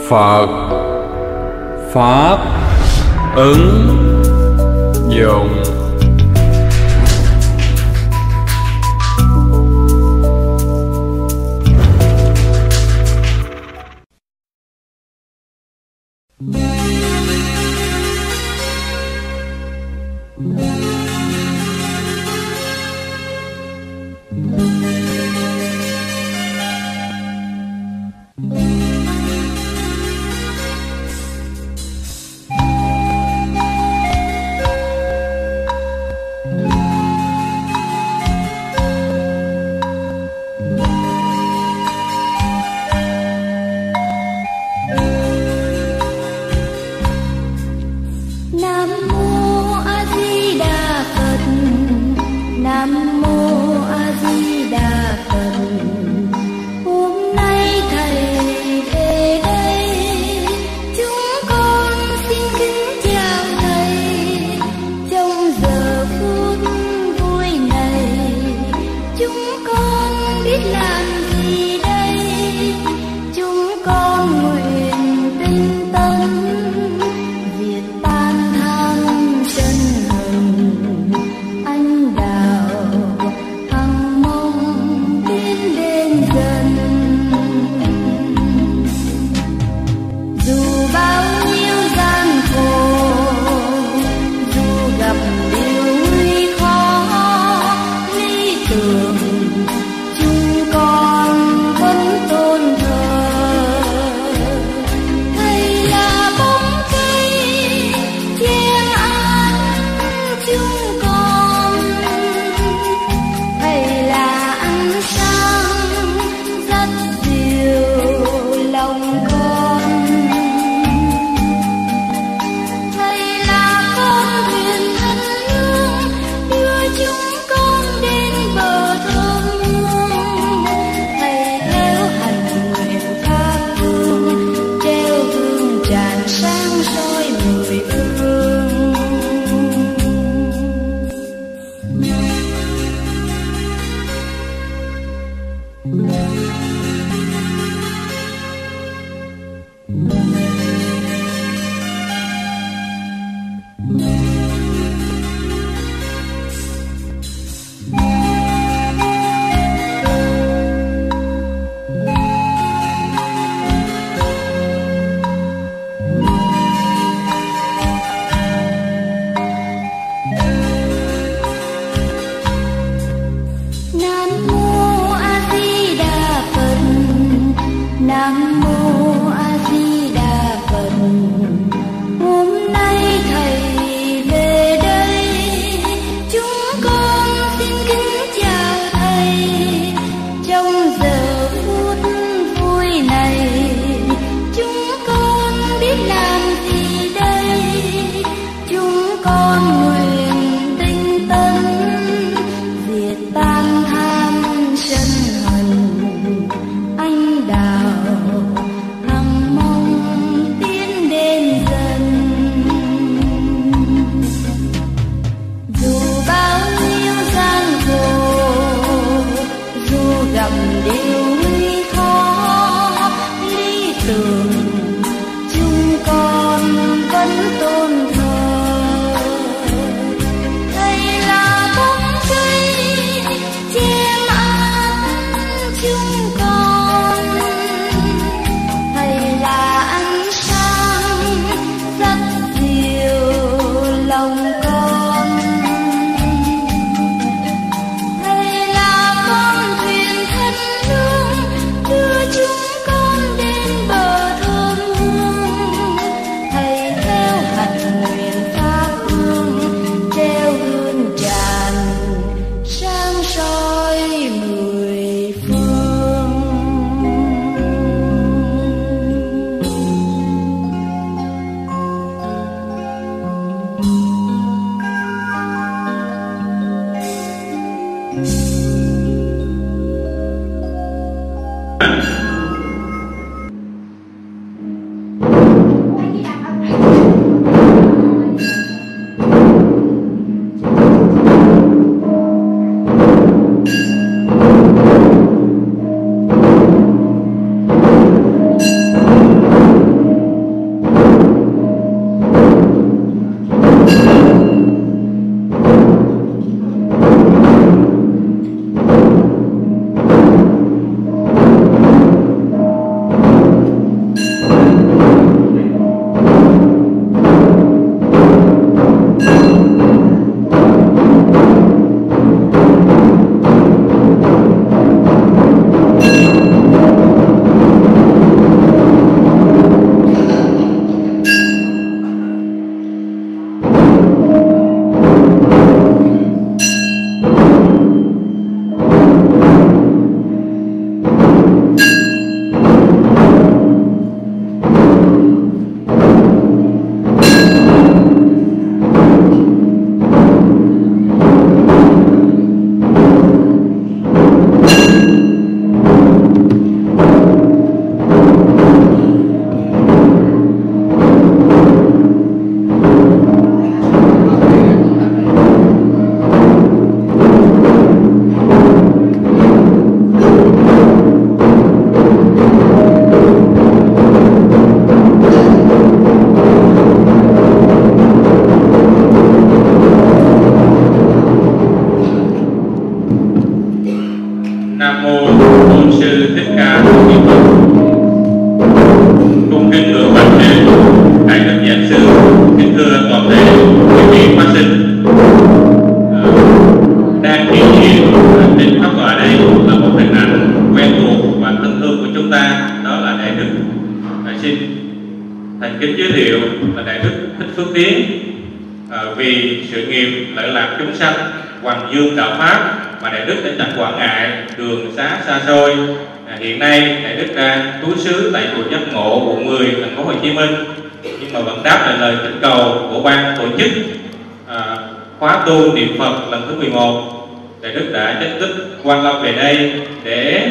Phật Pháp ứng dụng. Anh đào hằng mong tiến đến giờ. Nam mô Bổn Sư Thích Ca Mâu Ni Phật. Cung kính ngưỡng bạch trên đại đức giảng sư, kính thưa toàn thể quý vị pháp sinh đang hiện diện trên pháp tọa. Đây là một hình ảnh quen thuộc và thân thương của chúng ta, đó là đại đức. Xin thành kính giới thiệu là đại đức Thích Phước Tiến, vì sự nghiệp lợi lạc chúng sanh, hoằng dương đạo pháp mà đại đức đã chẳng quản ngại đường xá xa xôi. Hiện nay đại đức đang trú xứ tại chùa Giác Ngộ, quận 10, thành phố Hồ Chí Minh, nhưng mà vẫn đáp lại lời thỉnh cầu của ban tổ chức khóa tu niệm Phật lần thứ 11. Đại đức đã chất tích quan lâm về đây để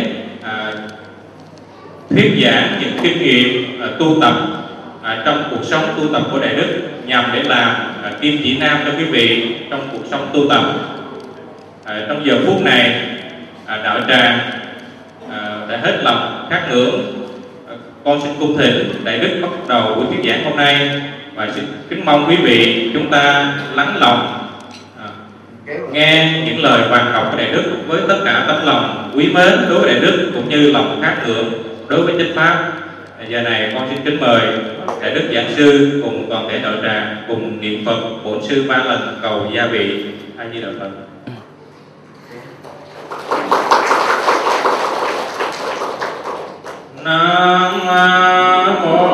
thuyết giảng những kinh nghiệm tu tập trong cuộc sống tu tập của đại đức, nhằm để làm kim chỉ nam cho quý vị trong cuộc sống tu tập. Trong giờ phút này, đạo tràng đã hết lòng khát ngưỡng. Con xin cung thỉnh đại đức bắt đầu buổi thuyết giảng hôm nay, và xin kính mong quý vị chúng ta lắng lòng nghe những lời vàng ngọc của đại đức với tất cả tấm lòng quý mến đối với đại đức, cũng như lòng khát ngưỡng đối với chánh pháp. Giờ này con xin kính mời đại đức giảng sư cùng toàn thể đạo tràng cùng niệm Phật Bổn Sư 3 lần cầu gia vị. A Di Đà Phật. Nam mô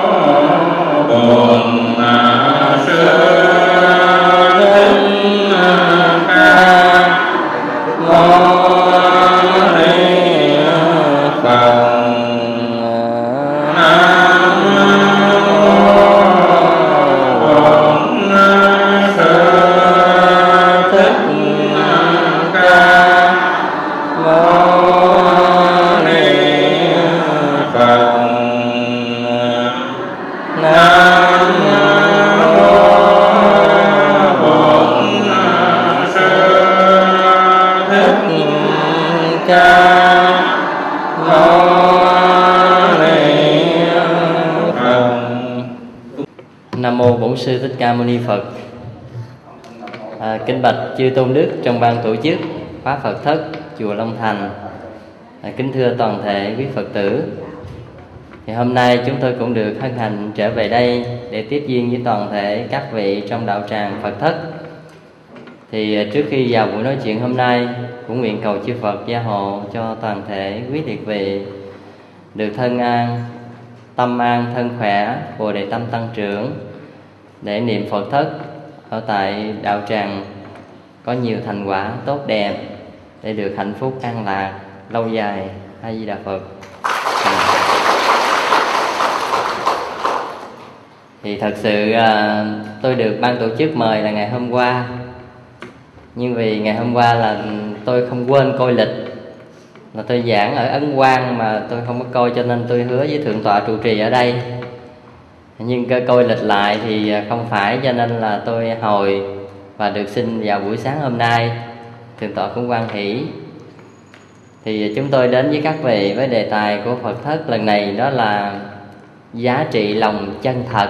Bổn Sư Sư Thích Ca Mâu Ni Phật. Kính bạch chư tôn đức trong ban tổ chức khóa Phật thất chùa Long Thành, kính thưa toàn thể quý Phật tử. Thì hôm nay chúng tôi cũng được hân hạnh trở về đây để tiếp duyên với toàn thể các vị trong đạo tràng Phật thất. Thì trước khi vào buổi nói chuyện hôm nay, cũng nguyện cầu chư Phật gia hộ cho toàn thể quý liệt vị được thân an, tâm an, thân khỏe, bồ đề tâm tăng trưởng, để niệm Phật thất ở tại đạo tràng có nhiều thành quả tốt đẹp, để được hạnh phúc an lạc lâu dài. A Di Đà Phật. Thì thật sự tôi được ban tổ chức mời là ngày hôm qua, nhưng vì ngày hôm qua là tôi không quên coi lịch, là tôi giảng ở Ấn Quang mà tôi không có coi, cho nên tôi hứa với thượng tọa trụ trì ở đây. Nhưng coi lịch lại thì không phải, cho nên là tôi hồi và được xin vào buổi sáng hôm nay. Thượng tọa cũng hoan hỷ. Thì chúng tôi đến với các vị với đề tài của Phật thất lần này, đó là giá trị lòng chân thật.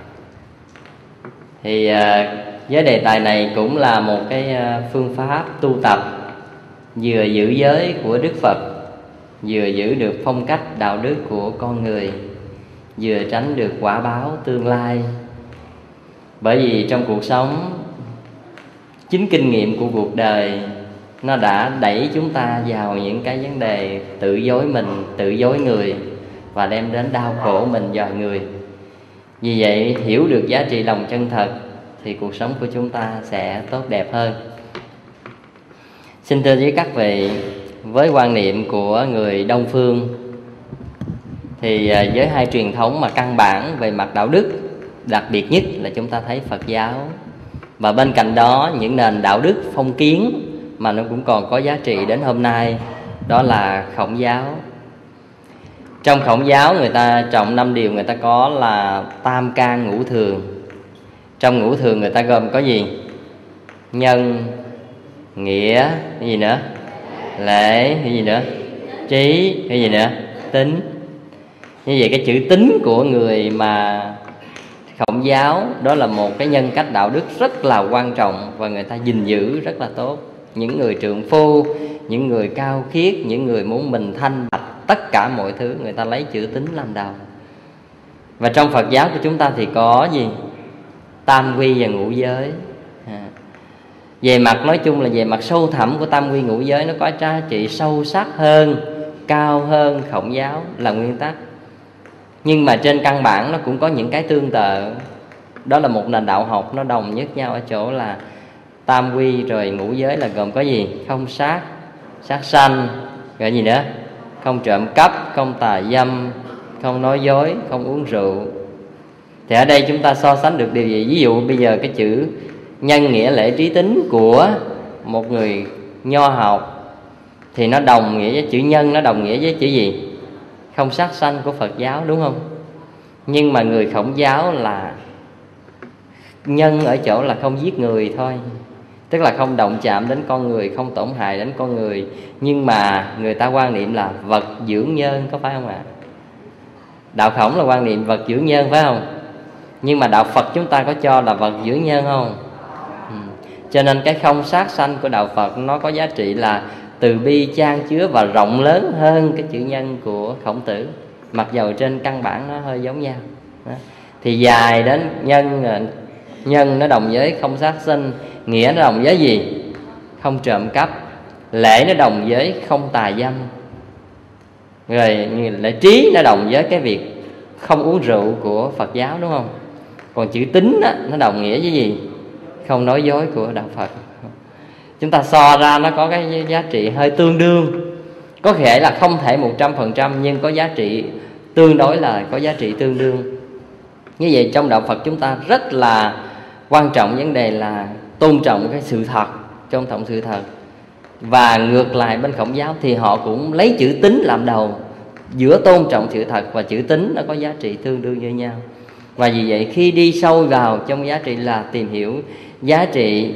Thì với đề tài này cũng là một cái phương pháp tu tập vừa giữ giới của Đức Phật, vừa giữ được phong cách đạo đức của con người, vừa tránh được quả báo tương lai. Bởi vì trong cuộc sống, chính kinh nghiệm của cuộc đời nó đã đẩy chúng ta vào những cái vấn đề tự dối mình, tự dối người, và đem đến đau khổ mình và người. Vì vậy, hiểu được giá trị lòng chân thật thì cuộc sống của chúng ta sẽ tốt đẹp hơn. Xin thưa với các vị, với quan niệm của người Đông Phương thì với hai truyền thống mà căn bản về mặt đạo đức, đặc biệt nhất là chúng ta thấy Phật giáo, và bên cạnh đó những nền đạo đức phong kiến mà nó cũng còn có giá trị đến hôm nay, đó là Khổng giáo. Trong Khổng giáo người ta trọng 5 điều, người ta có là tam can ngũ thường. Trong ngũ thường người ta gồm có gì? Nhân, nghĩa, cái gì nữa? Lễ, cái gì nữa? Trí, cái gì nữa? Tính. Như vậy cái chữ tín của người mà Khổng giáo đó là một cái nhân cách đạo đức rất là quan trọng, và người ta gìn giữ rất là tốt. Những người trượng phu, những người cao khiết, những người muốn mình thanh bạch tất cả mọi thứ, người ta lấy chữ tín làm đầu. Và trong Phật giáo của chúng ta thì có gì? Tam quy và ngũ giới. Về mặt nói chung là về mặt sâu thẳm của tam quy ngũ giới, nó có giá trị sâu sắc hơn, cao hơn Khổng giáo là nguyên tắc. Nhưng mà trên căn bản nó cũng có những cái tương tự. Đó là một nền đạo học nó đồng nhất nhau ở chỗ là tam quy rồi ngũ giới là gồm có gì? Không sát, sát sanh, rồi gì nữa? Không trộm cắp, không tà dâm, không nói dối, không uống rượu. Thì ở đây chúng ta so sánh được điều gì? Ví dụ bây giờ cái chữ nhân nghĩa lễ trí tín của một người nho học thì nó đồng nghĩa với chữ nhân, nó đồng nghĩa với chữ gì? Không sát sanh của Phật giáo, đúng không? Nhưng mà người Khổng giáo là nhân ở chỗ là không giết người thôi, tức là không động chạm đến con người, không tổn hại đến con người. Nhưng mà người ta quan niệm là vật dưỡng nhân, có phải không ạ? Đạo Khổng là quan niệm vật dưỡng nhân, phải không? Nhưng mà đạo Phật chúng ta có cho là vật dưỡng nhân không? Cho nên cái không sát sanh của đạo Phật nó có giá trị là từ bi, chan chứa và rộng lớn hơn cái chữ nhân của Khổng Tử, mặc dầu trên căn bản nó hơi giống nhau. Thì dài đến nhân nó đồng với không sát sinh, nghĩa nó đồng với gì? Không trộm cắp, lễ nó đồng với không tà dâm, rồi lễ trí nó đồng với cái việc không uống rượu của Phật giáo, đúng không? Còn chữ tín á, nó đồng nghĩa với gì? Không nói dối của đạo Phật. Chúng ta so ra nó có cái giá trị hơi tương đương. Có thể là không thể 100%, nhưng có giá trị tương đối là có giá trị tương đương. Như vậy trong đạo Phật chúng ta rất là quan trọng vấn đề là tôn trọng cái sự thật, tôn trọng sự thật. Và ngược lại bên Khổng giáo thì họ cũng lấy chữ tín làm đầu. Giữa tôn trọng sự thật và chữ tín nó có giá trị tương đương như nhau. Và vì vậy khi đi sâu vào trong giá trị là tìm hiểu giá trị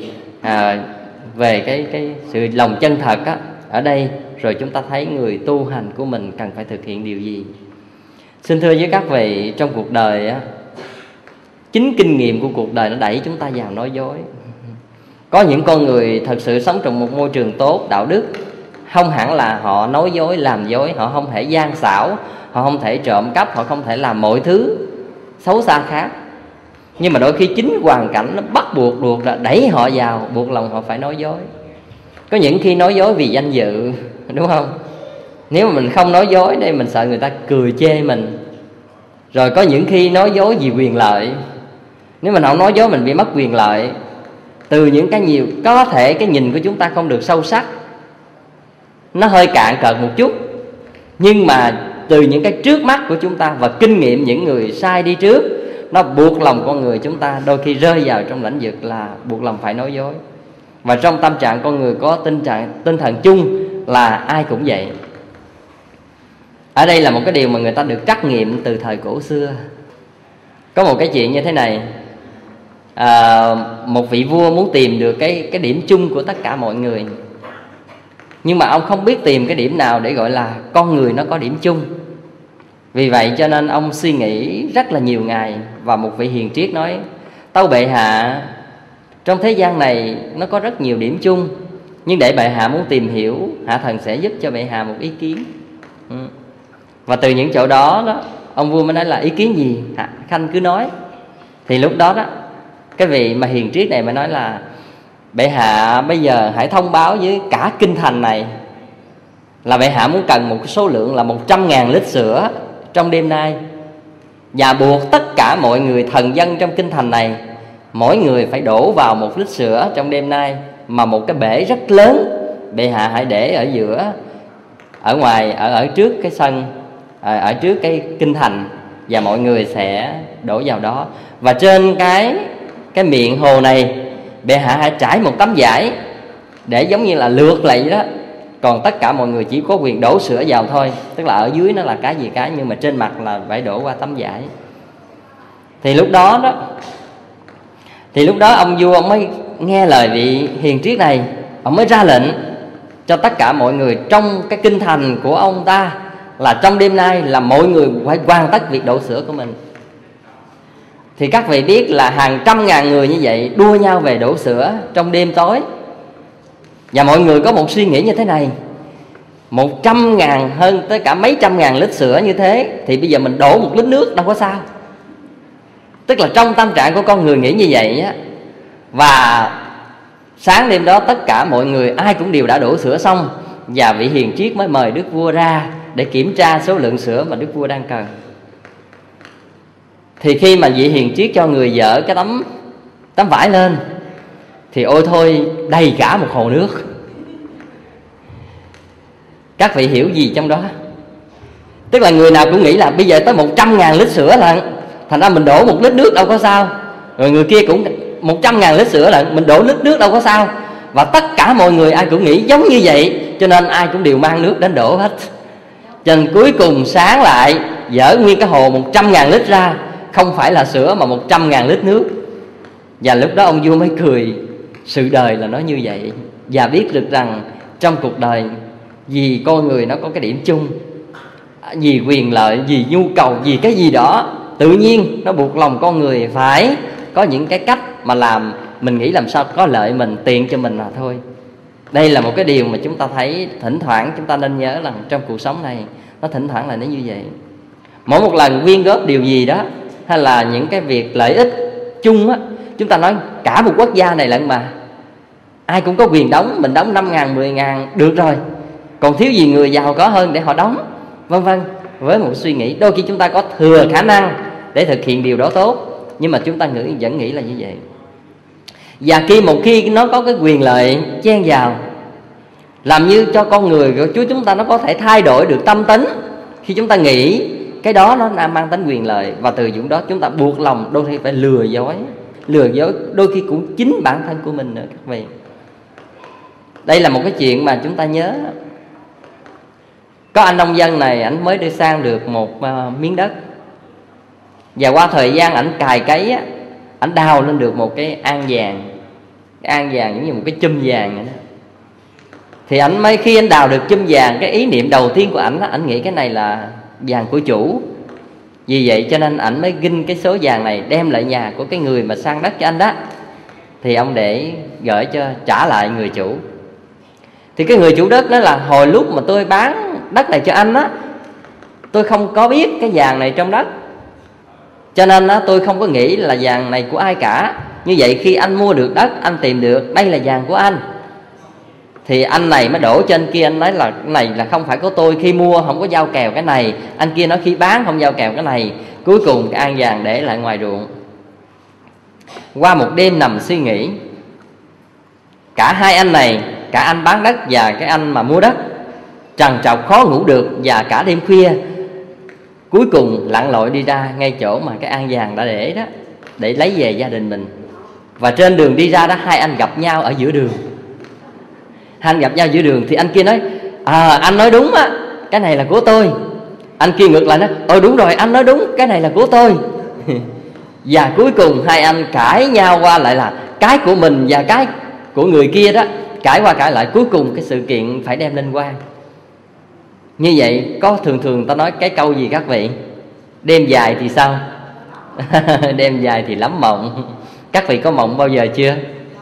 về cái sự lòng chân thật á, ở đây rồi chúng ta thấy người tu hành của mình cần phải thực hiện điều gì. Xin thưa với các vị, trong cuộc đời á, chính kinh nghiệm của cuộc đời nó đẩy chúng ta vào nói dối. Có những con người thật sự sống trong một môi trường tốt, đạo đức, không hẳn là họ nói dối, làm dối, họ không thể gian xảo, họ không thể trộm cắp, họ không thể làm mọi thứ xấu xa khác. Nhưng mà đôi khi chính hoàn cảnh nó bắt buộc đẩy họ vào, buộc lòng họ phải nói dối. Có những khi nói dối vì danh dự, đúng không? Nếu mà mình không nói dối đây, mình sợ người ta cười chê mình. Rồi có những khi nói dối vì quyền lợi. Nếu mình không nói dối mình bị mất quyền lợi. Từ những cái nhiều, có thể cái nhìn của chúng ta không được sâu sắc, nó hơi cạn cợt một chút. Nhưng mà từ những cái trước mắt của chúng ta và kinh nghiệm những người sai đi trước, nó buộc lòng con người chúng ta đôi khi rơi vào trong lĩnh vực là buộc lòng phải nói dối. Và trong tâm trạng con người có tinh thần chung là ai cũng vậy. Ở đây là một cái điều mà người ta được trắc nghiệm từ thời cổ xưa. Có một cái chuyện như thế này. Một vị vua muốn tìm được cái điểm chung của tất cả mọi người, nhưng mà ông không biết tìm cái điểm nào để gọi là con người nó có điểm chung. Vì vậy cho nên ông suy nghĩ rất là nhiều ngày. Và một vị hiền triết nói: tâu bệ hạ, trong thế gian này nó có rất nhiều điểm chung, nhưng để bệ hạ muốn tìm hiểu, hạ thần sẽ giúp cho bệ hạ một ý kiến. Và từ những chỗ đó ông vua mới nói là ý kiến gì khanh cứ nói. Thì lúc đó cái vị mà hiền triết này mới nói là: bệ hạ bây giờ hãy thông báo với cả kinh thành này là bệ hạ muốn cần một số lượng là 100.000 lít sữa trong đêm nay, và buộc tất cả mọi người thần dân trong kinh thành này mỗi người phải đổ vào 1 lít sữa trong đêm nay, mà một cái bể rất lớn. Bệ hạ hãy để ở giữa, ở ngoài, ở trước cái sân, ở trước cái kinh thành, và mọi người sẽ đổ vào đó. Và trên cái miệng hồ này, bệ hạ hãy trải một tấm vải để giống như là lượt lại vậy đó. Còn tất cả mọi người chỉ có quyền đổ sữa vào thôi. Tức là ở dưới nó là cái gì cái, nhưng mà trên mặt là phải đổ qua tấm vải. Thì lúc đó ông vua ông mới nghe lời vị hiền triết này. Ông mới ra lệnh cho tất cả mọi người trong cái kinh thành của ông ta là trong đêm nay là mọi người phải hoàn tất việc đổ sữa của mình. Thì các vị biết là hàng trăm ngàn người như vậy đua nhau về đổ sữa trong đêm tối. Và mọi người có một suy nghĩ như thế này: 100.000 hơn tới cả mấy trăm ngàn lít sữa như thế, thì bây giờ mình đổ 1 lít nước đâu có sao. Tức là trong tâm trạng của con người nghĩ như vậy á. Và sáng đêm đó tất cả mọi người ai cũng đều đã đổ sữa xong. Và vị hiền triết mới mời đức vua ra để kiểm tra số lượng sữa mà đức vua đang cần. Thì khi mà vị hiền triết cho người dỡ cái tấm vải lên, thì ôi thôi đầy cả một hồ nước. Các vị hiểu gì trong đó? Tức là người nào cũng nghĩ là bây giờ tới 100.000 lít sữa lận, thành ra mình đổ 1 lít nước đâu có sao. Rồi người kia cũng 100.000 lít sữa lận, mình đổ lít nước đâu có sao. Và tất cả mọi người ai cũng nghĩ giống như vậy, cho nên ai cũng đều mang nước đến đổ hết. Cho nên cuối cùng sáng lại dỡ nguyên cái hồ 100.000 lít ra, không phải là sữa mà 100.000 lít nước. Và lúc đó ông vua mới cười. Sự đời là nó như vậy. Và biết được rằng trong cuộc đời, vì con người nó có cái điểm chung, vì quyền lợi, vì nhu cầu, vì cái gì đó, tự nhiên nó buộc lòng con người phải có những cái cách mà làm mình nghĩ làm sao có lợi mình, tiện cho mình là thôi. Đây là một cái điều mà chúng ta thấy thỉnh thoảng chúng ta nên nhớ rằng trong cuộc sống này nó thỉnh thoảng là nó như vậy. Mỗi một lần quyên góp điều gì đó, hay là những cái việc lợi ích chung á, chúng ta nói cả một quốc gia này lận mà, ai cũng có quyền đóng, mình đóng 5.000, 10.000 được rồi, còn thiếu gì người giàu có hơn để họ đóng, vân vân. Với một suy nghĩ đôi khi chúng ta có thừa khả năng để thực hiện điều đó tốt, nhưng mà chúng ta vẫn nghĩ là như vậy. Và một khi nó có cái quyền lợi chen vào, làm như cho con người của Chúa chúng ta nó có thể thay đổi được tâm tính. Khi chúng ta nghĩ cái đó nó mang tính quyền lợi, và từ dụng đó chúng ta buộc lòng đôi khi phải lừa dối, đôi khi cũng chính bản thân của mình nữa các vị. Đây là một cái chuyện mà chúng ta nhớ. Có anh nông dân này, ảnh mới đi sang được một miếng đất, và qua thời gian ảnh cày cấy á, ảnh đào lên được một cái an vàng. Cái an vàng giống như một cái chum vàng vậy đó. Thì khi anh đào được chum vàng, cái ý niệm đầu tiên của ảnh nghĩ cái này là vàng của chủ. Vì vậy cho nên ảnh mới ghi cái số vàng này đem lại nhà của cái người mà sang đất cho anh đó. Thì ông để gửi trả lại người chủ. Thì cái người chủ đất đó là hồi lúc mà tôi bán đất này cho anh á, tôi không có biết cái vàng này trong đất, cho nên á, tôi không có nghĩ là vàng này của ai cả. Như vậy khi anh mua được đất, anh tìm được đây là vàng của anh, thì anh này mới đổ cho anh kia, anh nói là cái này là không phải của tôi, khi mua không có giao kèo cái này. Anh kia nói khi bán không giao kèo cái này. Cuối cùng cái an vàng để lại ngoài ruộng. Qua một đêm nằm suy nghĩ, cả hai anh này, cả anh bán đất và cái anh mà mua đất, trằn trọc khó ngủ được. Và cả đêm khuya cuối cùng lặn lội đi ra ngay chỗ mà cái an vàng đã để đó, để lấy về gia đình mình. Và trên đường đi ra đó, hai anh gặp nhau ở giữa đường. Hai anh gặp nhau giữa đường thì anh kia nói: anh nói đúng á, cái này là của tôi. Anh kia ngược lại nói: đúng rồi, anh nói đúng, cái này là của tôi. Và cuối cùng hai anh cãi nhau qua lại là cái của mình và cái của người kia đó, cãi qua cãi lại, cuối cùng cái sự kiện phải đem lên quan. Như vậy có thường ta nói cái câu gì các vị? Đêm dài thì sao? Đêm dài thì lắm mộng. Các vị có mộng bao giờ chưa?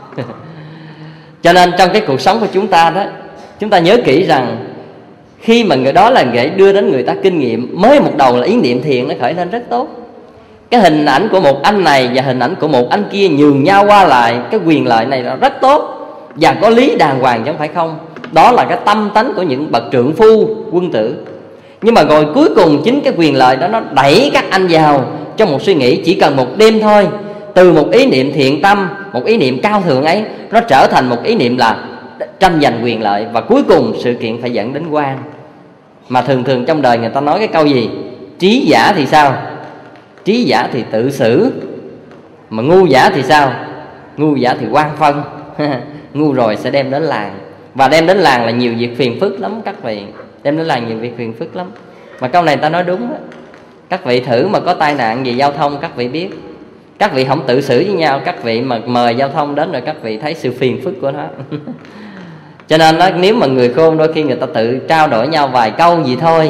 Cho nên trong cái cuộc sống của chúng ta đó, chúng ta nhớ kỹ rằng khi mà người đó là để đưa đến người ta kinh nghiệm, mới một đầu là ý niệm thiện nó khởi lên rất tốt. Cái hình ảnh của một anh này và hình ảnh của một anh kia nhường nhau qua lại, cái quyền lợi này là rất tốt và có lý đàng hoàng chứ không phải không. Đó là cái tâm tánh của những bậc trượng phu, quân tử. Nhưng mà rồi cuối cùng chính cái quyền lợi đó nó đẩy các anh vào trong một suy nghĩ chỉ cần một đêm thôi. Từ một ý niệm thiện tâm, một ý niệm cao thượng ấy, nó trở thành một ý niệm là tranh giành quyền lợi. Và cuối cùng sự kiện phải dẫn đến quan. Mà thường trong đời người ta nói cái câu gì? Trí giả thì sao? Trí giả thì tự xử. Mà ngu giả thì sao? Ngu giả thì quan phân. Ngu rồi sẽ đem đến làng. Và đem đến làng là nhiều việc phiền phức lắm các vị. Đem đến làng nhiều việc phiền phức lắm. Mà câu này ta nói đúng đó. Các vị thử mà có tai nạn về giao thông, các vị biết. Các vị không tự xử với nhau, các vị mà mời giao thông đến rồi các vị thấy sự phiền phức của nó. Cho nên đó, nếu mà người khôn đôi khi người ta tự trao đổi nhau vài câu gì thôi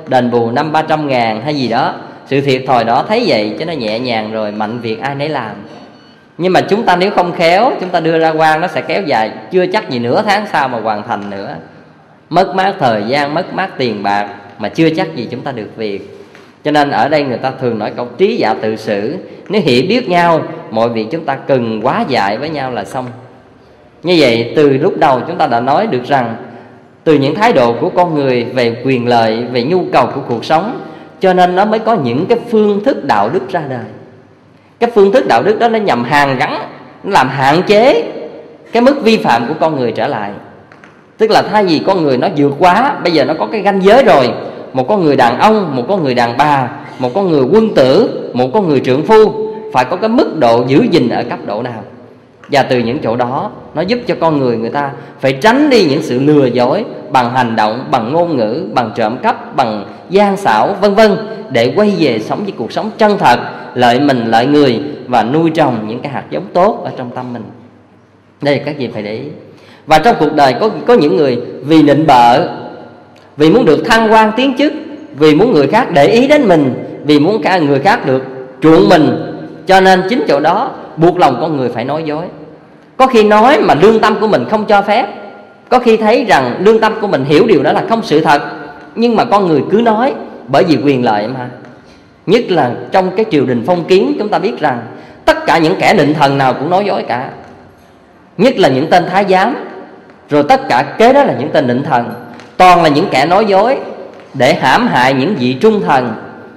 đền bù 500-300 ngàn hay gì đó. Sự thiệt thòi đó thấy vậy cho nó nhẹ nhàng rồi mạnh việc ai nấy làm. Nhưng mà chúng ta nếu không khéo, chúng ta đưa ra quan nó sẽ kéo dài, chưa chắc gì nửa tháng sau mà hoàn thành nữa. Mất mát thời gian, mất mát tiền bạc mà chưa chắc gì chúng ta được việc. Cho nên ở đây người ta thường nói câu trí dạ tự xử. Nếu hiểu biết nhau, mọi việc chúng ta cần hóa giải với nhau là xong. Như vậy từ lúc đầu chúng ta đã nói được rằng từ những thái độ của con người về quyền lợi, về nhu cầu của cuộc sống, cho nên nó mới có những cái phương thức đạo đức ra đời. Cái phương thức đạo đức đó nó nhằm hàn gắn, nó làm hạn chế cái mức vi phạm của con người trở lại. Tức là thay vì con người nó vượt quá, bây giờ nó có cái ranh giới rồi. Một con người đàn ông, một con người đàn bà, một con người quân tử, một con người trượng phu phải có cái mức độ giữ gìn ở cấp độ nào. Và từ những chỗ đó nó giúp cho con người ta phải tránh đi những sự lừa dối bằng hành động, bằng ngôn ngữ, bằng trộm cắp, bằng gian xảo vân vân, để quay về sống với cuộc sống chân thật, lợi mình lợi người và nuôi trồng những cái hạt giống tốt ở trong tâm mình. Đây các vị phải để ý. Và trong cuộc đời có những người vì nịnh bợ, vì muốn được thăng quan tiến chức, vì muốn người khác để ý đến mình, vì muốn cả người khác được chuộng mình, cho nên chính chỗ đó buộc lòng con người phải nói dối. Có khi nói mà lương tâm của mình không cho phép, có khi thấy rằng lương tâm của mình hiểu điều đó là không sự thật, nhưng mà con người cứ nói bởi vì quyền lợi mà. Nhất là trong cái triều đình phong kiến, chúng ta biết rằng tất cả những kẻ nịnh thần nào cũng nói dối cả. Nhất là những tên thái giám, rồi tất cả kế đó là những tên nịnh thần, toàn là những kẻ nói dối để hãm hại những vị trung thần,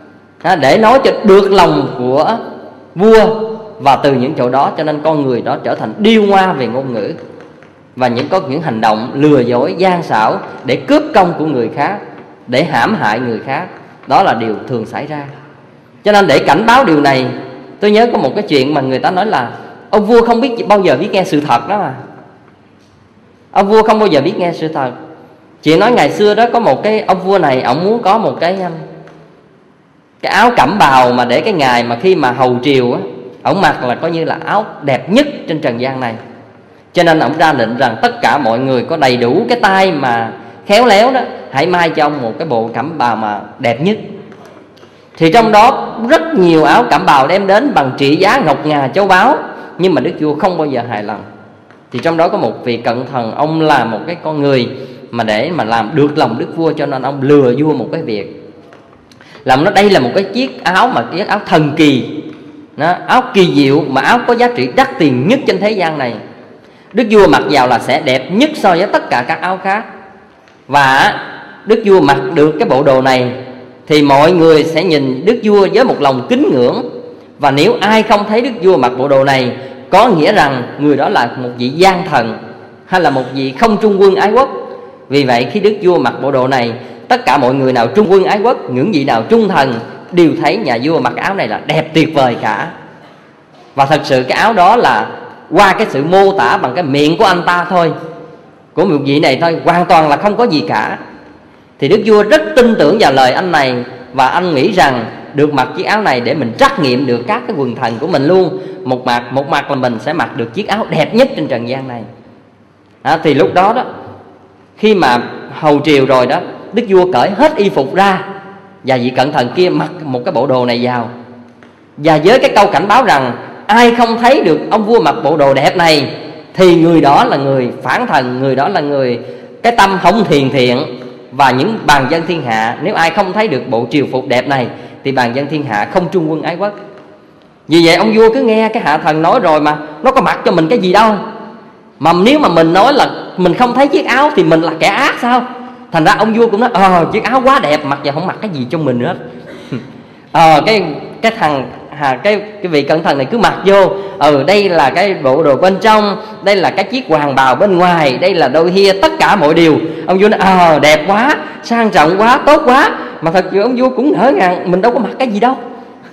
để nói cho được lòng của vua. Và từ những chỗ đó cho nên con người đó trở thành điêu ngoa về ngôn ngữ, và có những hành động lừa dối gian xảo để cướp công của người khác, để hãm hại người khác. Đó là điều thường xảy ra. Cho nên để cảnh báo điều này, tôi nhớ có một cái chuyện mà người ta nói là ông vua không bao giờ biết nghe sự thật đó mà. Ông vua không bao giờ biết nghe sự thật. Chuyện nói ngày xưa đó, có một cái ông vua này, ông muốn có một cái áo cẩm bào mà để cái ngày mà khi mà hầu triều á, ông mặc là coi như là áo đẹp nhất trên trần gian này. Cho nên ông ra lệnh rằng tất cả mọi người có đầy đủ cái tay mà khéo léo đó, hãy may cho ông một cái bộ cẩm bào mà đẹp nhất. Thì trong đó rất nhiều áo cẩm bào đem đến bằng trị giá ngọc ngà châu báu, nhưng mà đức vua không bao giờ hài lòng. Thì trong đó có một vị cận thần, ông là một cái con người mà để mà làm được lòng đức vua, cho nên ông lừa vua một cái việc. Làm nó đây là một cái chiếc áo mà chiếc áo thần kỳ, nó áo kỳ diệu, mà áo có giá trị đắt tiền nhất trên thế gian này. Đức vua mặc vào là sẽ đẹp nhất so với tất cả các áo khác. Và đức vua mặc được cái bộ đồ này thì mọi người sẽ nhìn đức vua với một lòng kính ngưỡng. Và nếu ai không thấy đức vua mặc bộ đồ này, có nghĩa rằng người đó là một vị gian thần, hay là một vị không trung quân ái quốc. Vì vậy khi đức vua mặc bộ đồ này, tất cả mọi người nào trung quân ái quốc, những vị nào trung thần, đều thấy nhà vua mặc áo này là đẹp tuyệt vời cả. Và thật sự cái áo đó là qua cái sự mô tả bằng cái miệng của anh ta thôi, của một vị này thôi, hoàn toàn là không có gì cả. Thì đức vua rất tin tưởng vào lời anh này, và anh nghĩ rằng được mặc chiếc áo này để mình trắc nghiệm được các cái quần thần của mình luôn. Một mặt là mình sẽ mặc được chiếc áo đẹp nhất trên trần gian này. Thì lúc đó đó, khi mà hầu triều rồi đó, đức vua cởi hết y phục ra, và vị cận thần kia mặc một cái bộ đồ này vào, và với cái câu cảnh báo rằng ai không thấy được ông vua mặc bộ đồ đẹp này thì người đó là người phản thần, người đó là người cái tâm không thiền thiện. Và những bàn dân thiên hạ, nếu ai không thấy được bộ triều phục đẹp này thì bàn dân thiên hạ không trung quân ái quốc. Vì vậy ông vua cứ nghe cái hạ thần nói rồi mà nó có mặc cho mình cái gì đâu. Mà nếu mà mình nói là mình không thấy chiếc áo thì mình là kẻ ác sao? Thành ra ông vua cũng nói chiếc áo quá đẹp, mặc giờ không mặc cái gì cho mình hết. Cái vị cận thần này cứ mặc vô, đây là cái bộ đồ bên trong, đây là cái chiếc hoàng bào bên ngoài, đây là đôi hia, tất cả mọi điều. Ông vua nói đẹp quá, sang trọng quá, tốt quá. Mà thật sự ông vua cũng ngỡ ngàng, mình đâu có mặc cái gì đâu.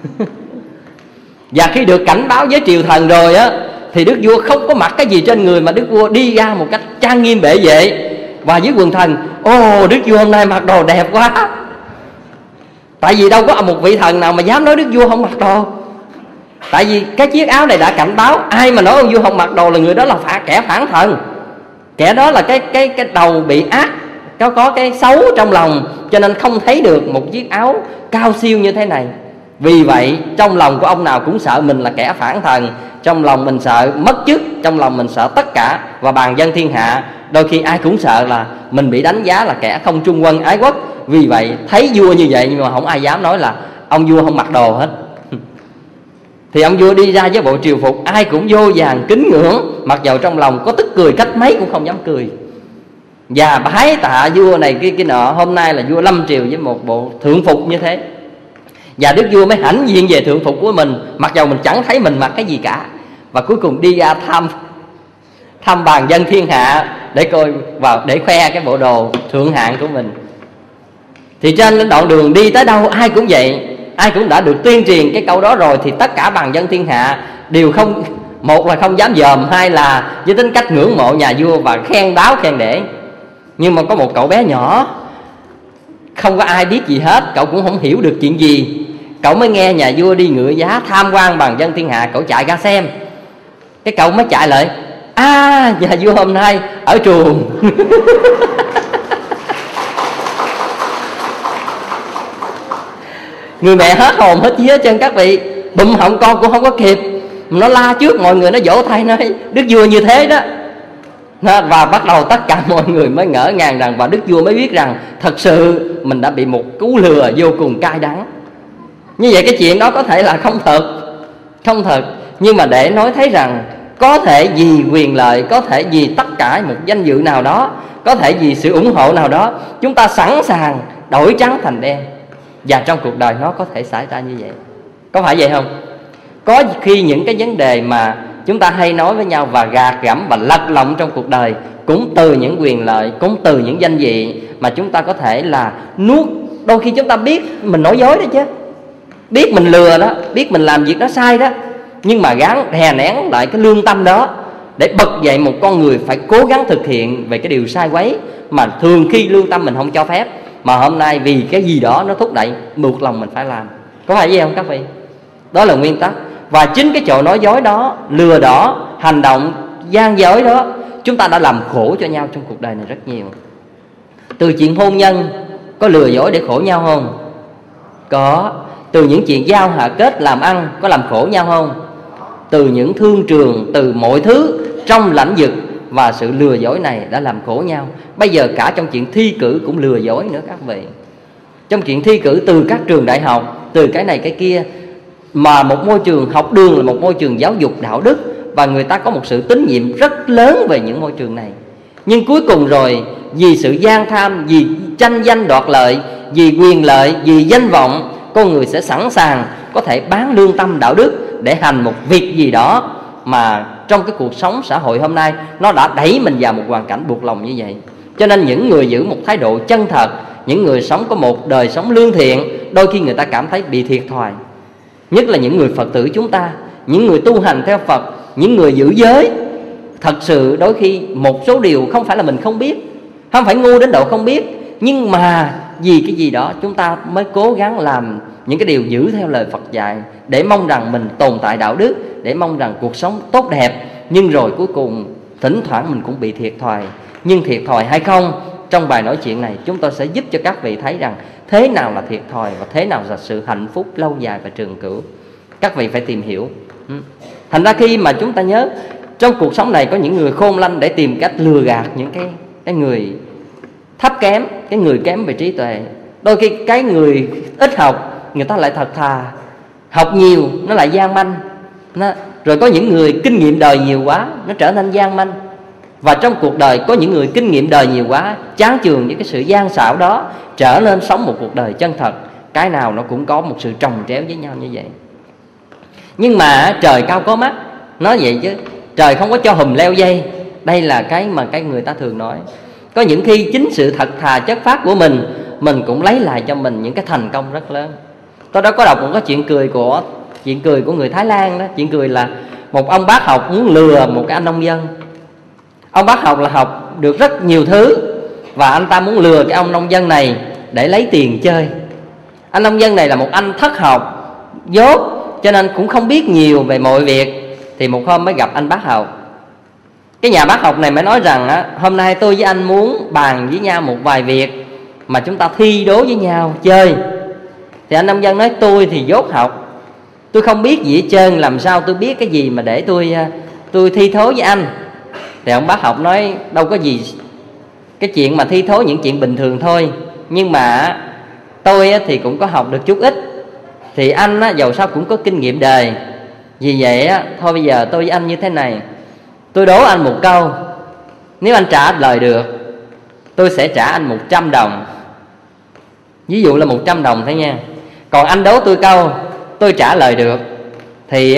Và khi được cảnh báo với triều thần rồi á, thì đức vua không có mặc cái gì trên người, mà đức vua đi ra một cách trang nghiêm bệ vệ. Và với quần thần, đức vua hôm nay mặc đồ đẹp quá. Tại vì đâu có một vị thần nào mà dám nói đức vua không mặc đồ. Tại vì cái chiếc áo này đã cảnh báo, ai mà nói ông vua không mặc đồ là người đó là kẻ phản thần. Kẻ đó là cái đầu bị ác có cái xấu trong lòng, cho nên không thấy được một chiếc áo cao siêu như thế này. Vì vậy trong lòng của ông nào cũng sợ mình là kẻ phản thần, trong lòng mình sợ mất chức, trong lòng mình sợ tất cả, và bàn dân thiên hạ đôi khi ai cũng sợ là mình bị đánh giá là kẻ không trung quân ái quốc. Vì vậy thấy vua như vậy nhưng mà không ai dám nói là ông vua không mặc đồ hết. Thì ông vua đi ra với bộ triều phục, ai cũng vô vàng kính ngưỡng, mặc dầu trong lòng có tức cười cách mấy cũng không dám cười, và bái tạ vua này kia nọ. Hôm nay là vua lâm triều với một bộ thượng phục như thế, và đức vua mới hãnh diện về thượng phục của mình, mặc dầu mình chẳng thấy mình mặc cái gì cả. Và cuối cùng đi ra thăm bàn dân thiên hạ để coi vào, để khoe cái bộ đồ thượng hạng của mình. Thì trên đoạn đường đi tới đâu ai cũng vậy, ai cũng đã được tuyên truyền cái câu đó rồi, thì tất cả bàn dân thiên hạ đều không, một là không dám dòm, hai là với tính cách ngưỡng mộ nhà vua và khen đáo khen để. Nhưng mà có một cậu bé nhỏ, không có ai biết gì hết, cậu cũng không hiểu được chuyện gì. Cậu mới nghe nhà vua đi ngựa giá tham quan bàn dân thiên hạ, cậu chạy ra xem. Cái cậu mới chạy lại, nhà vua hôm nay ở chuồng. Người mẹ hết hồn hết vía chân các vị, bụm họng con cũng không có kịp, nó la trước mọi người, nó vỗ tay nói đức vua như thế đó. Và bắt đầu tất cả mọi người mới ngỡ ngàng rằng, và đức vua mới biết rằng thật sự mình đã bị một cú lừa vô cùng cay đắng. Như vậy cái chuyện đó có thể là không thật, nhưng mà để nói thấy rằng có thể vì quyền lợi, có thể vì tất cả một danh dự nào đó, có thể vì sự ủng hộ nào đó, chúng ta sẵn sàng đổi trắng thành đen. Và trong cuộc đời nó có thể xảy ra như vậy. Có phải vậy không? Có khi những cái vấn đề mà chúng ta hay nói với nhau và gạt gẫm và lật lọng trong cuộc đời, cũng từ những quyền lợi, cũng từ những danh vị mà chúng ta có thể là nuốt. Đôi khi chúng ta biết mình nói dối đó chứ, biết mình lừa đó, biết mình làm việc đó sai đó, nhưng mà gắng đè nén lại cái lương tâm đó để bật dậy một con người phải cố gắng thực hiện về cái điều sai quấy mà thường khi lương tâm mình không cho phép, mà hôm nay vì cái gì đó nó thúc đẩy buộc lòng mình phải làm. Có phải vậy không các vị? Đó là nguyên tắc. Và chính cái chỗ nói dối đó, lừa đó, hành động gian dối đó, chúng ta đã làm khổ cho nhau trong cuộc đời này rất nhiều. Từ chuyện hôn nhân có lừa dối để khổ nhau không? Có. Từ những chuyện giao hạ kết làm ăn có làm khổ nhau không? Từ những thương trường, từ mọi thứ trong lãnh vực và sự lừa dối này đã làm khổ nhau. Bây giờ cả trong chuyện thi cử cũng lừa dối nữa các vị. Trong chuyện thi cử từ các trường đại học, từ cái này cái kia, mà một môi trường học đường là một môi trường giáo dục đạo đức, và người ta có một sự tín nhiệm rất lớn về những môi trường này. Nhưng cuối cùng rồi vì sự gian tham, vì tranh danh đoạt lợi, vì quyền lợi, vì danh vọng, con người sẽ sẵn sàng có thể bán lương tâm đạo đức để hành một việc gì đó mà trong cái cuộc sống xã hội hôm nay nó đã đẩy mình vào một hoàn cảnh buộc lòng như vậy. Cho nên những người giữ một thái độ chân thật, những người sống có một đời sống lương thiện, đôi khi người ta cảm thấy bị thiệt thòi. Nhất là những người Phật tử chúng ta, những người tu hành theo Phật, những người giữ giới. Thật sự đôi khi một số điều không phải là mình không biết, không phải ngu đến độ không biết, nhưng mà vì cái gì đó chúng ta mới cố gắng làm những cái điều giữ theo lời Phật dạy, để mong rằng mình tồn tại đạo đức, để mong rằng cuộc sống tốt đẹp. Nhưng rồi cuối cùng thỉnh thoảng mình cũng bị thiệt thòi. Nhưng thiệt thòi hay không, trong bài nói chuyện này chúng tôi sẽ giúp cho các vị thấy rằng thế nào là thiệt thòi và thế nào là sự hạnh phúc lâu dài và trường cửu. Các vị phải tìm hiểu. Thành ra khi mà chúng ta nhớ, trong cuộc sống này có những người khôn lanh để tìm cách lừa gạt những cái người thấp kém, cái người kém về trí tuệ. Đôi khi cái người ít học người ta lại thật thà, học nhiều nó lại gian manh. Rồi có những người kinh nghiệm đời nhiều quá, nó trở nên gian manh. Và trong cuộc đời có những người kinh nghiệm đời nhiều quá, chán chường với cái sự gian xảo đó, trở nên sống một cuộc đời chân thật. Cái nào nó cũng có một sự chồng chéo với nhau như vậy. Nhưng mà trời cao có mắt, nói vậy chứ trời không có cho hùm leo dây. Đây là cái mà cái người ta thường nói. Có những khi chính sự thật thà chất phác của mình cũng lấy lại cho mình những cái thành công rất lớn. Tôi đã có đọc một cái chuyện cười của người Thái Lan đó. Chuyện cười là một ông bác học muốn lừa một cái anh nông dân. Ông bác học là học được rất nhiều thứ, và anh ta muốn lừa cái ông nông dân này để lấy tiền chơi. Anh nông dân này là một anh thất học, dốt, cho nên cũng không biết nhiều về mọi việc. Thì một hôm mới gặp anh bác học. Cái nhà bác học này mới nói rằng á, hôm nay tôi với anh muốn bàn với nhau một vài việc mà chúng ta thi đố với nhau chơi. Thì anh nông dân nói tôi thì dốt học, tôi không biết gì hết trơn, làm sao tôi biết cái gì mà để tôi thi thố với anh. Thì ông bác học nói đâu có gì, cái chuyện mà thi thố những chuyện bình thường thôi, nhưng mà tôi thì cũng có học được chút ít, thì anh dầu sao cũng có kinh nghiệm đời. Vì vậy thôi bây giờ tôi với anh như thế này, tôi đố anh một câu, nếu anh trả lời được tôi sẽ trả anh 100 đồng. Ví dụ là 100 đồng thôi nha. Còn anh đố tôi câu, tôi trả lời được thì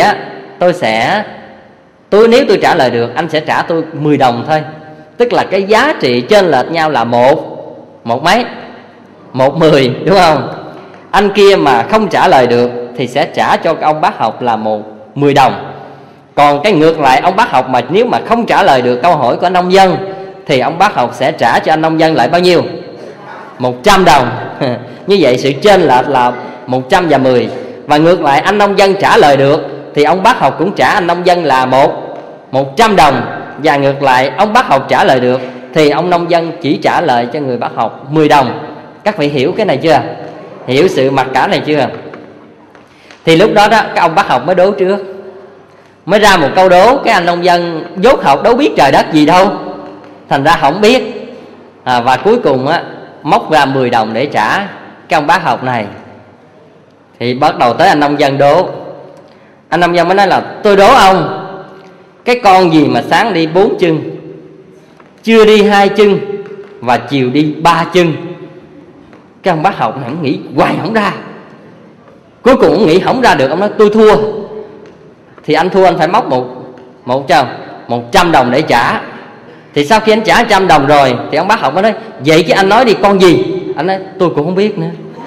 nếu tôi trả lời được anh sẽ trả tôi 10 đồng thôi. Tức là cái giá trị chênh lệch nhau là một mấy, 1.10, đúng không? Anh kia mà không trả lời được thì sẽ trả cho ông bác học là 10 đồng. Còn cái ngược lại, ông bác học mà nếu mà không trả lời được câu hỏi của anh nông dân thì ông bác học sẽ trả cho anh nông dân lại bao nhiêu? 100 đồng. Như vậy sự chênh lệch là 100 và 10. Và ngược lại, anh nông dân trả lời được thì ông bác học cũng trả anh nông dân là 100 đồng. Và ngược lại, ông bác học trả lời được thì ông nông dân chỉ trả lời cho người bác học 10 đồng. Các vị hiểu cái này chưa? Hiểu sự mặc cả này chưa? Thì lúc đó các ông bác học mới đố trước, mới ra một câu đố. Cái anh nông dân dốt học đâu biết trời đất gì đâu, thành ra không biết. Và cuối cùng móc ra 10 đồng để trả cái ông bác học này. Thì bắt đầu tới anh nông dân đố. Anh nông dân mới nói là tôi đố ông, cái con gì mà sáng đi 4 chân, trưa đi 2 chân và chiều đi 3 chân? Cái ông bác học này nghĩ hoài không ra. Cuối cùng ông nghĩ không ra được, ông nói tôi thua. Thì anh thua anh phải móc 100 đồng để trả. Thì sau khi anh trả 100 đồng rồi thì ông bác học mới nói vậy chứ anh nói đi con gì? Anh nói tôi cũng không biết nữa.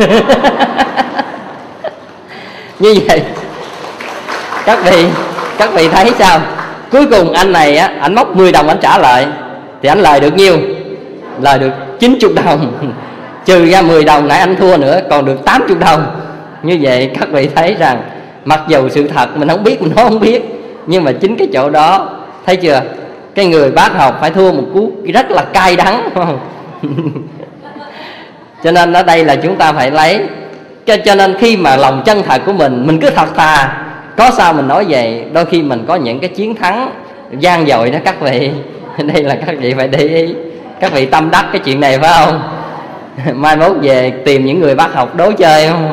Như vậy các vị thấy sao? Cuối cùng anh này anh móc 10 đồng anh trả lại thì anh lời được nhiêu? Lời được 90 đồng. Trừ ra 10 đồng nãy anh thua nữa, còn được 80 đồng. Như vậy các vị thấy rằng mặc dù sự thật mình không biết, mình nói không biết, nhưng mà chính cái chỗ đó, thấy chưa, cái người bác học phải thua một cú rất là cay đắng. Cho nên ở đây là chúng ta phải lấy cho nên khi mà lòng chân thật của mình cứ thật thà, có sao mình nói vậy. Đôi khi mình có những cái chiến thắng vang dội đó các vị. Đây là các vị phải để ý. Các vị tâm đắc cái chuyện này phải không? Mai mốt về tìm những người bác học đố chơi không?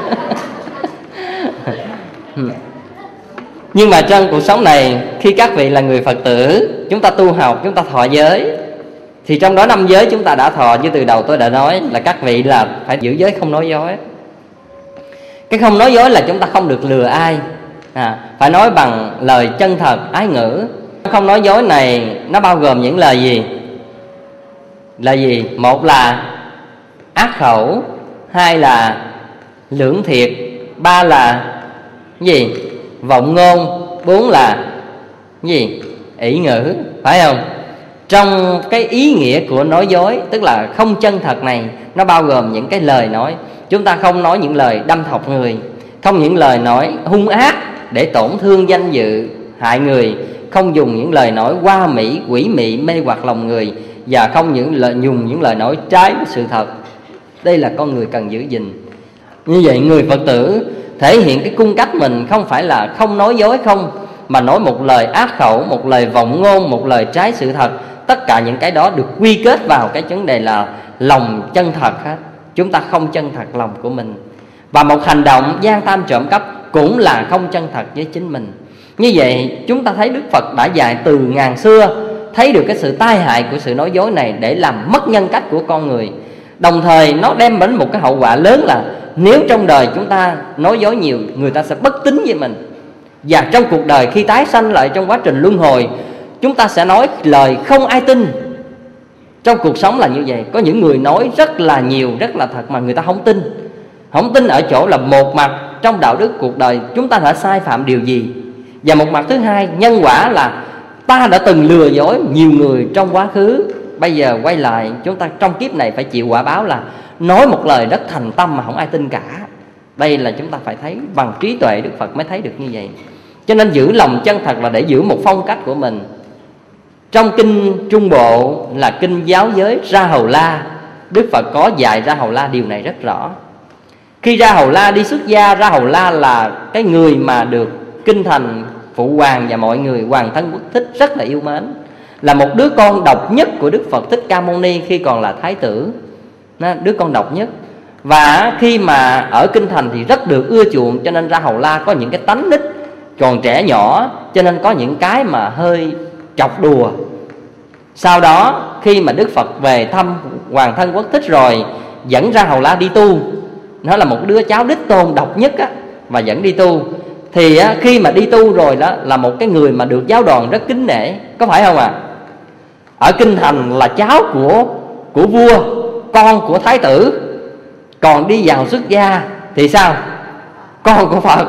Nhưng mà trong cuộc sống này, khi các vị là người Phật tử, chúng ta tu học, chúng ta thọ giới, thì trong đó 5 giới chúng ta đã thọ. Như từ đầu tôi đã nói là các vị là phải giữ giới không nói dối. Cái không nói dối là chúng ta không được lừa ai, phải nói bằng lời chân thật, ái ngữ. Không nói dối này nó bao gồm những lời gì? Là gì? Một là ác khẩu, hai là lưỡng thiệt, ba là gì? Vọng ngôn, bốn là gì? Ỷ ngữ, phải không? Trong cái ý nghĩa của nói dối, tức là không chân thật này, nó bao gồm những cái lời nói. Chúng ta không nói những lời đâm thọc người, không những lời nói hung ác để tổn thương danh dự, hại người, không dùng những lời nói hoa mỹ, quỷ mị, mê hoặc lòng người, và không dùng những lời nói trái với sự thật. Đây là con người cần giữ gìn. Như vậy người Phật tử thể hiện cái cung cách mình không phải là không nói dối không, mà nói một lời ác khẩu, một lời vọng ngôn, một lời trái sự thật. Tất cả những cái đó được quy kết vào cái vấn đề là lòng chân thật hết. Chúng ta không chân thật lòng của mình. Và một hành động gian tham trộm cắp cũng là không chân thật với chính mình. Như vậy chúng ta thấy Đức Phật đã dạy từ ngàn xưa, thấy được cái sự tai hại của sự nói dối này để làm mất nhân cách của con người. Đồng thời nó đem đến một cái hậu quả lớn là nếu trong đời chúng ta nói dối nhiều, người ta sẽ bất tín với mình. Và trong cuộc đời khi tái sanh lại trong quá trình luân hồi, chúng ta sẽ nói lời không ai tin. Trong cuộc sống là như vậy. Có những người nói rất là nhiều, rất là thật mà người ta không tin. Không tin ở chỗ là một mặt trong đạo đức cuộc đời chúng ta đã sai phạm điều gì, và một mặt thứ hai nhân quả là ta đã từng lừa dối nhiều người trong quá khứ. Bây giờ quay lại chúng ta trong kiếp này phải chịu quả báo là nói một lời rất thành tâm mà không ai tin cả. Đây là chúng ta phải thấy bằng trí tuệ, Đức Phật mới thấy được như vậy. Cho nên giữ lòng chân thật là để giữ một phong cách của mình. Trong kinh Trung Bộ là kinh giáo giới Ra Hầu La, Đức Phật có dạy Ra Hầu La điều này rất rõ. Khi Ra Hầu La đi xuất gia, Ra Hầu La là cái người mà được kinh thành Phụ Hoàng và mọi người Hoàng thân quốc thích rất là yêu mến, là một đứa con độc nhất của Đức Phật Thích Ca Mâu Ni khi còn là thái tử, đứa con độc nhất. Và khi mà ở kinh thành thì rất được ưa chuộng, cho nên Ra Hầu La có những cái tánh nít, còn trẻ nhỏ cho nên có những cái mà hơi chọc đùa. Sau đó khi mà Đức Phật về thăm Hoàng thân quốc thích rồi, dẫn Ra Hầu La đi tu. Nó là một đứa cháu đích tôn độc nhất á, và dẫn đi tu. Thì khi mà đi tu rồi đó là một cái người mà được giáo đoàn rất kính nể, có phải không ạ? Ở kinh thành là cháu của vua, con của thái tử, còn đi vào xuất gia thì sao? Con của Phật,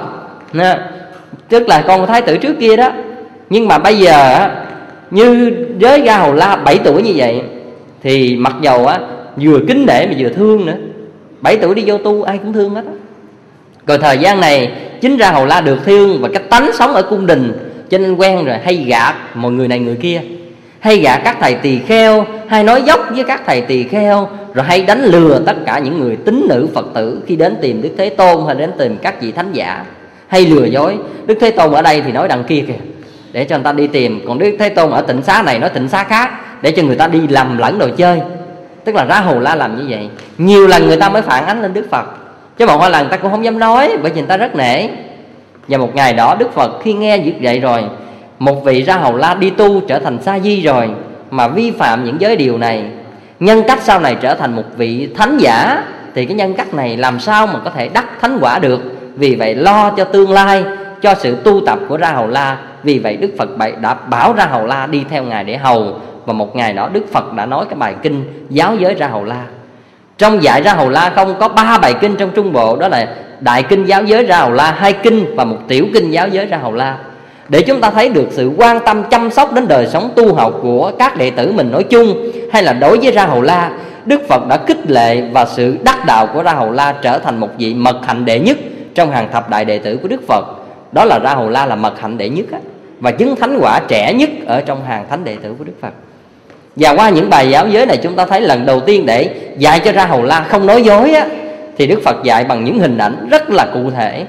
tức là con của thái tử trước kia đó. Nhưng mà bây giờ như với Ra Hầu La 7 tuổi như vậy, thì mặc dầu vừa kính nể mà vừa thương nữa. 7 tuổi đi vô tu ai cũng thương hết á. Rồi thời gian này chính Ra Hầu La được thương và cái tánh sống ở cung đình, cho nên quen rồi hay gạt mọi người này người kia, hay gạt các thầy tỳ kheo, hay nói dốc với các thầy tỳ kheo, rồi hay đánh lừa tất cả những người tín nữ Phật tử khi đến tìm Đức Thế Tôn hay đến tìm các vị thánh giả, hay lừa dối. Đức Thế Tôn ở đây thì nói đằng kia kìa, để cho người ta đi tìm. Còn Đức Thế Tôn ở tịnh xá này nói tịnh xá khác, để cho người ta đi lầm lẫn đồ chơi. Tức là Ra Hầu La làm như vậy. Nhiều lần người ta mới phản ánh lên Đức Phật, chứ một hai lần người ta cũng không dám nói, bởi vì người ta rất nể. Và một ngày đó Đức Phật khi nghe việc vậy rồi, một vị Ra Hầu La đi tu trở thành sa di rồi mà vi phạm những giới điều này, nhân cách sau này trở thành một vị thánh giả, thì cái nhân cách này làm sao mà có thể đắc thánh quả được. Vì vậy lo cho tương lai, cho sự tu tập của Ra Hầu La. Vì vậy Đức Phật đã bảo Ra Hầu La đi theo Ngài để hầu. Và một ngày đó Đức Phật đã nói cái bài kinh giáo giới Ra Hầu La. Trong dạy Ra Hầu La không có 3 bài kinh trong Trung Bộ, đó là đại kinh giáo giới Ra Hầu La 2 kinh và một tiểu kinh giáo giới Ra Hầu La, để chúng ta thấy được sự quan tâm chăm sóc đến đời sống tu học của các đệ tử mình nói chung, hay là đối với Ra Hầu La. Đức Phật đã khích lệ và sự đắc đạo của Ra Hầu La trở thành một vị mật hạnh đệ nhất trong hàng thập đại đệ tử của Đức Phật. Đó là Ra Hầu La là mật hạnh đệ nhất á, và chứng thánh quả trẻ nhất ở trong hàng thánh đệ tử của Đức Phật. Và qua những bài giáo giới này chúng ta thấy lần đầu tiên để dạy cho Ra Hầu La không nói dối á, thì Đức Phật dạy bằng những hình ảnh rất là cụ thể.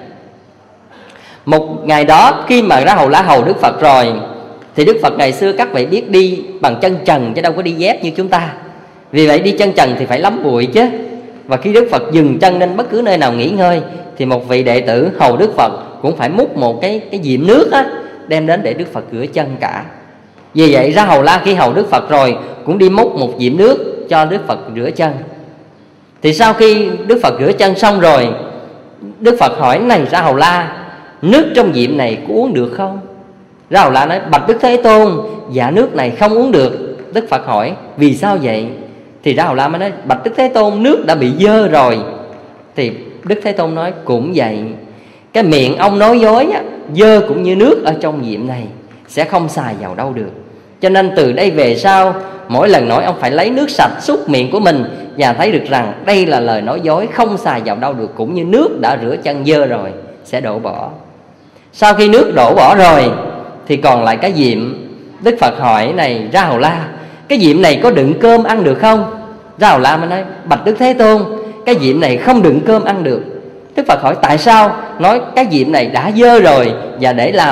Một ngày đó khi mà Ra Hầu La hầu Đức Phật rồi, thì Đức Phật ngày xưa các vị biết đi bằng chân trần chứ đâu có đi dép như chúng ta. Vì vậy đi chân trần thì phải lắm bụi chứ. Và khi Đức Phật dừng chân lên bất cứ nơi nào nghỉ ngơi, thì một vị đệ tử hầu Đức Phật cũng phải múc một cái diệm nước á, đem đến để Đức Phật rửa chân cả. Vì vậy Ra Hầu La khi hầu Đức Phật rồi cũng đi múc một diệm nước cho Đức Phật rửa chân. Thì sau khi Đức Phật rửa chân xong rồi, Đức Phật hỏi: này Ra Hầu La, nước trong diệm này có uống được không? Ra Hầu La nói: bạch Đức Thế Tôn, dạ nước này không uống được. Đức Phật hỏi: vì sao vậy? Thì Ra Hầu La mới nói: bạch Đức Thế Tôn, nước đã bị dơ rồi. Thì Đức Thế Tôn nói: cũng vậy, cái miệng ông nói dối á, dơ cũng như nước ở trong diệm này, sẽ không xài vào đâu được. Cho nên từ đây về sau, mỗi lần nói ông phải lấy nước sạch súc miệng của mình, và thấy được rằng đây là lời nói dối, không xài vào đâu được, cũng như nước đã rửa chân dơ rồi sẽ đổ bỏ. Sau khi nước đổ bỏ rồi thì còn lại cái diệm. Đức Phật hỏi: này Ra Hầu La, cái diệm này có đựng cơm ăn được không? Ra Hầu La mới nói: bạch Đức Thế Tôn, cái diệm này không đựng cơm ăn được. Đức Phật hỏi: tại sao? Nói: cái diệm này đã dơ rồi, và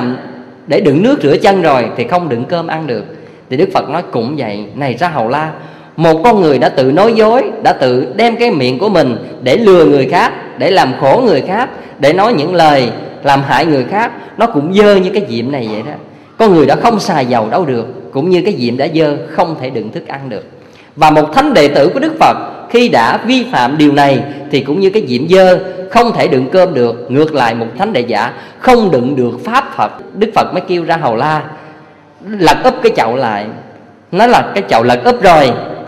để đựng nước rửa chân rồi thì không đựng cơm ăn được. Thì Đức Phật nói: cũng vậy, này Ra Hầu La, một con người đã tự nói dối, đã tự đem cái miệng của mình để lừa người khác, để làm khổ người khác, để nói những lời làm hại người khác, nó cũng dơ như cái diệm này vậy đó. Con người đã không xài dầu đâu được, cũng như cái diệm đã dơ, không thể đựng thức ăn được. Và một thánh đệ tử của Đức Phật khi đã vi phạm điều này thì cũng như cái diệm dơ, không thể đựng cơm được. Ngược lại một thánh đệ giả không đựng được pháp Phật. Đức Phật mới kêu Ra Hầu La lật úp cái chậu lại. Nó là cái chậu lật úp rồi.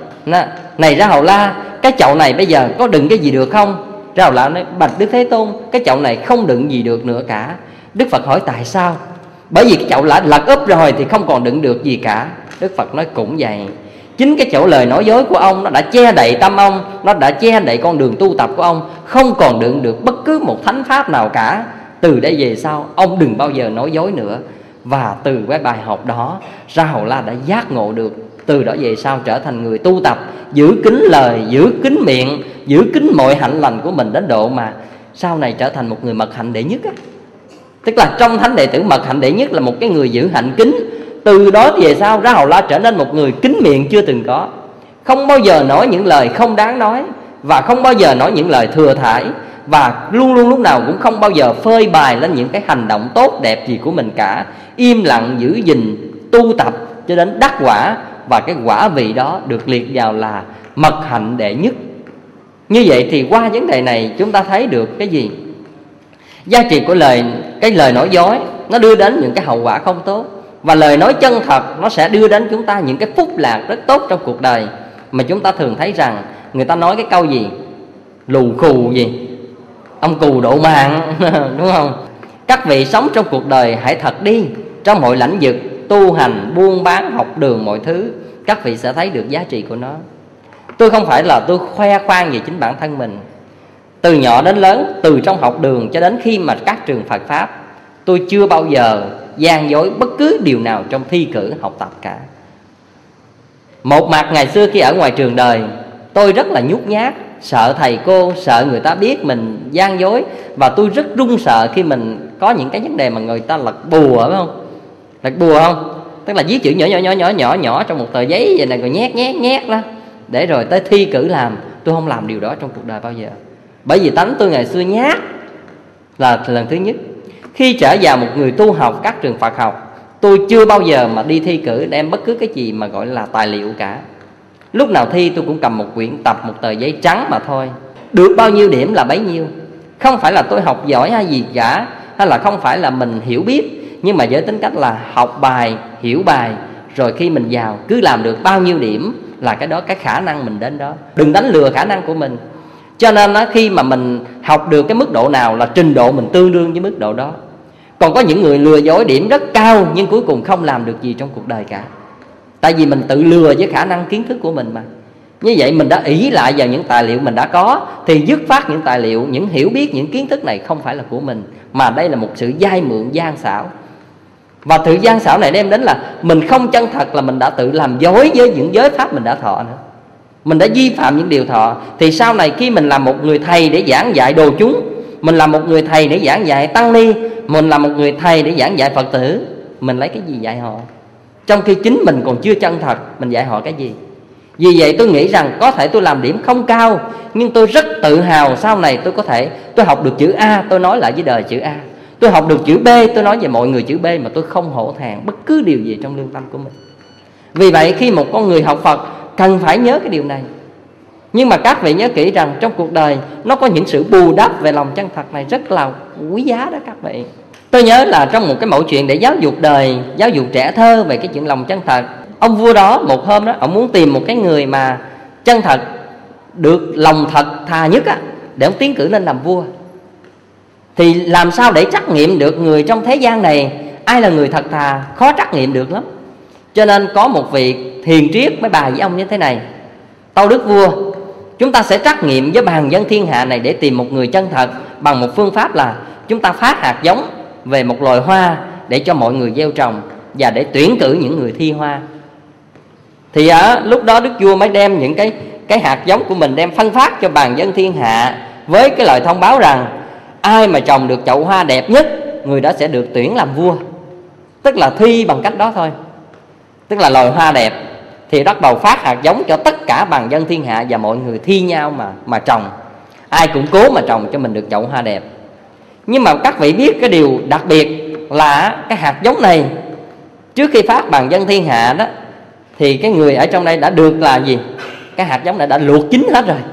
Này Ra Hầu La, cái chậu này bây giờ có đựng cái gì được không? Ra Hầu La nói: bạch Đức Thế Tôn, cái chậu này không đựng gì được nữa cả. Đức Phật hỏi: tại sao? Bởi vì cái chậu đã lật úp rồi thì không còn đựng được gì cả. Đức Phật nói: cũng vậy, chính cái chỗ lời nói dối của ông nó đã che đậy tâm ông, nó đã che đậy con đường tu tập của ông, không còn đựng được bất cứ một thánh pháp nào cả. Từ đây về sau ông đừng bao giờ nói dối nữa. Và từ cái bài học đó, Ra Hầu La đã giác ngộ được. Từ đó về sau trở thành người tu tập, giữ kín lời, giữ kín miệng, giữ kín mọi hạnh lành của mình, đến độ mà sau này trở thành một người mật hạnh đệ nhất á. Tức là trong thánh đệ tử, mật hạnh đệ nhất là một cái người giữ hạnh kính. Từ đó về sau Ra Hầu La trở nên một người kín miệng chưa từng có, không bao giờ nói những lời không đáng nói, và không bao giờ nói những lời thừa thãi, và luôn luôn lúc nào cũng không bao giờ phơi bày lên những cái hành động tốt đẹp gì của mình cả. Im lặng giữ gìn, tu tập cho đến đắc quả, và cái quả vị đó được liệt vào là mật hạnh đệ nhất. Như vậy thì qua vấn đề này chúng ta thấy được cái gì? Giá trị của cái lời nói dối nó đưa đến những cái hậu quả không tốt, và lời nói chân thật nó sẽ đưa đến chúng ta những cái phúc lạc rất tốt trong cuộc đời. Mà chúng ta thường thấy rằng người ta nói cái câu gì? Lù khù gì? Ông cù độ mạng đúng không? Các vị sống trong cuộc đời hãy thật đi, trong mọi lãnh vực, tu hành, buôn bán, học đường, mọi thứ, các vị sẽ thấy được giá trị của nó. Tôi không phải là tôi khoe khoang về chính bản thân mình. Từ nhỏ đến lớn, từ trong học đường cho đến khi mà các trường Phật Pháp, tôi chưa bao giờ gian dối bất cứ điều nào trong thi cử học tập cả. Một mặt ngày xưa khi ở ngoài trường đời, tôi rất là nhút nhát, sợ thầy cô, sợ người ta biết mình gian dối. Và tôi rất run sợ khi mình có những cái vấn đề mà người ta lật bùa, phải không? Lật bùa không? Tức là viết chữ nhỏ trong một tờ giấy vậy này, rồi nhét đó, để rồi tới thi cử làm. Tôi không làm điều đó trong cuộc đời bao giờ, bởi vì tánh tôi ngày xưa nhát là lần thứ nhất. Khi trở vào một người tu học các trường Phật học, tôi chưa bao giờ mà đi thi cử đem bất cứ cái gì mà gọi là tài liệu cả. Lúc nào thi tôi cũng cầm một quyển tập, một tờ giấy trắng mà thôi. Được bao nhiêu điểm là bấy nhiêu. Không phải là tôi học giỏi hay gì cả, hay là không phải là mình hiểu biết, nhưng mà với tính cách là học bài, hiểu bài, rồi khi mình vào cứ làm được bao nhiêu điểm là cái đó, cái khả năng mình đến đó. Đừng đánh lừa khả năng của mình. Cho nên khi mà mình học được cái mức độ nào là trình độ mình tương đương với mức độ đó. Còn có những người lừa dối điểm rất cao nhưng cuối cùng không làm được gì trong cuộc đời cả. Tại vì mình tự lừa với khả năng kiến thức của mình mà. Như vậy mình đã ỷ lại vào những tài liệu mình đã có, thì dứt phát những tài liệu, những hiểu biết, những kiến thức này không phải là của mình, mà đây là một sự vay mượn gian xảo. Và sự gian xảo này đem đến là mình không chân thật, là mình đã tự làm dối với những giới pháp mình đã thọ nữa. Mình đã vi phạm những điều thọ. Thì sau này khi mình làm một người thầy để giảng dạy đồ chúng, mình làm một người thầy để giảng dạy tăng ni, mình làm một người thầy để giảng dạy Phật tử, mình lấy cái gì dạy họ? Trong khi chính mình còn chưa chân thật, mình dạy họ cái gì? Vì vậy tôi nghĩ rằng có thể tôi làm điểm không cao, nhưng tôi rất tự hào sau này tôi học được chữ A, tôi nói lại với đời chữ A. Tôi học được chữ B, tôi nói về mọi người chữ B, mà tôi không hổ thẹn bất cứ điều gì trong lương tâm của mình. Vì vậy khi một con người học Phật cần phải nhớ cái điều này. Nhưng mà các vị nhớ kỹ rằng trong cuộc đời nó có những sự bù đắp về lòng chân thật này rất là quý giá đó các vị. Tôi nhớ là trong một cái mẫu chuyện để giáo dục đời, giáo dục trẻ thơ về cái chuyện lòng chân thật. Ông vua đó một hôm đó, ông muốn tìm một cái người mà chân thật, được lòng thật thà nhất á, để ông tiến cử lên làm vua. Thì làm sao để trắc nghiệm được người trong thế gian này ai là người thật thà? Khó trắc nghiệm được lắm. Cho nên có một vị hiền triết mới bài với ông như thế này: tâu đức vua, chúng ta sẽ trắc nghiệm với bàn dân thiên hạ này để tìm một người chân thật bằng một phương pháp là chúng ta phát hạt giống về một loài hoa để cho mọi người gieo trồng, và để tuyển cử những người thi hoa. Thì lúc đó đức vua mới đem những cái hạt giống của mình đem phân phát cho bàn dân thiên hạ, với cái lời thông báo rằng ai mà trồng được chậu hoa đẹp nhất, người đó sẽ được tuyển làm vua. Tức là thi bằng cách đó thôi, tức là loài hoa đẹp. Thì bắt đầu phát hạt giống cho tất cả bàn dân thiên hạ, và mọi người thi nhau mà trồng. Ai cũng cố mà trồng cho mình được chậu hoa đẹp. Nhưng mà các vị biết cái điều đặc biệt là cái hạt giống này, trước khi phát bàn dân thiên hạ đó, thì cái người ở trong đây đã được là gì? Cái hạt giống này đã luộc chín hết rồi.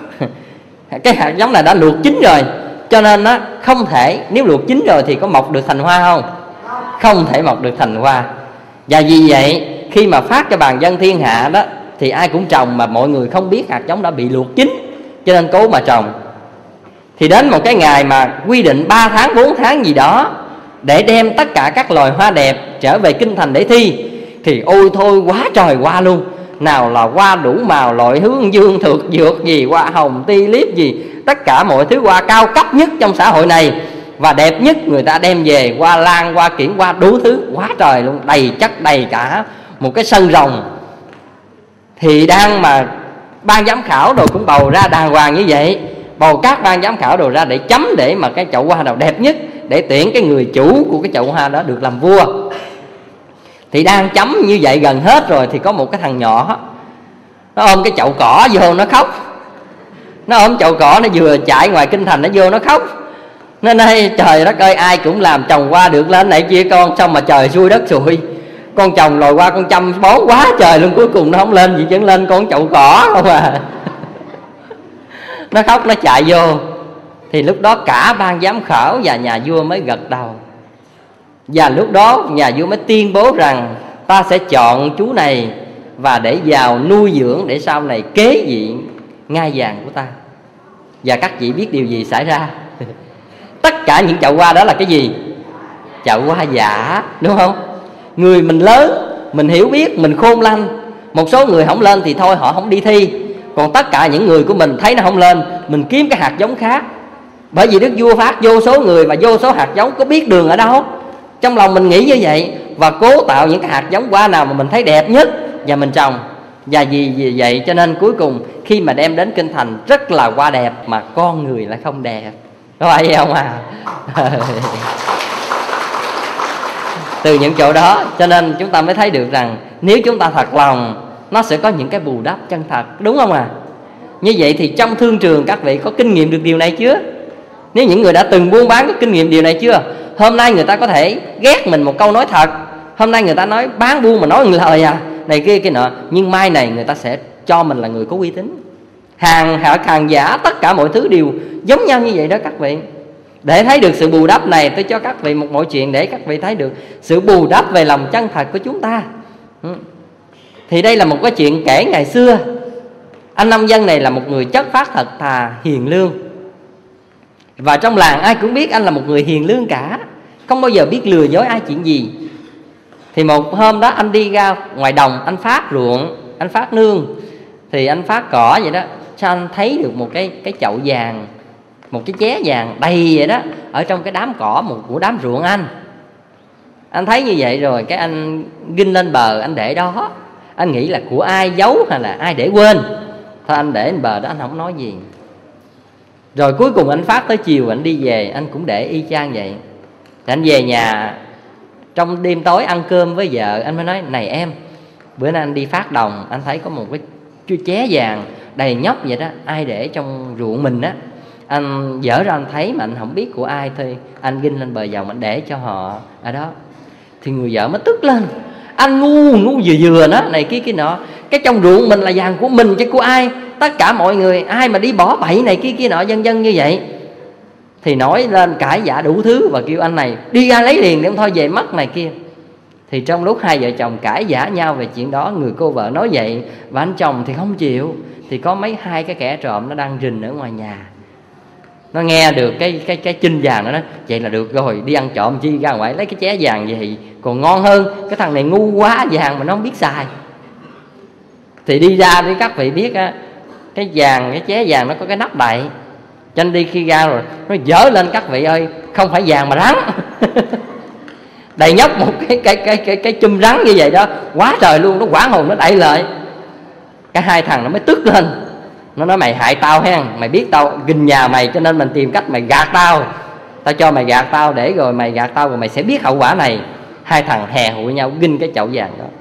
Cái hạt giống này đã luộc chín rồi, cho nên nó không thể, nếu luộc chín rồi thì có mọc được thành hoa không? Không thể mọc được thành hoa. Và vì vậy khi mà phát cho bàn dân thiên hạ đó, thì ai cũng trồng, mà mọi người không biết hạt giống đã bị luộc chín, cho nên cố mà trồng. Thì đến một cái ngày mà quy định 3 tháng 4 tháng gì đó để đem tất cả các loài hoa đẹp trở về kinh thành để thi, thì ôi thôi quá trời hoa luôn. Nào là hoa đủ màu, loại hướng dương, thực dược gì, hoa hồng, ti liếp gì, tất cả mọi thứ hoa cao cấp nhất trong xã hội này. và đẹp nhất người ta đem về hoa lan, hoa kiển, hoa đủ thứ quá trời luôn, đầy chất, đầy cả một cái sân rồng. Thì đang mà ban giám khảo đồ cũng bầu ra đàng hoàng như vậy, bầu các ban giám khảo đồ ra để chấm, để mà cái chậu hoa nào đẹp nhất để tuyển cái người chủ của cái chậu hoa đó được làm vua. Thì đang chấm như vậy gần hết rồi thì có một cái thằng nhỏ, nó ôm cái chậu cỏ vô nó khóc. Nó ôm chậu cỏ, nó vừa chạy ngoài kinh thành nó vô nó khóc. Nó nói trời đất ơi, ai cũng làm trồng hoa được lên này kia con, xong mà trời xui đất xui, con trồng loài hoa con chăm bón quá trời luôn, cuối cùng nó không lên gì chẳng lên con chậu cỏ không à. Nó khóc nó chạy vô. Thì lúc đó cả ban giám khảo và nhà vua mới gật đầu. Và lúc đó nhà vua mới tuyên bố rằng ta sẽ chọn chú này và để vào nuôi dưỡng, để sau này kế vị ngai vàng của ta. Và các vị biết điều gì xảy ra? Tất cả những chậu hoa đó là cái gì? Chậu hoa giả, đúng không? Người mình lớn, mình hiểu biết, mình khôn lanh. Một số người không lên thì thôi, họ không đi thi. Còn tất cả những người của mình thấy nó không lên, mình kiếm cái hạt giống khác. Bởi vì Đức Vua phát vô số người và vô số hạt giống, có biết đường ở đâu. Trong lòng mình nghĩ như vậy và cố tạo những cái hạt giống hoa nào mà mình thấy đẹp nhất và mình trồng. Và vì vậy cho nên cuối cùng khi mà đem đến kinh thành rất là hoa đẹp mà con người lại không đẹp. Có phải vậy không à? Từ những chỗ đó cho nên chúng ta mới thấy được rằng nếu chúng ta thật lòng, nó sẽ có những cái bù đắp chân thật, đúng không à? Như vậy thì trong thương trường các vị có kinh nghiệm được điều này chưa? Nếu những người đã từng buôn bán có kinh nghiệm điều này chưa? Hôm nay người ta có thể ghét mình một câu nói thật, hôm nay người ta nói bán buôn mà nói một lời à, này kia kia nọ, nhưng mai này người ta sẽ cho mình là người có uy tín. Hàng giả, tất cả mọi thứ đều giống nhau như vậy đó các vị. Để thấy được sự bù đắp này, tôi cho các vị một mọi chuyện để các vị thấy được sự bù đắp về lòng chân thật của chúng ta. Thì đây là một cái chuyện kể ngày xưa. Anh nông dân này là một người chất phác thật thà, hiền lương. Và trong làng ai cũng biết anh là một người hiền lương cả, không bao giờ biết lừa dối ai chuyện gì. Thì một hôm đó anh đi ra ngoài đồng, anh phát ruộng, anh phát nương. Thì anh phát cỏ vậy đó, sao anh thấy được một cái chậu vàng, một cái ché vàng đầy vậy đó, ở trong cái đám cỏ của đám ruộng anh. Anh thấy như vậy rồi cái anh ghinh lên bờ, anh để đó. Anh nghĩ là của ai giấu hay là ai để quên. Thôi anh để lên bờ đó, anh không nói gì. Rồi cuối cùng anh phát tới chiều anh đi về, anh cũng để y chang vậy. Thì anh về nhà, trong đêm tối ăn cơm với vợ, anh mới nói này em, bữa nay anh đi phát đồng, anh thấy có một cái ché vàng đầy nhóc vậy đó, ai để trong ruộng mình á. Anh dở ra anh thấy mà anh không biết của ai thôi, anh ghinh lên bờ dòng anh để cho họ ở đó. Thì người vợ mới tức lên, anh ngu vừa đó, này kia nọ, cái trong ruộng mình là vàng của mình chứ của ai. Tất cả mọi người ai mà đi bỏ bậy này kia nọ vân vân như vậy. Thì nói lên cãi vã đủ thứ và kêu anh này đi ra lấy liền để không thôi về mất này kia. Thì trong lúc hai vợ chồng cãi vã nhau về chuyện đó, người cô vợ nói vậy và anh chồng thì không chịu. Thì có hai cái kẻ trộm nó đang rình ở ngoài nhà, nó nghe được cái chinh vàng, nó nói vậy là được rồi, đi ăn trộm chi ra ngoài lấy cái ché vàng vậy còn ngon hơn, cái thằng này ngu quá, vàng mà nó không biết xài. Thì đi ra để các vị biết á, cái vàng, cái ché vàng nó có cái nắp đậy, cho nên đi khi ra rồi nó dở lên các vị ơi, không phải vàng mà rắn. Đầy nhóc một cái chum rắn như vậy đó, quá trời luôn, nó hoảng hồn nó đẩy lại. Cái hai thằng nó mới tức lên, nó nói mày hại tao hen, mày biết tao gìn nhà mày cho nên mình tìm cách mày gạt tao, tao cho mày gạt tao để rồi mày gạt tao rồi mày sẽ biết hậu quả này. Hai thằng hè hụi nhau ginh cái chậu vàng đó.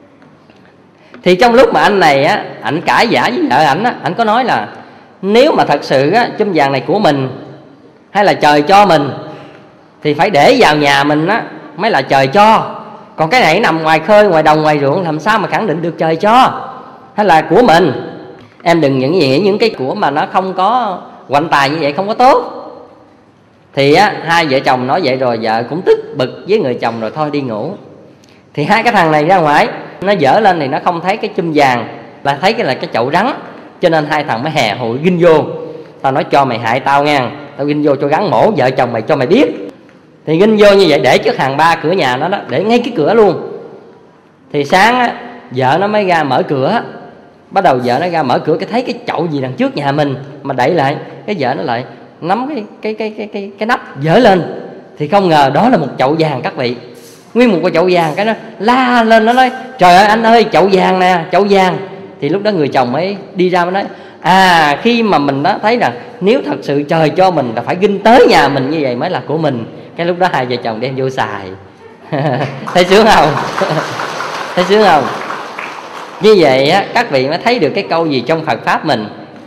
Thì trong lúc mà anh này á, ảnh cãi vã với vợ ảnh á, ảnh có nói là nếu mà thật sự á, chum vàng này của mình hay là trời cho mình thì phải để vào nhà mình á mới là trời cho. Còn cái này nằm ngoài khơi, ngoài đồng, ngoài ruộng, làm sao mà khẳng định được trời cho hay là của mình. Em đừng nghĩ những cái của mà nó không có hoạnh tài như vậy không có tốt. Thì á, hai vợ chồng nói vậy rồi vợ cũng tức bực với người chồng rồi thôi đi ngủ. Thì hai cái thằng này ra ngoài, nó dở lên thì nó không thấy cái chum vàng, là thấy cái là cái chậu rắn. Cho nên hai thằng mới hè hụi ginh vô. Tao nói cho mày hại tao nha, tao ginh vô cho rắn mổ vợ chồng mày cho mày biết. Thì ginh vô như vậy để trước hàng ba cửa nhà nó đó, để ngay cái cửa luôn. Thì sáng á, vợ nó mới ra mở cửa. Bắt đầu vợ nó ra mở cửa cái thấy cái chậu gì đằng trước nhà mình mà đẩy lại. Cái vợ nó lại nắm cái nắp dở lên, thì không ngờ đó là một chậu vàng các vị. Nguyên một chậu vàng, cái nó la lên, nó nói trời ơi anh ơi, chậu vàng nè, chậu vàng. Thì lúc đó người chồng mới đi ra mới nói khi mà mình đã thấy rằng nếu thật sự trời cho mình là phải ginh tới nhà mình như vậy mới là của mình. Cái lúc đó hai vợ chồng đem vô xài. Thấy sướng không? Thấy sướng không? Như vậy á, các vị mới thấy được cái câu gì trong Phật Pháp mình.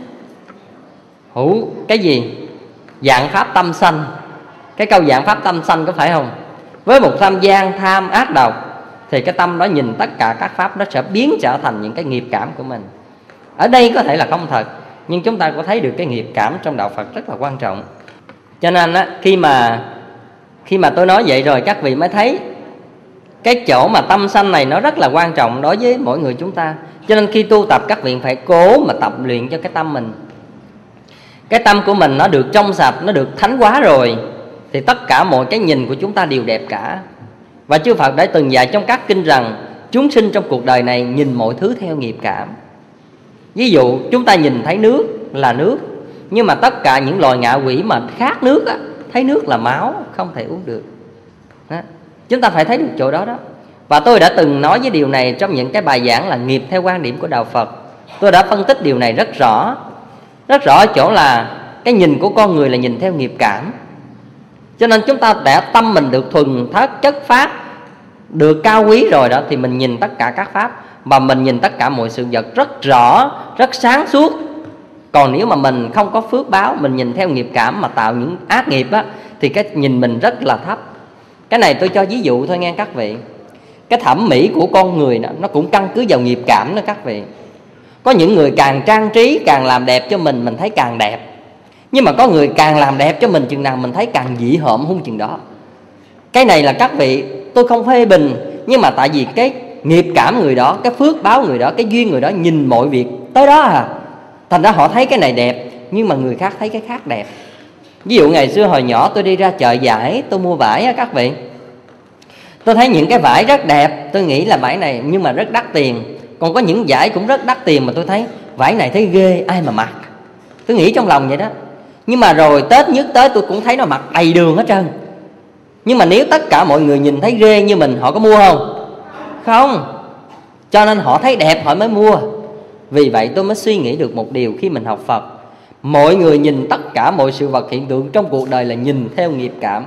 Hữu cái gì? Vạn pháp tâm sanh. Cái câu vạn pháp tâm sanh có phải không? Với một tâm gian tham ác độc thì cái tâm đó nhìn tất cả các pháp nó sẽ biến trở thành những cái nghiệp cảm của mình. Ở đây có thể là không thật, nhưng chúng ta có thấy được cái nghiệp cảm trong đạo Phật rất là quan trọng. Cho nên á, khi mà tôi nói vậy rồi các vị mới thấy cái chỗ mà tâm sanh này nó rất là quan trọng đối với mỗi người chúng ta. Cho nên khi tu tập các vị phải cố mà tập luyện cho cái tâm mình. Cái tâm của mình nó được trong sạch, nó được thánh hóa rồi, thì tất cả mọi cái nhìn của chúng ta đều đẹp cả. Và chư Phật đã từng dạy trong các kinh rằng chúng sinh trong cuộc đời này nhìn mọi thứ theo nghiệp cảm. Ví dụ chúng ta nhìn thấy nước là nước, nhưng mà tất cả những loài ngạ quỷ mà khát nước á, thấy nước là máu, không thể uống được đó. Chúng ta phải thấy được chỗ đó đó. Và tôi đã từng nói với điều này trong những cái bài giảng là nghiệp theo quan điểm của đạo Phật. Tôi đã phân tích điều này rất rõ. Rất rõ ở chỗ là cái nhìn của con người là nhìn theo nghiệp cảm. Cho nên chúng ta đã tâm mình được thuần thất chất pháp, được cao quý rồi đó, thì mình nhìn tất cả các pháp, và mình nhìn tất cả mọi sự vật rất rõ, rất sáng suốt. Còn nếu mà mình không có phước báo, mình nhìn theo nghiệp cảm mà tạo những ác nghiệp á, thì cái nhìn mình rất là thấp. Cái này tôi cho ví dụ thôi nghe các vị. Cái thẩm mỹ của con người đó, nó cũng căn cứ vào nghiệp cảm đó các vị. Có những người càng trang trí, càng làm đẹp cho mình thấy càng đẹp. Nhưng mà có người càng làm đẹp cho mình chừng nào mình thấy càng dị hợm hung chừng đó. Cái này là các vị, tôi không phê bình, nhưng mà tại vì cái nghiệp cảm người đó, cái phước báo người đó, cái duyên người đó nhìn mọi việc tới đó à. Thành ra họ thấy cái này đẹp, nhưng mà người khác thấy cái khác đẹp. Ví dụ ngày xưa hồi nhỏ tôi đi ra chợ vải, tôi mua vải á các vị. Tôi thấy những cái vải rất đẹp, tôi nghĩ là vải này nhưng mà rất đắt tiền. Còn có những vải cũng rất đắt tiền mà tôi thấy vải này thấy ghê, ai mà mặc. Tôi nghĩ trong lòng vậy đó. Nhưng mà rồi Tết nhất tới tôi cũng thấy nó mặc đầy đường hết trơn. Nhưng mà nếu tất cả mọi người nhìn thấy ghê như mình, họ có mua không? Không. Cho nên họ thấy đẹp họ mới mua. Vì vậy tôi mới suy nghĩ được một điều khi mình học Phật. Mọi người nhìn tất cả mọi sự vật hiện tượng trong cuộc đời là nhìn theo nghiệp cảm.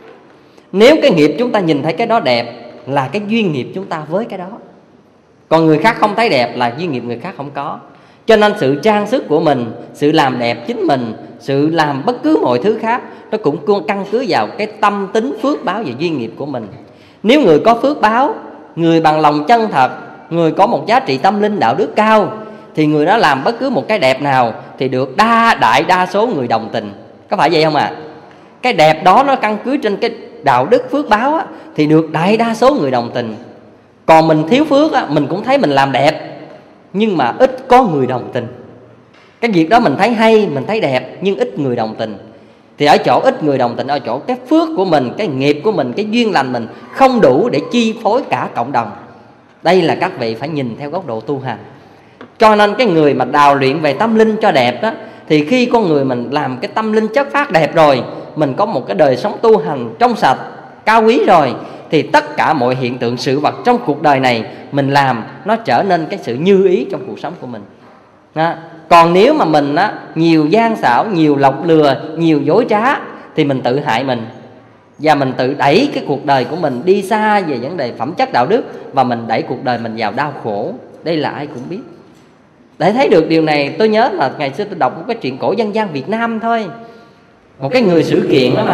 Nếu cái nghiệp chúng ta nhìn thấy cái đó đẹp là cái duyên nghiệp chúng ta với cái đó. Còn người khác không thấy đẹp là duyên nghiệp người khác không có. Cho nên sự trang sức của mình, sự làm đẹp chính mình, sự làm bất cứ mọi thứ khác, nó cũng căn cứ vào cái tâm tính phước báo và duyên nghiệp của mình. Nếu người có phước báo, người bằng lòng chân thật, người có một giá trị tâm linh đạo đức cao, thì người đó làm bất cứ một cái đẹp nào thì được đại đa số người đồng tình. Có phải vậy không ạ? Cái đẹp đó nó căn cứ trên cái đạo đức phước báo á, thì được đại đa số người đồng tình. Còn mình thiếu phước á, mình cũng thấy mình làm đẹp, nhưng mà ít có người đồng tình. Cái việc đó mình thấy hay, mình thấy đẹp, nhưng ít người đồng tình. Thì ở chỗ ít người đồng tình, ở chỗ cái phước của mình, cái nghiệp của mình, cái duyên lành mình không đủ để chi phối cả cộng đồng. Đây là các vị phải nhìn theo góc độ tu hành. Cho nên cái người mà đào luyện về tâm linh cho đẹp đó, thì khi con người mình làm cái tâm linh chất phát đẹp rồi, mình có một cái đời sống tu hành trong sạch, cao quý rồi, thì tất cả mọi hiện tượng sự vật trong cuộc đời này mình làm nó trở nên cái sự như ý trong cuộc sống của mình đó. Còn nếu mà mình á, nhiều gian xảo, nhiều lọc lừa, nhiều dối trá, thì mình tự hại mình. Và mình tự đẩy cái cuộc đời của mình đi xa về vấn đề phẩm chất đạo đức, và mình đẩy cuộc đời mình vào đau khổ. Đây là ai cũng biết. Để thấy được điều này, tôi nhớ là ngày xưa tôi đọc một cái truyện cổ dân gian Việt Nam thôi. Một cái người sự kiện đó mà.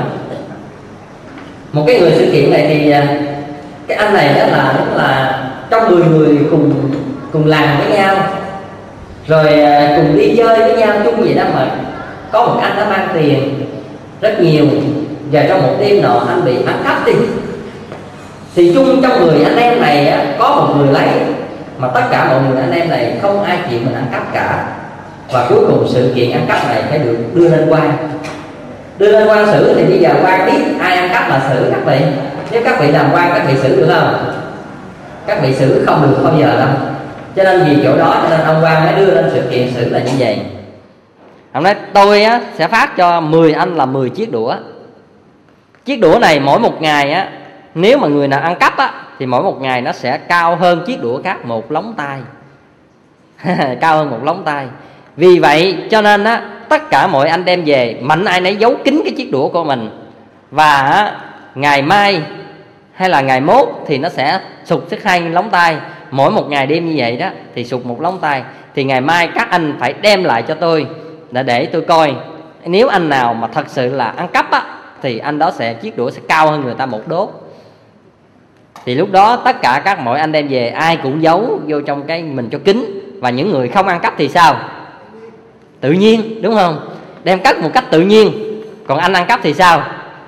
Một cái người sự kiện này thì cái anh này đó là trong 10 người cùng làm với nhau, rồi cùng đi chơi với nhau chung vậy đó, mà có một anh đã mang tiền rất nhiều, và trong một đêm nọ anh bị ăn cắp đi. Thì chung trong người anh em này á, có một người lấy, mà tất cả mọi người anh em này không ai chịu mình ăn cắp cả. Và cuối cùng sự kiện ăn cắp này phải được đưa lên quan. Đưa lên quan xử thì bây giờ quan biết ai ăn cắp mà xử các vị. Nếu các vị làm quan các vị xử được không? Các vị xử không được bao giờ đâu. Cho nên vì chỗ đó cho nên ông quan mới đưa lên sự kiện xử là như vậy. Ông nói tôi á, sẽ phát cho 10 anh là 10 chiếc đũa. Chiếc đũa này mỗi một ngày á, nếu mà người nào ăn cắp á, thì mỗi một ngày nó sẽ cao hơn chiếc đũa khác một lóng tay. Cao hơn một lóng tay. Vì vậy cho nên á, tất cả mọi anh đem về, mạnh ai nấy giấu kín cái chiếc đũa của mình. Và á, ngày mai hay là ngày mốt thì nó sẽ sụt sức 2 lóng tay. Mỗi một ngày đêm như vậy đó thì sụt 1 lóng tay. Thì ngày mai các anh phải đem lại cho tôi để tôi coi. Nếu anh nào mà thật sự là ăn cắp á, thì anh đó chiếc đũa sẽ cao hơn người ta 1 đốt. Thì lúc đó tất cả mọi anh đem về, ai cũng giấu vô trong cái mình cho kín. Và những người không ăn cắp thì sao? Tự nhiên, đúng không? Đem cất một cách tự nhiên. Còn anh ăn cắp thì sao?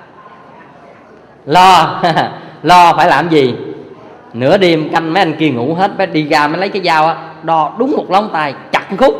Lo phải làm gì? Nửa đêm canh mấy anh kia ngủ hết, mới đi ra mới lấy cái dao á, đo đúng 1 lóng tay, chặt khúc.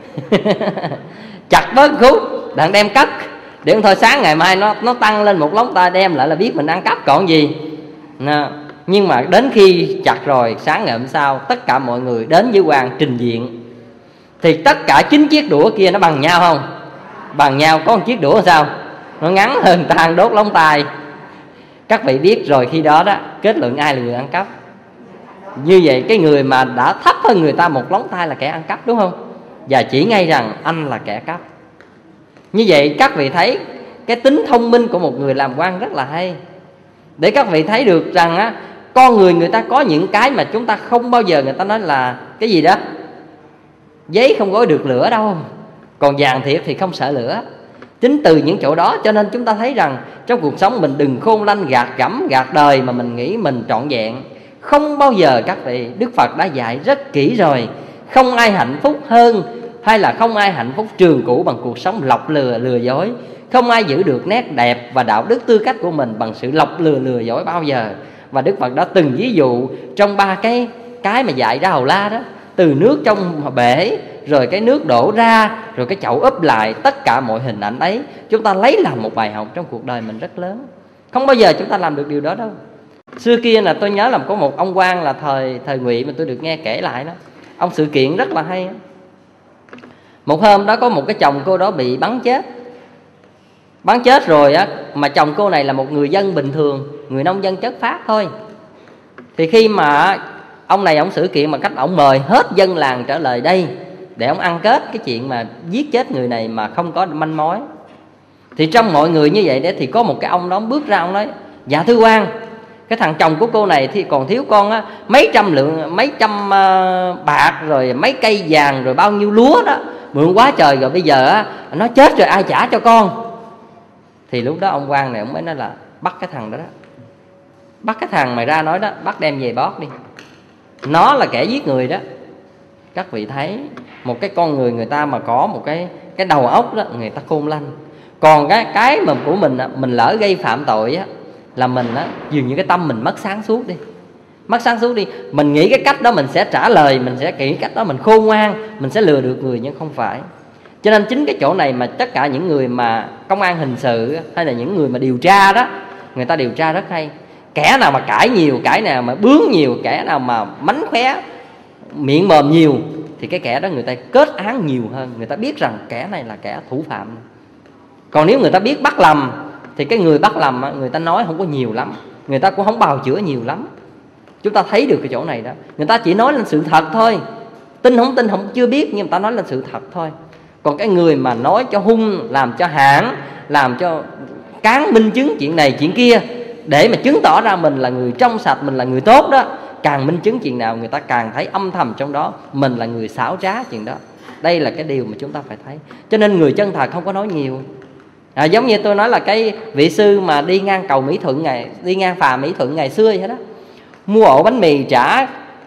Chặt bớt khúc, đặng đem cất. Để thôi sáng ngày mai nó tăng lên 1 lóng tay, đem lại là biết mình ăn cắp còn gì. Nhưng mà đến khi chặt rồi, sáng ngày hôm sau tất cả mọi người đến với quan trình diện, thì tất cả 9 chiếc đũa kia nó bằng nhau không? Bằng nhau. Có một chiếc đũa sao? Nó ngắn hơn ta ăn đốt lóng tay. Các vị biết rồi, khi đó đó kết luận ai là người ăn cắp. Như vậy cái người mà đã thấp hơn người ta 1 lóng tay là kẻ ăn cắp, đúng không? Và chỉ ngay rằng anh là kẻ cắp. Như vậy các vị thấy cái tính thông minh của một người làm quan rất là hay. Để các vị thấy được rằng á, con người ta có những cái mà chúng ta không bao giờ người ta nói là cái gì đó giấy không gói được lửa đâu, còn vàng thiệt thì không sợ lửa. Chính từ những chỗ đó cho nên chúng ta thấy rằng trong cuộc sống mình đừng khôn lanh gạt gẫm gạt đời mà mình nghĩ mình trọn vẹn. Không bao giờ các vị, Đức Phật đã dạy rất kỹ rồi, không ai hạnh phúc hơn hay là không ai hạnh phúc trường cửu bằng cuộc sống lọc lừa dối. Không ai giữ được nét đẹp và đạo đức tư cách của mình bằng sự lọc lừa dối bao giờ. Và Đức Phật đã từng ví dụ trong 3 cái mà dạy ra Hầu La đó, từ nước trong bể, rồi cái nước đổ ra, rồi cái chậu úp lại, tất cả mọi hình ảnh ấy chúng ta lấy làm một bài học trong cuộc đời mình rất lớn. Không bao giờ chúng ta làm được điều đó đâu. Xưa kia là tôi nhớ là có một ông quan là thời Ngụy mà tôi được nghe kể lại đó. Ông sự kiện rất là hay. Một hôm đó có một cái chồng cô đó bị bắn chết. Bắn chết rồi á, mà chồng cô này là một người dân bình thường, người nông dân chất phác thôi. Thì khi mà ông này ông xử kiện bằng cách ông mời hết dân làng trở lại đây để ông ăn kết cái chuyện mà giết chết người này mà không có manh mối. Thì trong mọi người như vậy đấy, thì có một cái ông đó ông bước ra, ông nói: dạ thưa quan, cái thằng chồng của cô này thì còn thiếu con á mấy trăm bạc, rồi mấy cây vàng, rồi bao nhiêu lúa đó, mượn quá trời, rồi bây giờ á nó chết rồi ai trả cho con. Thì lúc đó ông quan này ông mới nói là bắt cái thằng đó đó, bắt cái thằng mày ra nói đó, bắt đem về bót đi, nó là kẻ giết người đó. Các vị thấy một cái con người ta mà có một cái đầu óc đó, người ta khôn lanh. Còn cái mà của mình lỡ gây phạm tội á, là mình á dường như cái tâm mình mất sáng suốt đi. Mất sáng suốt đi. Mình nghĩ cái cách đó mình sẽ trả lời, mình sẽ nghĩ cách đó mình khôn ngoan, mình sẽ lừa được người, nhưng không phải. Cho nên chính cái chỗ này mà tất cả những người mà công an hình sự hay là những người mà điều tra đó, người ta điều tra rất hay. Kẻ nào mà cãi nhiều, kẻ nào mà bướng nhiều, kẻ nào mà mánh khóe, miệng mồm nhiều, thì cái kẻ đó người ta kết án nhiều hơn. Người ta biết rằng kẻ này là kẻ thủ phạm. Còn nếu người ta biết bắt lầm, thì cái người bắt lầm người ta nói không có nhiều lắm, người ta cũng không bào chữa nhiều lắm. Chúng ta thấy được cái chỗ này đó. Người ta chỉ nói lên sự thật thôi, tin không chưa biết, nhưng người ta nói lên sự thật thôi. Còn cái người mà nói cho hung, làm cho hãng, làm cho cán minh chứng chuyện này chuyện kia, để mà chứng tỏ ra mình là người trong sạch, mình là người tốt đó, càng minh chứng chuyện nào người ta càng thấy âm thầm trong đó mình là người xảo trá chuyện đó. Đây là cái điều mà chúng ta phải thấy. Cho nên người chân thật không có nói nhiều. Giống như tôi nói là cái vị sư mà đi ngang cầu Mỹ Thuận đi ngang phà Mỹ Thuận ngày xưa vậy đó, mua ổ bánh mì trả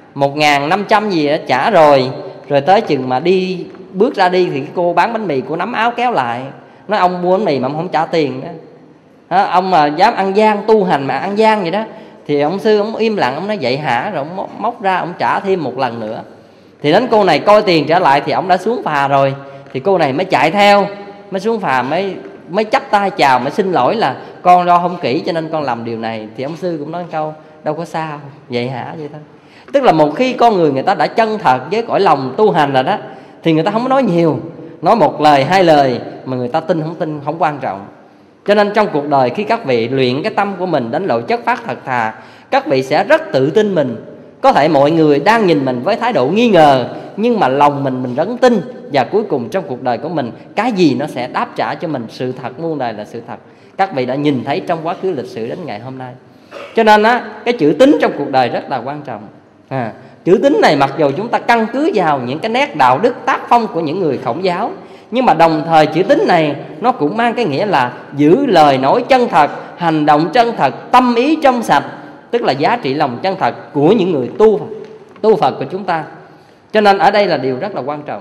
1.500 gì đó, trả rồi tới chừng mà bước ra đi thì cái cô bán bánh mì cô nắm áo kéo lại, nói ông mua bánh mì mà ông không trả tiền đó. Ông mà dám ăn gian, tu hành mà ăn gian vậy đó. Thì ông sư ông im lặng, ông nói vậy hả, rồi ông móc ra ông trả thêm một lần nữa. Thì đến cô này coi tiền trả lại thì ông đã xuống phà rồi. Thì cô này mới chạy theo, mới xuống phà, mới chắp tay chào, mới xin lỗi là con do không kỹ cho nên con làm điều này. Thì ông sư cũng nói câu đâu có sao, vậy hả, vậy thôi. Tức là một khi con người ta đã chân thật với cõi lòng tu hành rồi đó, thì người ta không có nói nhiều, nói một lời hai lời mà người ta tin không quan trọng. Cho nên trong cuộc đời khi các vị luyện cái tâm của mình đến lộ chất phát thật thà, các vị sẽ rất tự tin mình. Có thể mọi người đang nhìn mình với thái độ nghi ngờ, nhưng mà lòng mình rất tin. Và cuối cùng trong cuộc đời của mình, cái gì nó sẽ đáp trả cho mình. Sự thật muôn đời là sự thật. Các vị đã nhìn thấy trong quá khứ lịch sử đến ngày hôm nay. Cho nên cái chữ tín trong cuộc đời rất là quan trọng. Chữ tín này mặc dù chúng ta căn cứ vào những cái nét đạo đức tác phong của những người Khổng giáo, nhưng mà đồng thời chữ tín này nó cũng mang cái nghĩa là giữ lời nói chân thật, hành động chân thật, tâm ý trong sạch, tức là giá trị lòng chân thật của những người tu Phật của chúng ta. Cho nên ở đây là điều rất là quan trọng.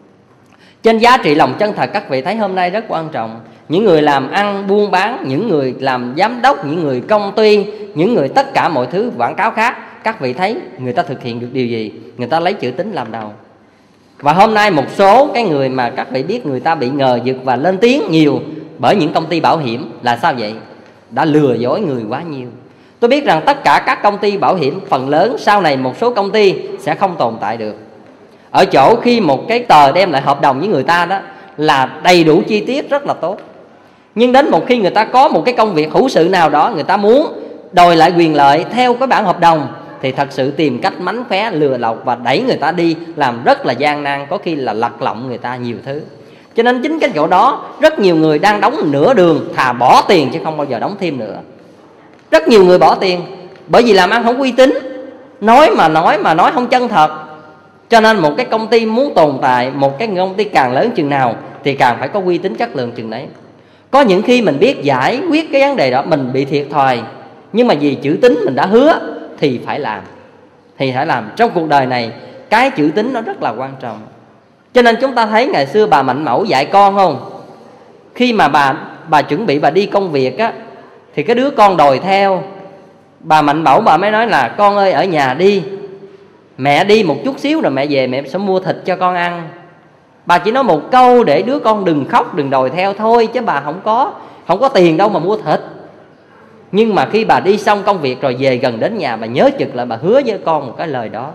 Trên giá trị lòng chân thật các vị thấy hôm nay rất quan trọng. Những người làm ăn buôn bán, những người làm giám đốc, những người công ty, những người tất cả mọi thứ quảng cáo khác, các vị thấy người ta thực hiện được điều gì? Người ta lấy chữ tín làm đầu. Và hôm nay một số cái người mà các vị biết người ta bị ngờ vực và lên tiếng nhiều bởi những công ty bảo hiểm là sao vậy? Đã lừa dối người quá nhiều. Tôi biết rằng tất cả các công ty bảo hiểm phần lớn sau này một số công ty sẽ không tồn tại được. Ở chỗ khi một cái tờ đem lại hợp đồng với người ta đó là đầy đủ chi tiết rất là tốt, nhưng đến một khi người ta có một cái công việc hữu sự nào đó, người ta muốn đòi lại quyền lợi theo cái bản hợp đồng, thì thật sự tìm cách mánh khóe lừa lọc và đẩy người ta đi, làm rất là gian nan, có khi là lật lọng người ta nhiều thứ. Cho nên chính cái chỗ đó rất nhiều người đang đóng nửa đường, thà bỏ tiền chứ không bao giờ đóng thêm nữa. Rất nhiều người bỏ tiền bởi vì làm ăn không uy tín, nói không chân thật. Cho nên một cái công ty muốn tồn tại, một cái công ty càng lớn chừng nào thì càng phải có uy tín chất lượng chừng đấy. Có những khi mình biết giải quyết cái vấn đề đó mình bị thiệt thòi, nhưng mà vì chữ tín mình đã hứa thì phải làm. Trong cuộc đời này cái chữ tín nó rất là quan trọng. Cho nên chúng ta thấy ngày xưa bà Mạnh Mẫu dạy con không? Khi mà bà chuẩn bị bà đi công việc á, thì cái đứa con đòi theo. Bà Mạnh Mẫu bà mới nói là con ơi ở nhà đi, mẹ đi một chút xíu rồi mẹ về mẹ sẽ mua thịt cho con ăn. Bà chỉ nói một câu để đứa con đừng khóc, đừng đòi theo thôi, chứ bà không có tiền đâu mà mua thịt. Nhưng mà khi bà đi xong công việc rồi về gần đến nhà, bà nhớ chực lại bà hứa với con một cái lời đó.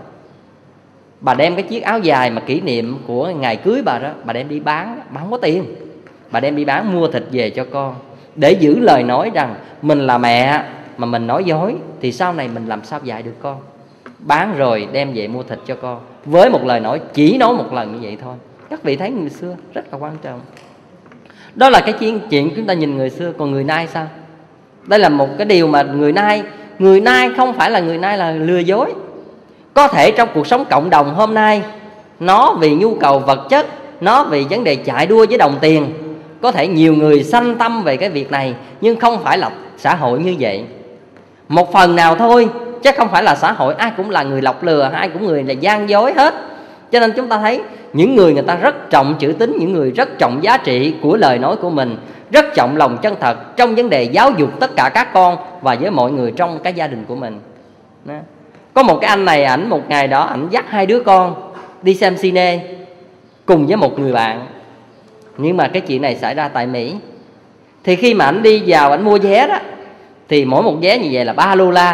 Bà đem cái chiếc áo dài mà kỷ niệm của ngày cưới bà đó, bà đem đi bán, bà không có tiền, bà đem đi bán mua thịt về cho con, để giữ lời nói rằng mình là mẹ mà mình nói dối thì sau này mình làm sao dạy được con. Bán rồi đem về mua thịt cho con, với một lời nói chỉ nói một lần như vậy thôi. Các vị thấy người xưa rất là quan trọng. Đó là cái chuyện chúng ta nhìn người xưa. Còn người nay sao? Đây là một cái điều mà người nay không phải là người nay là lừa dối. Có thể trong cuộc sống cộng đồng hôm nay, nó vì nhu cầu vật chất, nó vì vấn đề chạy đua với đồng tiền, có thể nhiều người sanh tâm về cái việc này, nhưng không phải là xã hội như vậy. Một phần nào thôi, chứ không phải là xã hội ai cũng là người lọc lừa, ai cũng người là gian dối hết. Cho nên chúng ta thấy những người ta rất trọng chữ tín, những người rất trọng giá trị của lời nói của mình, rất trọng lòng chân thật trong vấn đề giáo dục tất cả các con và với mọi người trong cái gia đình của mình. Đó. Có một cái anh này, ảnh một ngày đó ảnh dắt 2 đứa con đi xem cine cùng với một người bạn. Nhưng mà cái chuyện này xảy ra tại Mỹ. Thì khi mà ảnh đi vào ảnh mua vé đó, thì mỗi một vé như vậy là $3.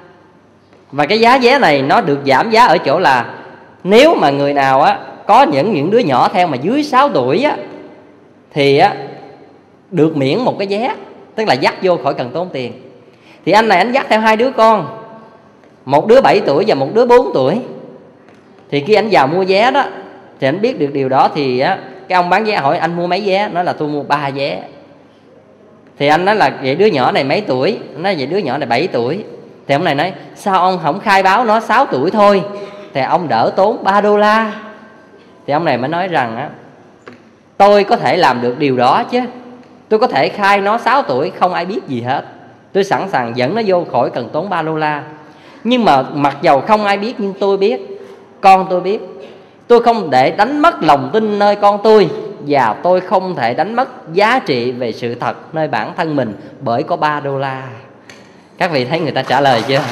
Và cái giá vé này nó được giảm giá ở chỗ là nếu mà người nào có những đứa nhỏ theo mà dưới 6 tuổi thì được miễn một cái vé, tức là dắt vô khỏi cần tốn tiền. Thì anh này anh dắt theo 2 đứa con, một đứa 7 tuổi và một đứa 4 tuổi. Thì khi anh vào mua vé đó thì anh biết được điều đó, thì cái ông bán vé hỏi anh mua mấy vé, nói là tôi mua 3 vé. Thì anh nói là vậy đứa nhỏ này mấy tuổi? Anh nói vậy đứa nhỏ này 7 tuổi. Thì ông này nói sao ông không khai báo nó 6 tuổi thôi, thì ông đỡ tốn $3. Thì ông này mới nói rằng tôi có thể làm được điều đó chứ, tôi có thể khai nó 6 tuổi không ai biết gì hết, tôi sẵn sàng dẫn nó vô khỏi cần tốn $3. Nhưng mà mặc dầu không ai biết, nhưng tôi biết, con tôi biết, tôi không để đánh mất lòng tin nơi con tôi, và tôi không thể đánh mất giá trị về sự thật nơi bản thân mình bởi có $3. Các vị thấy người ta trả lời chưa?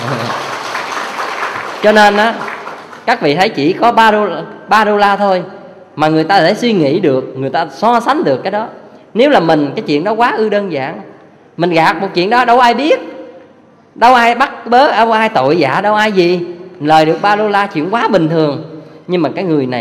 Cho nên các vị thấy chỉ có $3 thôi mà người ta để suy nghĩ được, người ta so sánh được cái đó. Nếu là mình, cái chuyện đó quá ư đơn giản. Mình gạt một chuyện đó đâu ai biết, đâu ai bắt bớ, đâu ai tội dạ, đâu ai gì. Lời được $3 chuyện quá bình thường. Nhưng mà cái người này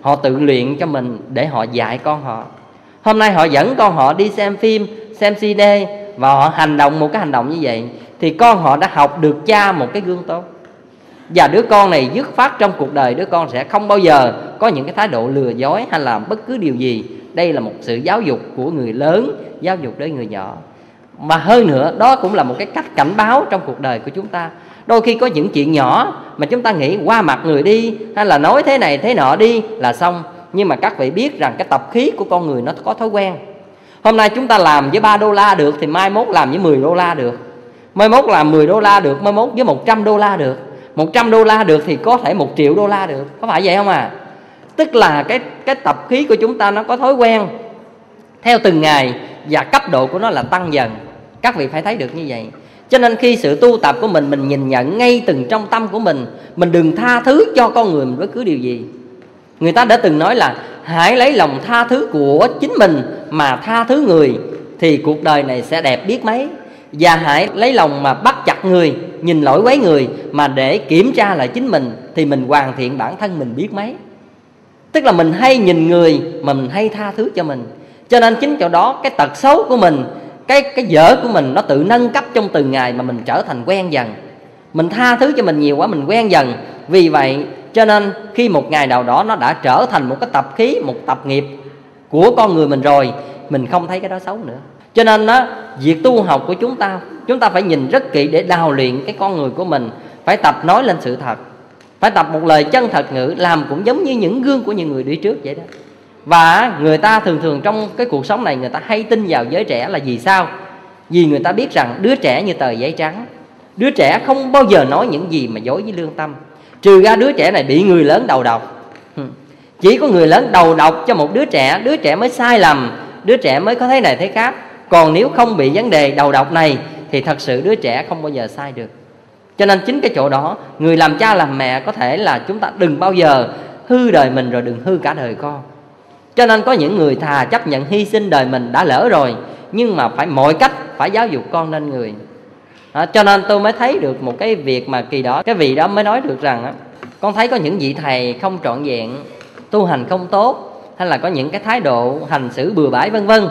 họ tự luyện cho mình để họ dạy con họ. Hôm nay họ dẫn con họ đi xem phim, xem CD và họ hành động một cái hành động như vậy, thì con họ đã học được cha một cái gương tốt. Và đứa con này dứt khoát trong cuộc đời, đứa con sẽ không bao giờ có những cái thái độ lừa dối hay làm bất cứ điều gì. Đây là một sự giáo dục của người lớn, giáo dục đến người nhỏ. Mà hơn nữa, đó cũng là một cái cách cảnh báo trong cuộc đời của chúng ta. Đôi khi có những chuyện nhỏ mà chúng ta nghĩ qua mặt người đi, hay là nói thế này thế nọ đi là xong. Nhưng mà các vị biết rằng cái tập khí của con người nó có thói quen. Hôm nay chúng ta làm với 3 đô la được thì mai mốt làm với 10 đô la được. Mai mốt làm 10 đô la được, mai mốt với 100 đô la được. 100 đô la được thì có thể 1 triệu đô la được. Có phải vậy không à? Tức là cái tập khí của chúng ta nó có thói quen theo từng ngày, và cấp độ của nó là tăng dần. Các vị phải thấy được như vậy. Cho nên khi sự tu tập của mình nhìn nhận ngay từng trong tâm của mình đừng tha thứ cho con người mình bất cứ điều gì. Người ta đã từng nói là hãy lấy lòng tha thứ của chính mình mà tha thứ người, thì cuộc đời này sẽ đẹp biết mấy. Và hãy lấy lòng mà bắt chặt người, nhìn lỗi quấy người mà để kiểm tra lại chính mình, thì mình hoàn thiện bản thân mình biết mấy. Tức là mình hay nhìn người mà mình hay tha thứ cho mình. Cho nên chính chỗ đó cái tật xấu của mình, cái dở của mình nó tự nâng cấp trong từng ngày mà mình trở thành quen dần. Mình tha thứ cho mình nhiều quá, mình quen dần. Vì vậy cho nên khi một ngày nào đó nó đã trở thành một cái tập khí, một tập nghiệp của con người mình rồi, mình không thấy cái đó xấu nữa. Cho nên đó, việc tu học của chúng ta phải nhìn rất kỹ để đào luyện cái con người của mình. Phải tập nói lên sự thật, phải tập một lời chân thật ngữ, làm cũng giống như những gương của những người đi trước vậy đó. Và người ta thường trong cái cuộc sống này, người ta hay tin vào giới trẻ là vì sao? Vì người ta biết rằng đứa trẻ như tờ giấy trắng. Đứa trẻ không bao giờ nói những gì mà dối với lương tâm. Trừ ra đứa trẻ này bị người lớn đầu độc. Chỉ có người lớn đầu độc cho một đứa trẻ mới sai lầm, đứa trẻ mới có thế này thế khác. Còn nếu không bị vấn đề đầu độc này thì thật sự đứa trẻ không bao giờ sai được. Cho nên chính cái chỗ đó, người làm cha làm mẹ có thể là chúng ta đừng bao giờ hư đời mình rồi đừng hư cả đời con. Cho nên có những người thà chấp nhận hy sinh đời mình đã lỡ rồi, nhưng mà phải mọi cách phải giáo dục con nên người. Cho nên tôi mới thấy được một cái việc mà kỳ đó, cái vị đó mới nói được rằng con thấy có những vị thầy không trọn vẹn, tu hành không tốt, hay là có những cái thái độ hành xử bừa bãi vân vân,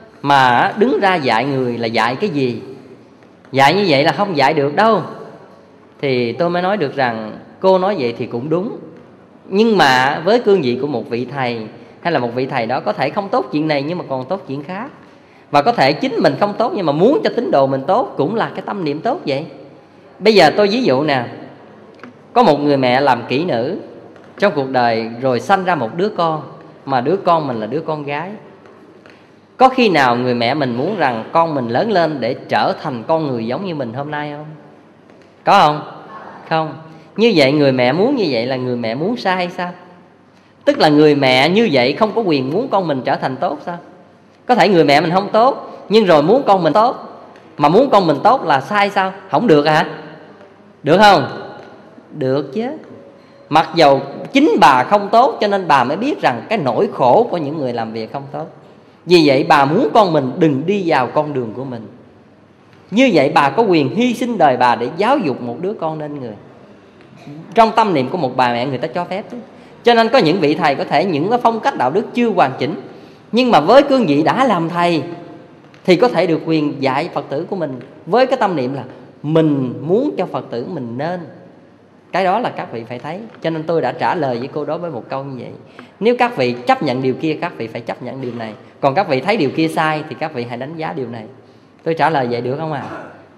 mà đứng ra dạy người là dạy cái gì? Dạy như vậy là không dạy được đâu. Thì tôi mới nói được rằng cô nói vậy thì cũng đúng. Nhưng mà với cương vị của một vị thầy, hay là một vị thầy đó có thể không tốt chuyện này nhưng mà còn tốt chuyện khác. Và có thể chính mình không tốt nhưng mà muốn cho tín đồ mình tốt, cũng là cái tâm niệm tốt vậy. Bây giờ tôi ví dụ nè, có một người mẹ làm kỹ nữ trong cuộc đời rồi sanh ra một đứa con, mà đứa con mình là đứa con gái. Có khi nào người mẹ mình muốn rằng con mình lớn lên để trở thành con người giống như mình hôm nay không? Có không? Không. Như vậy người mẹ muốn như vậy là người mẹ muốn sai hay sao? Tức là người mẹ như vậy không có quyền muốn con mình trở thành tốt sao? Có thể người mẹ mình không tốt, nhưng rồi muốn con mình tốt. Mà muốn con mình tốt là sai sao? Không được hả? Được không? Được chứ. Mặc dầu chính bà không tốt, cho nên bà mới biết rằng cái nỗi khổ của những người làm việc không tốt. Vì vậy bà muốn con mình đừng đi vào con đường của mình. Như vậy bà có quyền hy sinh đời bà để giáo dục một đứa con nên người. Trong tâm niệm của một bà mẹ người ta cho phép chứ. Cho nên có những vị thầy có thể những cái phong cách đạo đức chưa hoàn chỉnh, nhưng mà với cương vị đã làm thầy thì có thể được quyền dạy Phật tử của mình với cái tâm niệm là mình muốn cho Phật tử mình nên. Cái đó là các vị phải thấy. Cho nên tôi đã trả lời với cô đó với một câu như vậy. Nếu các vị chấp nhận điều kia, các vị phải chấp nhận điều này. Còn các vị thấy điều kia sai thì các vị hãy đánh giá điều này. Tôi trả lời vậy được không ạ?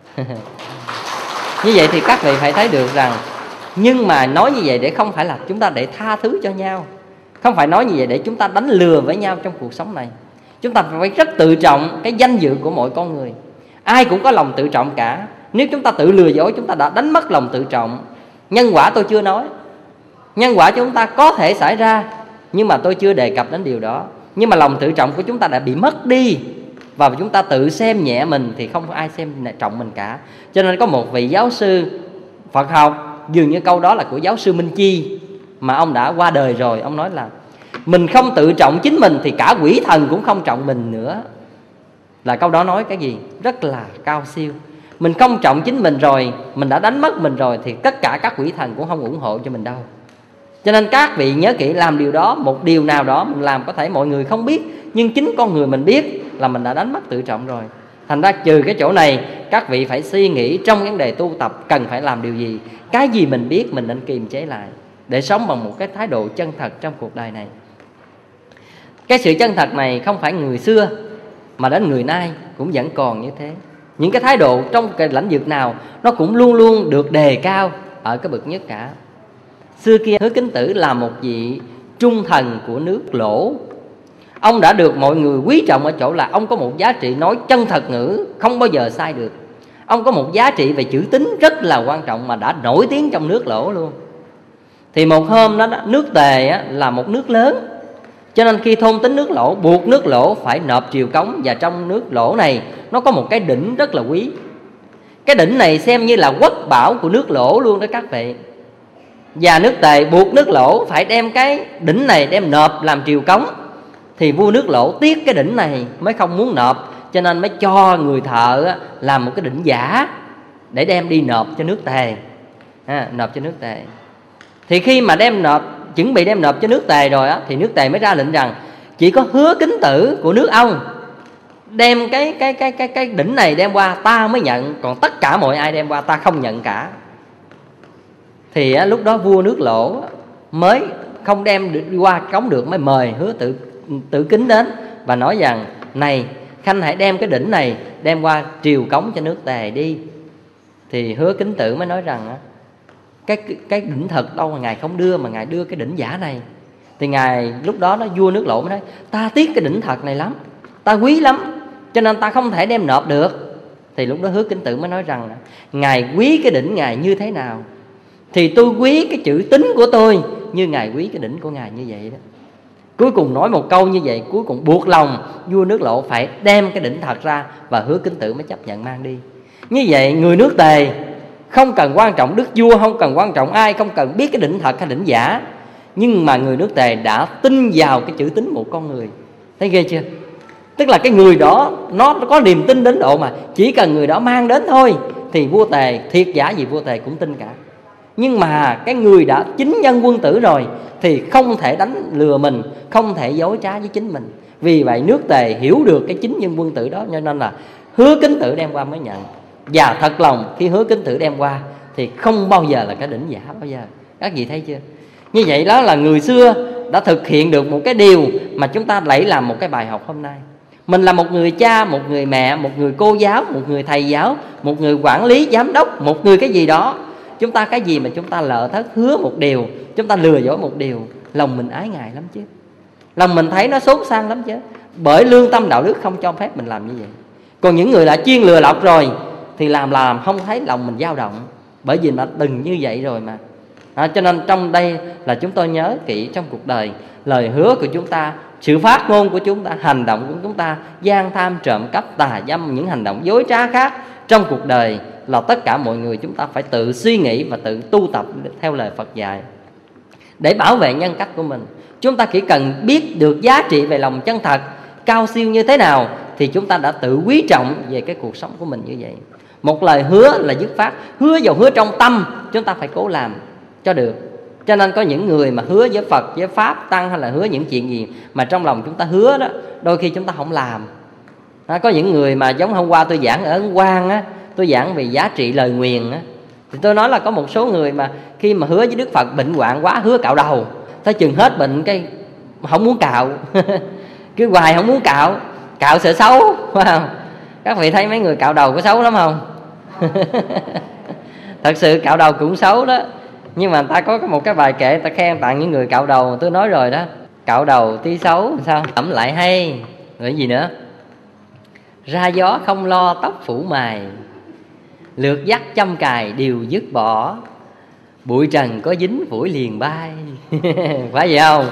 Như vậy thì các vị phải thấy được rằng, nhưng mà nói như vậy để không phải là chúng ta để tha thứ cho nhau, không phải nói như vậy để chúng ta đánh lừa với nhau trong cuộc sống này. Chúng ta phải rất tự trọng cái danh dự của mỗi con người. Ai cũng có lòng tự trọng cả. Nếu chúng ta tự lừa dối, chúng ta đã đánh mất lòng tự trọng. Nhân quả tôi chưa nói. Nhân quả chúng ta có thể xảy ra, nhưng mà tôi chưa đề cập đến điều đó. Nhưng mà lòng tự trọng của chúng ta đã bị mất đi, và chúng ta tự xem nhẹ mình thì không có ai xem trọng mình cả. Cho nên có một vị giáo sư Phật học, dường như câu đó là của giáo sư Minh Chi, mà ông đã qua đời rồi. Ông nói là mình không tự trọng chính mình thì cả quỷ thần cũng không trọng mình nữa. Là câu đó nói cái gì? Rất là cao siêu. Mình không trọng chính mình rồi, mình đã đánh mất mình rồi, thì tất cả các quỷ thần cũng không ủng hộ cho mình đâu. Cho nên các vị nhớ kỹ, làm điều đó, một điều nào đó mình làm có thể mọi người không biết, nhưng chính con người mình biết là mình đã đánh mất tự trọng rồi. Thành ra trừ cái chỗ này, các vị phải suy nghĩ trong vấn đề tu tập cần phải làm điều gì. Cái gì mình biết mình nên kiềm chế lại, để sống bằng một cái thái độ chân thật trong cuộc đời này. Cái sự chân thật này không phải người xưa, mà đến người nay cũng vẫn còn như thế. Những cái thái độ trong cái lĩnh vực nào nó cũng luôn luôn được đề cao ở cái bậc nhất cả. Xưa kia Hứa Kính Tử là một vị trung thần của nước Lỗ. Ông đã được mọi người quý trọng ở chỗ là ông có một giá trị nói chân thật ngữ, không bao giờ sai được. Ông có một giá trị về chữ tín rất là quan trọng, mà đã nổi tiếng trong nước Lỗ luôn. Thì một hôm đó, nước Tề là một nước lớn, cho nên khi thôn tính nước Lỗ, buộc nước Lỗ phải nộp triều cống. Và trong nước Lỗ này nó có một cái đỉnh rất là quý. Cái đỉnh này xem như là quốc bảo của nước Lỗ luôn đó các vị. Và nước Tề buộc nước Lỗ phải đem cái đỉnh này đem nộp làm triều cống. Thì vua nước Lỗ tiếc cái đỉnh này mới không muốn nộp, cho nên mới cho người thợ làm một cái đỉnh giả để đem đi nộp cho nước Tề. Nộp cho nước Tề. Thì khi mà đem nộp, chuẩn bị đem nộp cho nước Tề rồi thì nước Tề mới ra lệnh rằng chỉ có Hứa Kính Tử của nước ông đem cái đỉnh này đem qua ta mới nhận, còn tất cả mọi ai đem qua ta không nhận cả. Thì lúc đó vua nước Lỗ mới không đem đi qua cống được, mới mời Hứa Tử Kính đến và nói rằng: này khanh hãy đem cái đỉnh này đem qua triều cống cho nước Tề đi. Thì Hứa Kính Tử mới nói rằng cái đỉnh thật đâu mà ngài không đưa, mà ngài đưa cái đỉnh giả này. Thì ngài lúc đó vua nước Lỗ mới nói: ta tiếc cái đỉnh thật này lắm, ta quý lắm, cho nên ta không thể đem nộp được. Thì lúc đó Hứa Kính Tử mới nói rằng ngài quý cái đỉnh ngài như thế nào thì tôi quý cái chữ tín của tôi như ngài quý cái đỉnh của ngài như vậy đó. Cuối cùng nói một câu như vậy, cuối cùng buộc lòng vua nước Lỗ phải đem cái đỉnh thật ra, và Hứa Kính Tử mới chấp nhận mang đi. Như vậy người nước Tề không cần quan trọng đức vua, không cần quan trọng ai, không cần biết cái đỉnh thật hay đỉnh giả, nhưng mà người nước Tề đã tin vào cái chữ tín một con người. Thấy ghê chưa? Tức là cái người đó nó có niềm tin đến độ mà chỉ cần người đó mang đến thôi thì vua Tề, thiệt giả gì vua Tề cũng tin cả. Nhưng mà cái người đã chính nhân quân tử rồi thì không thể đánh lừa mình, không thể dối trá với chính mình. Vì vậy nước Tề hiểu được cái chính nhân quân tử đó, cho nên là Hứa Kính Tử đem qua mới nhận. Và thật lòng khi Hứa Kính Tử đem qua thì không bao giờ là cái đỉnh giả bao giờ. Các vị thấy chưa? Như vậy đó là người xưa đã thực hiện được một cái điều mà chúng ta lấy làm một cái bài học hôm nay. Mình là một người cha, một người mẹ, một người cô giáo, một người thầy giáo, một người quản lý, giám đốc, một người cái gì đó. Chúng ta cái gì mà chúng ta lỡ thất hứa một điều, chúng ta lừa dối một điều, lòng mình ái ngại lắm chứ. Lòng mình thấy nó xốn sang lắm chứ. Bởi lương tâm đạo đức không cho phép mình làm như vậy. Còn những người đã chuyên lừa lọc rồi thì làm không thấy lòng mình dao động, bởi vì nó đừng như vậy rồi mà. Cho nên trong đây là chúng tôi nhớ kỹ trong cuộc đời, lời hứa của chúng ta, sự phát ngôn của chúng ta, hành động của chúng ta, gian tham, trộm cắp, tà dâm, những hành động dối trá khác trong cuộc đời là tất cả mọi người chúng ta phải tự suy nghĩ và tự tu tập theo lời Phật dạy để bảo vệ nhân cách của mình. Chúng ta chỉ cần biết được giá trị về lòng chân thật cao siêu như thế nào thì chúng ta đã tự quý trọng về cái cuộc sống của mình như vậy. Một lời hứa là dứt khoát, hứa dầu hứa trong tâm, chúng ta phải cố làm cho được. Cho nên có những người mà hứa với Phật, với Pháp, Tăng hay là hứa những chuyện gì mà trong lòng chúng ta hứa đó, đôi khi chúng ta không làm. Có những người mà giống hôm qua tôi giảng ở Ấn Quang á, tôi giảng về giá trị lời nguyền á, thì tôi nói là có một số người mà khi mà hứa với Đức Phật bệnh hoạn quá hứa cạo đầu, tới chừng hết bệnh cái không muốn cạo cứ hoài không muốn cạo sợ xấu, phải không? Các vị thấy mấy người cạo đầu có xấu lắm không? Thật sự cạo đầu cũng xấu đó. Nhưng mà người ta có một cái bài kệ ta khen tặng những người cạo đầu, tôi nói rồi đó. Cạo đầu tí xấu sao ẩm lại hay. Rồi gì nữa? Ra gió không lo tóc phủ mài, lượt dắt châm cài đều dứt bỏ, bụi trần có dính phủi liền bay. Phải vậy không?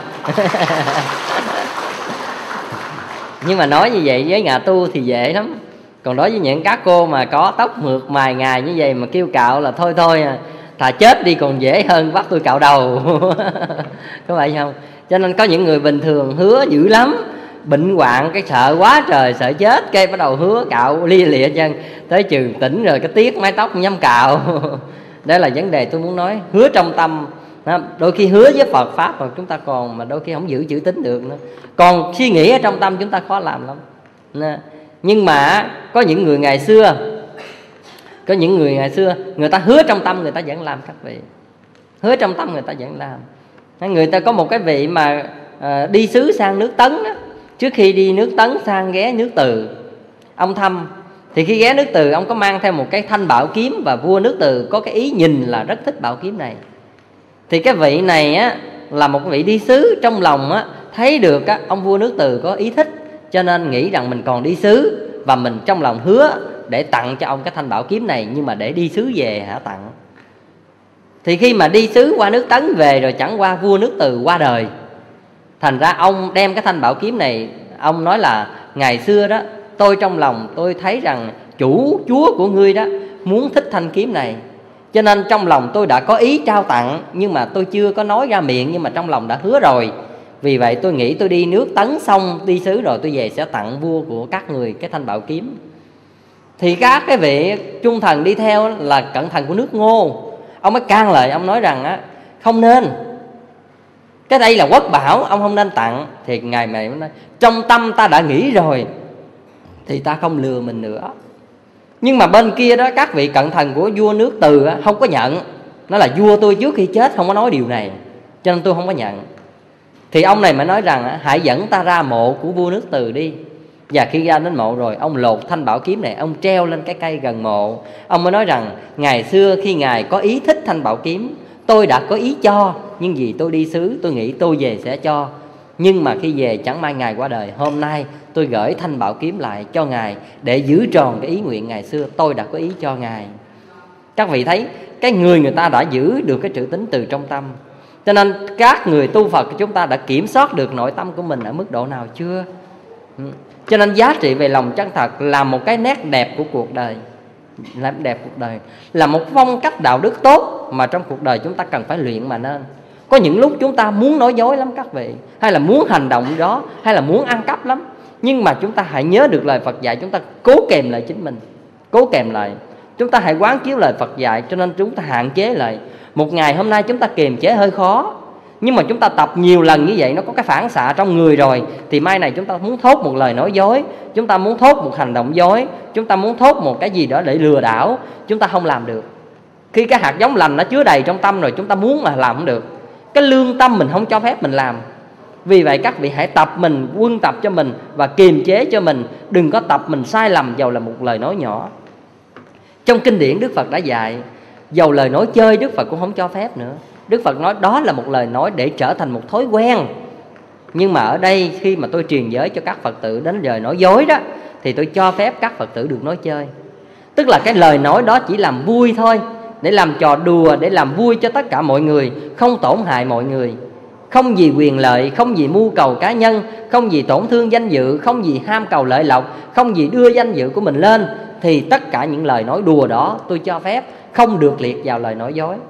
Nhưng mà nói như vậy với nhà tu thì dễ lắm. Còn đối với những các cô mà có tóc mượt mài ngài như vậy mà kêu cạo là thôi thà chết đi còn dễ hơn bắt tôi cạo đầu. Có phải không? Cho nên có những người bình thường hứa dữ lắm, bệnh hoạn cái sợ quá trời, sợ chết, cái bắt đầu hứa cạo lia lịa chân, tới trường tỉnh rồi cái tiếc mái tóc không dám cạo. Đó là vấn đề tôi muốn nói. Hứa trong tâm Đôi khi hứa với Phật Pháp rồi chúng ta còn mà đôi khi không giữ chữ tín được nữa. Còn suy nghĩ ở trong tâm chúng ta khó làm lắm. Nhưng mà có những người ngày xưa, người ta hứa trong tâm người ta vẫn làm các vị. Hứa trong tâm người ta vẫn làm. Người ta có một cái vị mà đi xứ sang nước Tấn đó. Trước khi đi nước Tấn sang ghé nước Từ, ông thăm. Thì khi ghé nước Từ, ông có mang theo một cái thanh bảo kiếm. Và vua nước Từ có cái ý nhìn là rất thích bảo kiếm này. Thì cái vị này á, là một vị đi xứ, trong lòng á, thấy được á, ông vua nước Từ có ý thích, cho nên nghĩ rằng mình còn đi xứ. Và mình trong lòng hứa để tặng cho ông cái thanh bảo kiếm này, nhưng mà để đi xứ về tặng. Thì khi mà đi xứ qua nước Tấn về rồi, chẳng qua vua nước Từ qua đời. Thành ra ông đem cái thanh bảo kiếm này, ông nói là ngày xưa đó, tôi trong lòng tôi thấy rằng chúa của ngươi đó muốn thích thanh kiếm này, cho nên trong lòng tôi đã có ý trao tặng, nhưng mà tôi chưa có nói ra miệng, nhưng mà trong lòng đã hứa rồi. Vì vậy tôi nghĩ tôi đi nước Tấn xong, đi xứ rồi tôi về sẽ tặng vua của các người cái thanh bảo kiếm. Thì các cái vị trung thần đi theo là cận thần của nước Ngô, ông mới can lời, ông nói rằng á, không nên, cái đây là quốc bảo, ông không nên tặng. Thì ngài này mới nói, trong tâm ta đã nghĩ rồi thì ta không lừa mình nữa. Nhưng mà bên kia đó, các vị cận thần của vua nước Từ không có nhận. Nó là vua tôi trước khi chết không có nói điều này, cho nên tôi không có nhận. Thì ông này mới nói rằng hãy dẫn ta ra mộ của vua nước Từ đi. Và khi ra đến mộ rồi, ông lột thanh bảo kiếm này, ông treo lên cái cây gần mộ. Ông mới nói rằng ngày xưa khi ngài có ý thích thanh bảo kiếm, tôi đã có ý cho, nhưng vì tôi đi xứ, tôi nghĩ tôi về sẽ cho. Nhưng mà khi về chẳng may ngài qua đời. Hôm nay tôi gửi thanh bảo kiếm lại cho ngài để giữ tròn cái ý nguyện ngày xưa tôi đã có ý cho ngài. Các vị thấy cái người ta đã giữ được cái chữ tín từ trong tâm. Cho nên các người tu Phật chúng ta đã kiểm soát được nội tâm của mình ở mức độ nào chưa? Cho nên giá trị về lòng chân thật là một cái nét đẹp của cuộc đời. Nét đẹp cuộc đời là một phong cách đạo đức tốt mà trong cuộc đời chúng ta cần phải luyện mà nên. Có những lúc chúng ta muốn nói dối lắm các vị, hay là muốn hành động đó, hay là muốn ăn cắp lắm. Nhưng mà chúng ta hãy nhớ được lời Phật dạy, chúng ta cố kềm lại chính mình, cố kềm lại. Chúng ta hãy quán chiếu lời Phật dạy, cho nên chúng ta hạn chế lại. Một ngày hôm nay chúng ta kiềm chế hơi khó, nhưng mà chúng ta tập nhiều lần như vậy, nó có cái phản xạ trong người rồi. Thì mai này chúng ta muốn thốt một lời nói dối, chúng ta muốn thốt một hành động dối, chúng ta muốn thốt một cái gì đó để lừa đảo, chúng ta không làm được. Khi cái hạt giống lành nó chứa đầy trong tâm rồi, chúng ta muốn mà làm không được. Cái lương tâm mình không cho phép mình làm. Vì vậy các vị hãy tập mình, quân tập cho mình và kiềm chế cho mình. Đừng có tập mình sai lầm dầu là một lời nói nhỏ. Trong kinh điển Đức Phật đã dạy, dầu lời nói chơi Đức Phật cũng không cho phép nữa. Đức Phật nói đó là một lời nói để trở thành một thói quen. Nhưng mà ở đây khi mà tôi truyền giới cho các Phật tử đến lời nói dối đó, thì tôi cho phép các Phật tử được nói chơi. Tức là cái lời nói đó chỉ làm vui thôi, để làm trò đùa, để làm vui cho tất cả mọi người, không tổn hại mọi người. Không vì quyền lợi, không vì mưu cầu cá nhân, không vì tổn thương danh dự, không vì ham cầu lợi lộc, không vì đưa danh dự của mình lên. Thì tất cả những lời nói đùa đó tôi cho phép, không được liệt vào lời nói dối.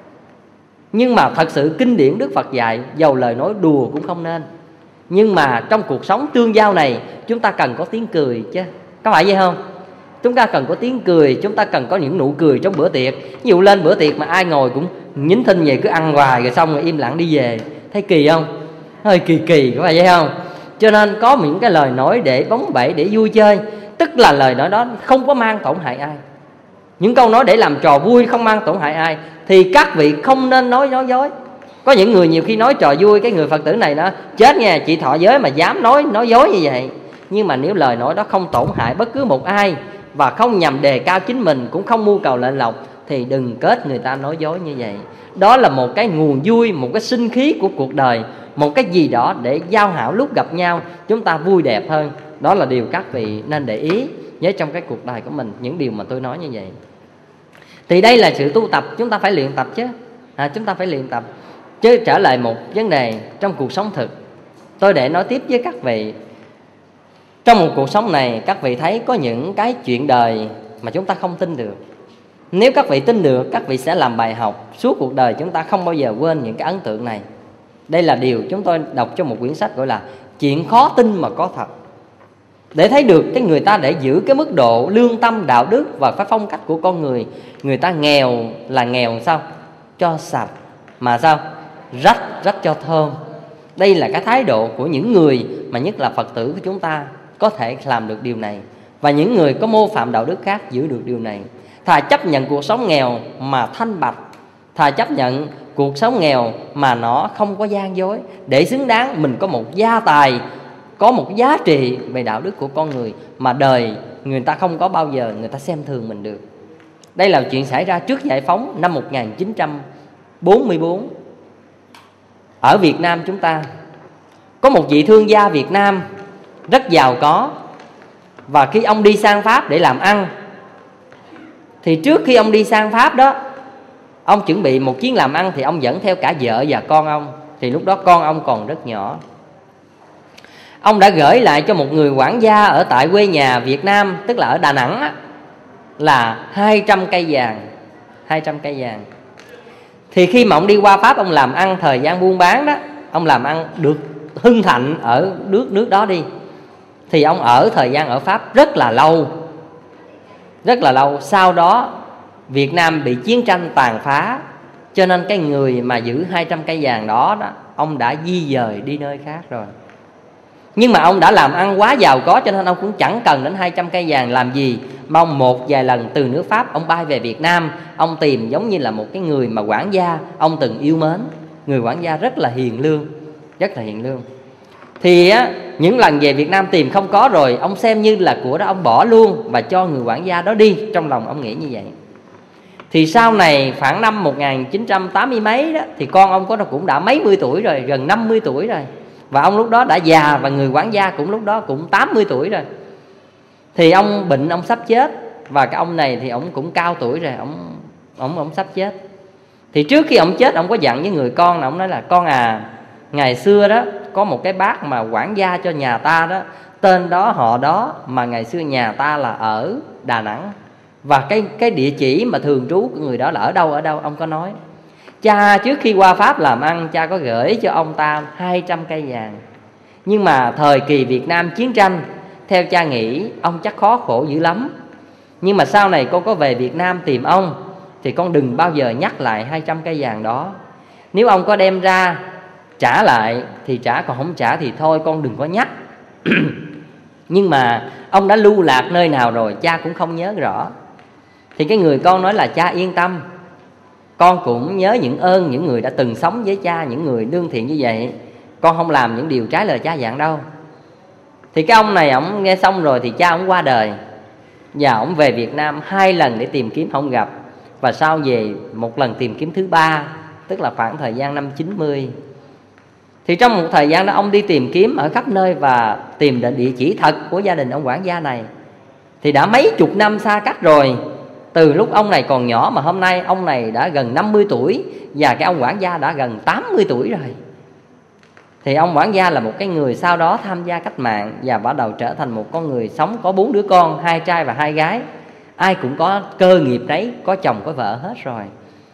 Nhưng mà thật sự kinh điển Đức Phật dạy, dầu lời nói đùa cũng không nên. Nhưng mà trong cuộc sống tương giao này, chúng ta cần có tiếng cười chứ, có phải vậy không? Chúng ta cần có tiếng cười, chúng ta cần có những nụ cười trong bữa tiệc. Ví dụ lên bữa tiệc mà ai ngồi cũng nhín thinh vậy, cứ ăn hoài rồi xong rồi im lặng đi về, thấy kỳ không? Hơi kỳ, có phải vậy không? Cho nên có những cái lời nói để bóng bẩy, để vui chơi, tức là lời nói đó không có mang tổn hại ai. Những câu nói để làm trò vui không mang tổn hại ai, thì các vị không nên nói dối. Có những người nhiều khi nói trò vui, cái người Phật tử này nó chết nha, chị thọ giới mà dám nói dối như vậy. Nhưng mà nếu lời nói đó không tổn hại bất cứ một ai, và không nhằm đề cao chính mình, cũng không mưu cầu lợi lộc, thì đừng kết người ta nói dối như vậy. Đó là một cái nguồn vui, một cái sinh khí của cuộc đời, một cái gì đó để giao hảo lúc gặp nhau chúng ta vui đẹp hơn. Đó là điều các vị nên để ý nhớ trong cái cuộc đời của mình, những điều mà tôi nói như vậy. Thì đây là sự tu tập, chúng ta phải luyện tập chứ. Chúng ta phải luyện tập. Chứ trở lại một vấn đề trong cuộc sống thực, tôi để nói tiếp với các vị. Trong một cuộc sống này, các vị thấy có những cái chuyện đời mà chúng ta không tin được. Nếu các vị tin được, các vị sẽ làm bài học suốt cuộc đời, chúng ta không bao giờ quên những cái ấn tượng này. Đây là điều chúng tôi đọc trong một quyển sách gọi là Chuyện khó tin mà có thật. Để thấy được cái người ta để giữ cái mức độ lương tâm, đạo đức và cái phong cách của con người. Người ta nghèo là nghèo sao? Cho sạch. mà sao? Rắc cho thơm. Đây là cái thái độ của những người mà nhất là Phật tử của chúng ta có thể làm được điều này. Và những người có mô phạm đạo đức khác giữ được điều này. Thà chấp nhận cuộc sống nghèo mà thanh bạch, thà chấp nhận cuộc sống nghèo mà nó không có gian dối, để xứng đáng mình có một gia tài, có một giá trị về đạo đức của con người mà đời người ta không có bao giờ người ta xem thường mình được. Đây là chuyện xảy ra trước giải phóng năm 1944. Ở Việt Nam chúng ta có một vị thương gia Việt Nam rất giàu có. Và khi ông đi sang Pháp để làm ăn, thì trước khi ông đi sang Pháp đó, ông chuẩn bị một chuyến làm ăn, thì ông dẫn theo cả vợ và con ông. Thì lúc đó con ông còn rất nhỏ. Ông đã gửi lại cho một người quản gia ở tại quê nhà Việt Nam, tức là ở Đà Nẵng á, là 200 cây vàng. 200 cây vàng. Thì khi mà ông đi qua Pháp, ông làm ăn thời gian buôn bán đó, ông làm ăn được hưng thịnh ở nước đó đi, thì ông ở thời gian ở Pháp rất là lâu. Rất là lâu. Sau đó Việt Nam bị chiến tranh tàn phá, cho nên cái người mà giữ 200 cây vàng đó, ông đã di dời đi nơi khác rồi. Nhưng mà ông đã làm ăn quá giàu có, cho nên ông cũng chẳng cần đến 200 cây vàng làm gì. Mà ông một vài lần từ nước Pháp ông bay về Việt Nam, ông tìm giống như là một cái người mà quản gia ông từng yêu mến. Người quản gia rất là hiền lương, rất là hiền lương. Thì á, những lần về Việt Nam tìm không có rồi, ông xem như là của đó, ông bỏ luôn và cho người quản gia đó đi. Trong lòng ông nghĩ như vậy. Thì sau này khoảng năm 1980 mấy đó, thì con ông có cũng đã mấy mươi tuổi rồi, gần 50 tuổi rồi. Và ông lúc đó đã già, và người quản gia cũng lúc đó cũng 80 tuổi rồi. Thì ông bệnh, ông sắp chết. Và cái ông này thì ông cũng cao tuổi rồi, ông sắp chết. Thì trước khi ông chết, ông có dặn với người con, ông nói là: con à, ngày xưa đó có một cái bác mà quản gia cho nhà ta đó, tên đó họ đó, mà ngày xưa nhà ta là ở Đà Nẵng. Và cái địa chỉ mà thường trú của người đó là ở đâu ông có nói. Cha trước khi qua Pháp làm ăn, cha có gửi cho ông ta 200 cây vàng. Nhưng mà thời kỳ Việt Nam chiến tranh, theo cha nghĩ ông chắc khó khổ dữ lắm. Nhưng mà sau này con có về Việt Nam tìm ông, thì con đừng bao giờ nhắc lại 200 cây vàng đó. Nếu ông có đem ra trả lại thì trả, còn không trả thì thôi, con đừng có nhắc. Nhưng mà ông đã lưu lạc nơi nào rồi cha cũng không nhớ rõ. Thì cái người con nói là: cha yên tâm, con cũng nhớ những ơn những người đã từng sống với cha, những người lương thiện như vậy. Con không làm những điều trái lời cha dặn đâu. Thì cái ông này ổng nghe xong rồi thì cha ổng qua đời. Và ổng về Việt Nam 2 lần để tìm kiếm không gặp. Và sau về một lần tìm kiếm thứ 3, tức là khoảng thời gian năm 90. Thì trong một thời gian đó ông đi tìm kiếm ở khắp nơi và tìm đến địa chỉ thật của gia đình ông quản gia này. Thì đã mấy chục năm xa cách rồi. Từ lúc ông này còn nhỏ mà hôm nay ông này đã gần 50 tuổi. Và cái ông quản gia đã gần 80 tuổi rồi. Thì ông quản gia là một cái người sau đó tham gia cách mạng và bắt đầu trở thành một con người sống có 4 đứa con, 2 trai và 2 gái. Ai cũng có cơ nghiệp đấy, có chồng có vợ hết rồi.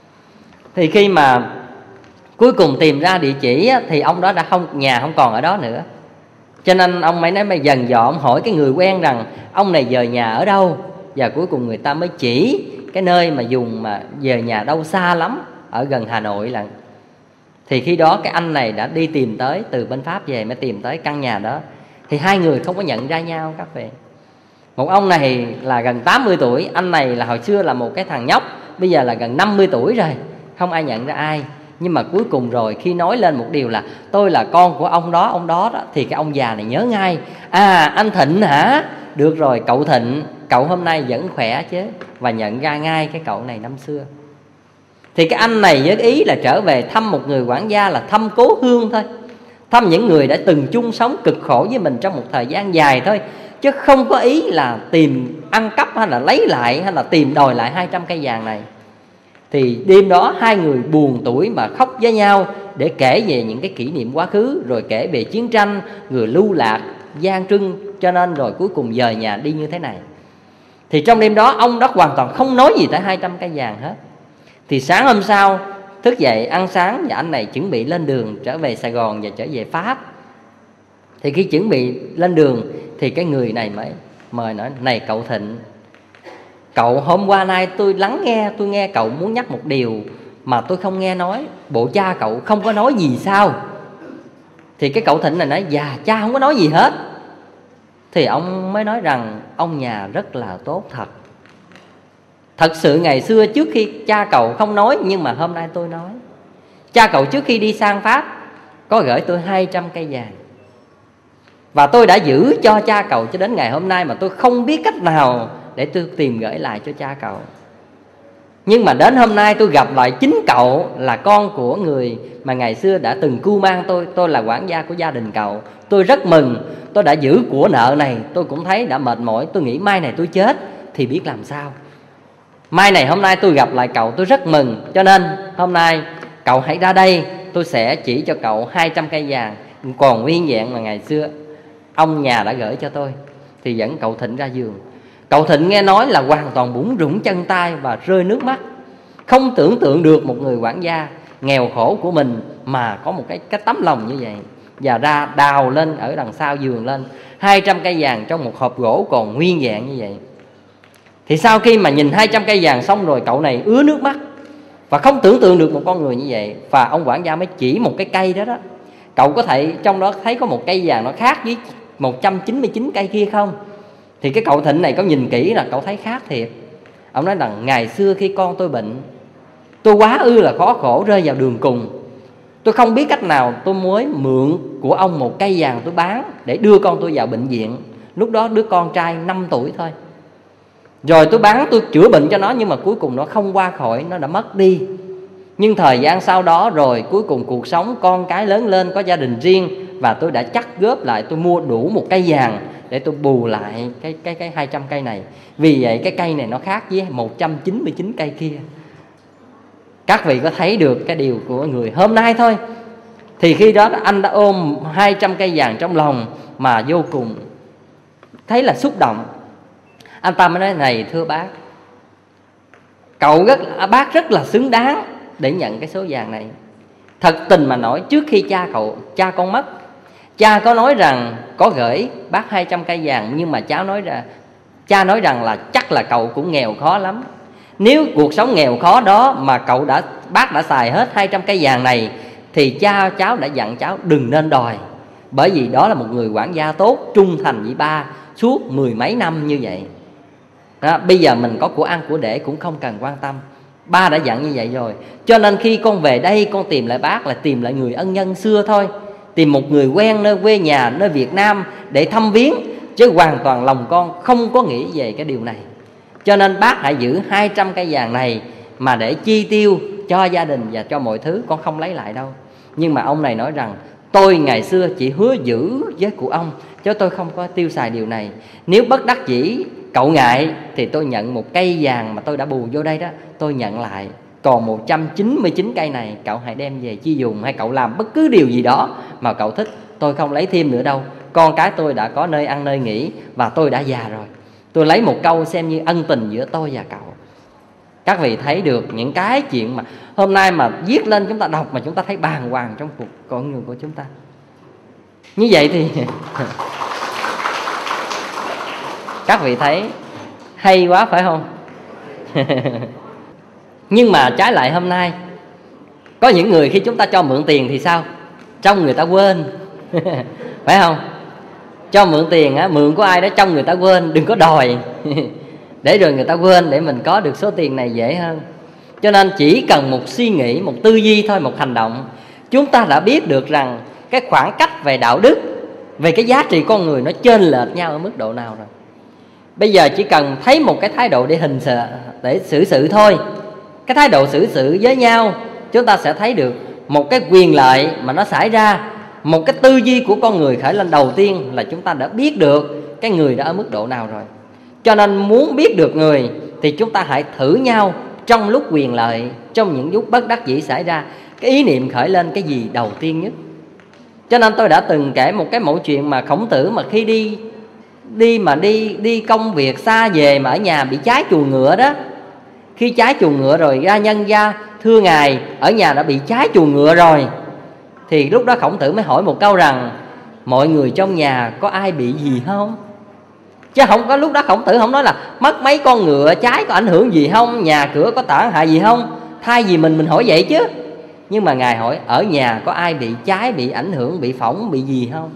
Thì khi mà cuối cùng tìm ra địa chỉ thì ông đó đã nhà không còn ở đó nữa. Cho nên ông mới dần dò ông hỏi cái người quen rằng ông này dời nhà ở đâu. Và cuối cùng người ta mới chỉ cái nơi mà dùng mà về nhà đâu xa lắm, ở gần Hà Nội lận. Thì khi đó cái anh này đã đi tìm tới, từ bên Pháp về mới tìm tới căn nhà đó. Thì hai người không có nhận ra nhau các vị. Một ông này là gần 80 tuổi, anh này là hồi xưa là một cái thằng nhóc, bây giờ là gần 50 tuổi rồi. Không ai nhận ra ai. Nhưng mà cuối cùng rồi khi nói lên một điều là tôi là con của ông đó, thì cái ông già này nhớ ngay. À, anh Thịnh hả? Được rồi, cậu Thịnh, cậu hôm nay vẫn khỏe chứ. Và nhận ra ngay cái cậu này năm xưa. Thì cái anh này với ý là trở về thăm một người quản gia, là thăm cố hương thôi. Thăm những người đã từng chung sống cực khổ với mình trong một thời gian dài thôi. Chứ không có ý là tìm ăn cắp hay là lấy lại hay là tìm đòi lại 200 cây vàng này. Thì đêm đó hai người buồn tủi mà khóc với nhau để kể về những cái kỷ niệm quá khứ, rồi kể về chiến tranh, người lưu lạc, gian trưng, cho nên rồi cuối cùng dời nhà đi như thế này. Thì trong đêm đó ông đó hoàn toàn không nói gì tới 200 cây vàng hết. Thì sáng hôm sau thức dậy ăn sáng và anh này chuẩn bị lên đường trở về Sài Gòn và trở về Pháp. Thì khi chuẩn bị lên đường thì cái người này mới mời nói: này cậu Thịnh, cậu hôm qua nay tôi lắng nghe, tôi nghe cậu muốn nhắc một điều mà tôi không nghe nói, bộ cha cậu không có nói gì sao? Thì cái cậu Thịnh này nói: dạ cha không có nói gì hết. Thì ông mới nói rằng ông nhà rất là tốt thật. Thật sự ngày xưa trước khi cha cậu không nói, nhưng mà hôm nay tôi nói. Cha cậu trước khi đi sang Pháp có gửi tôi 200 cây vàng, và tôi đã giữ cho cha cậu cho đến ngày hôm nay, mà tôi không biết cách nào để tôi tìm gửi lại cho cha cậu. Nhưng mà đến hôm nay tôi gặp lại chính cậu, là con của người mà ngày xưa đã từng cưu mang tôi là quản gia của gia đình cậu. Tôi rất mừng, tôi đã giữ của nợ này. Tôi cũng thấy đã mệt mỏi, tôi nghĩ mai này tôi chết thì biết làm sao. Mai này hôm nay tôi gặp lại cậu, tôi rất mừng. Cho nên hôm nay cậu hãy ra đây, tôi sẽ chỉ cho cậu 200 cây vàng còn nguyên vẹn mà ngày xưa ông nhà đã gửi cho tôi. Thì dẫn cậu Thịnh ra giường. Cậu Thịnh nghe nói là hoàn toàn bủn rủn chân tay và rơi nước mắt. Không tưởng tượng được một người quản gia nghèo khổ của mình mà có một cái tấm lòng như vậy. Và ra đào lên ở đằng sau giường lên 200 cây vàng trong một hộp gỗ còn nguyên vẹn như vậy. Thì sau khi mà nhìn 200 cây vàng xong rồi, cậu này ứa nước mắt và không tưởng tượng được một con người như vậy. Và ông quản gia mới chỉ một cái cây đó đó: cậu có thể trong đó thấy có một cây vàng nó khác với 199 cây kia không? Thì cái cậu Thịnh này có nhìn kỹ là cậu thấy khác thiệt. Ông nói rằng ngày xưa khi con tôi bệnh, tôi quá ư là khó khổ, rơi vào đường cùng. Tôi không biết cách nào, tôi mới mượn của ông một cây vàng tôi bán để đưa con tôi vào bệnh viện. Lúc đó đứa con trai 5 tuổi thôi. Rồi tôi bán, tôi chữa bệnh cho nó, nhưng mà cuối cùng nó không qua khỏi, nó đã mất đi. Nhưng thời gian sau đó rồi cuối cùng cuộc sống con cái lớn lên, có gia đình riêng, và tôi đã chắt góp lại, tôi mua đủ một cây vàng để tôi bù lại cái 200 cây này. Vì vậy cái cây này nó khác với 199 cây kia. Các vị có thấy được cái điều của người hôm nay thôi. Thì khi đó anh đã ôm 200 cây vàng trong lòng mà vô cùng thấy là xúc động. Anh ta mới nói: này thưa bác, bác rất là xứng đáng để nhận cái số vàng này. Thật tình mà nói, trước khi cha con mất, cha có nói rằng có gửi bác 200 cây vàng, nhưng mà cha nói rằng là chắc là cậu cũng nghèo khó lắm. Nếu cuộc sống nghèo khó đó mà bác đã xài hết 200 cây vàng này, thì cháu đã dặn cháu đừng nên đòi. Bởi vì đó là một người quản gia tốt, trung thành với ba suốt 10 mấy năm như vậy đó. Bây giờ mình có của ăn của để cũng không cần quan tâm, ba đã dặn như vậy rồi. Cho nên khi con về đây, con tìm lại bác là tìm lại người ân nhân xưa thôi, tìm một người quen nơi quê nhà, nơi Việt Nam để thăm viếng, chứ hoàn toàn lòng con không có nghĩ về cái điều này. Cho nên bác hãy giữ 200 cây vàng này mà để chi tiêu cho gia đình và cho mọi thứ, con không lấy lại đâu. Nhưng mà ông này nói rằng tôi ngày xưa chỉ hứa giữ với của ông, chứ tôi không có tiêu xài điều này. Nếu bất đắc dĩ cậu ngại thì tôi nhận một cây vàng mà tôi đã bù vô đây đó, tôi nhận lại. Còn 199 cây này cậu hãy đem về chi dùng, hay cậu làm bất cứ điều gì đó mà cậu thích, tôi không lấy thêm nữa đâu. Con cái tôi đã có nơi ăn nơi nghỉ và tôi đã già rồi. Tôi lấy một câu xem như ân tình giữa tôi và cậu. Các vị thấy được những cái chuyện mà hôm nay mà viết lên chúng ta đọc mà chúng ta thấy bàng hoàng trong cuộc con người của chúng ta. Như vậy thì các vị thấy hay quá phải không? Nhưng mà trái lại hôm nay có những người khi chúng ta cho mượn tiền thì sao? Trong người ta quên. Phải không? Cho mượn tiền mượn của ai đó trong người ta quên, đừng có đòi. Để rồi người ta quên, để mình có được số tiền này dễ hơn. Cho nên chỉ cần một suy nghĩ, một tư duy thôi, một hành động, chúng ta đã biết được rằng cái khoảng cách về đạo đức, về cái giá trị con người nó chênh lệch nhau ở mức độ nào rồi. Bây giờ chỉ cần thấy một cái thái độ để xử sự thôi. Cái thái độ xử sự với nhau, chúng ta sẽ thấy được một cái quyền lợi mà nó xảy ra. Một cái tư duy của con người khởi lên đầu tiên là chúng ta đã biết được cái người đã ở mức độ nào rồi. Cho nên muốn biết được người thì chúng ta hãy thử nhau trong lúc quyền lợi, trong những lúc bất đắc dĩ xảy ra, cái ý niệm khởi lên cái gì đầu tiên nhất. Cho nên tôi đã từng kể một cái mẫu chuyện mà Khổng Tử mà khi đi công việc xa về mà ở nhà bị cháy chuồng ngựa đó. Khi cháy chuồng ngựa rồi ra nhân gia thưa ngài, ở nhà đã bị cháy chuồng ngựa rồi. Thì lúc đó Khổng Tử mới hỏi một câu rằng mọi người trong nhà có ai bị gì không? Chứ không có, lúc đó Khổng Tử không nói là mất mấy con ngựa cháy có ảnh hưởng gì không, nhà cửa có tổn hại gì không. thay vì mình hỏi vậy chứ. Nhưng mà Ngài hỏi ở nhà có ai bị cháy, bị ảnh hưởng, bị phỏng, bị gì không?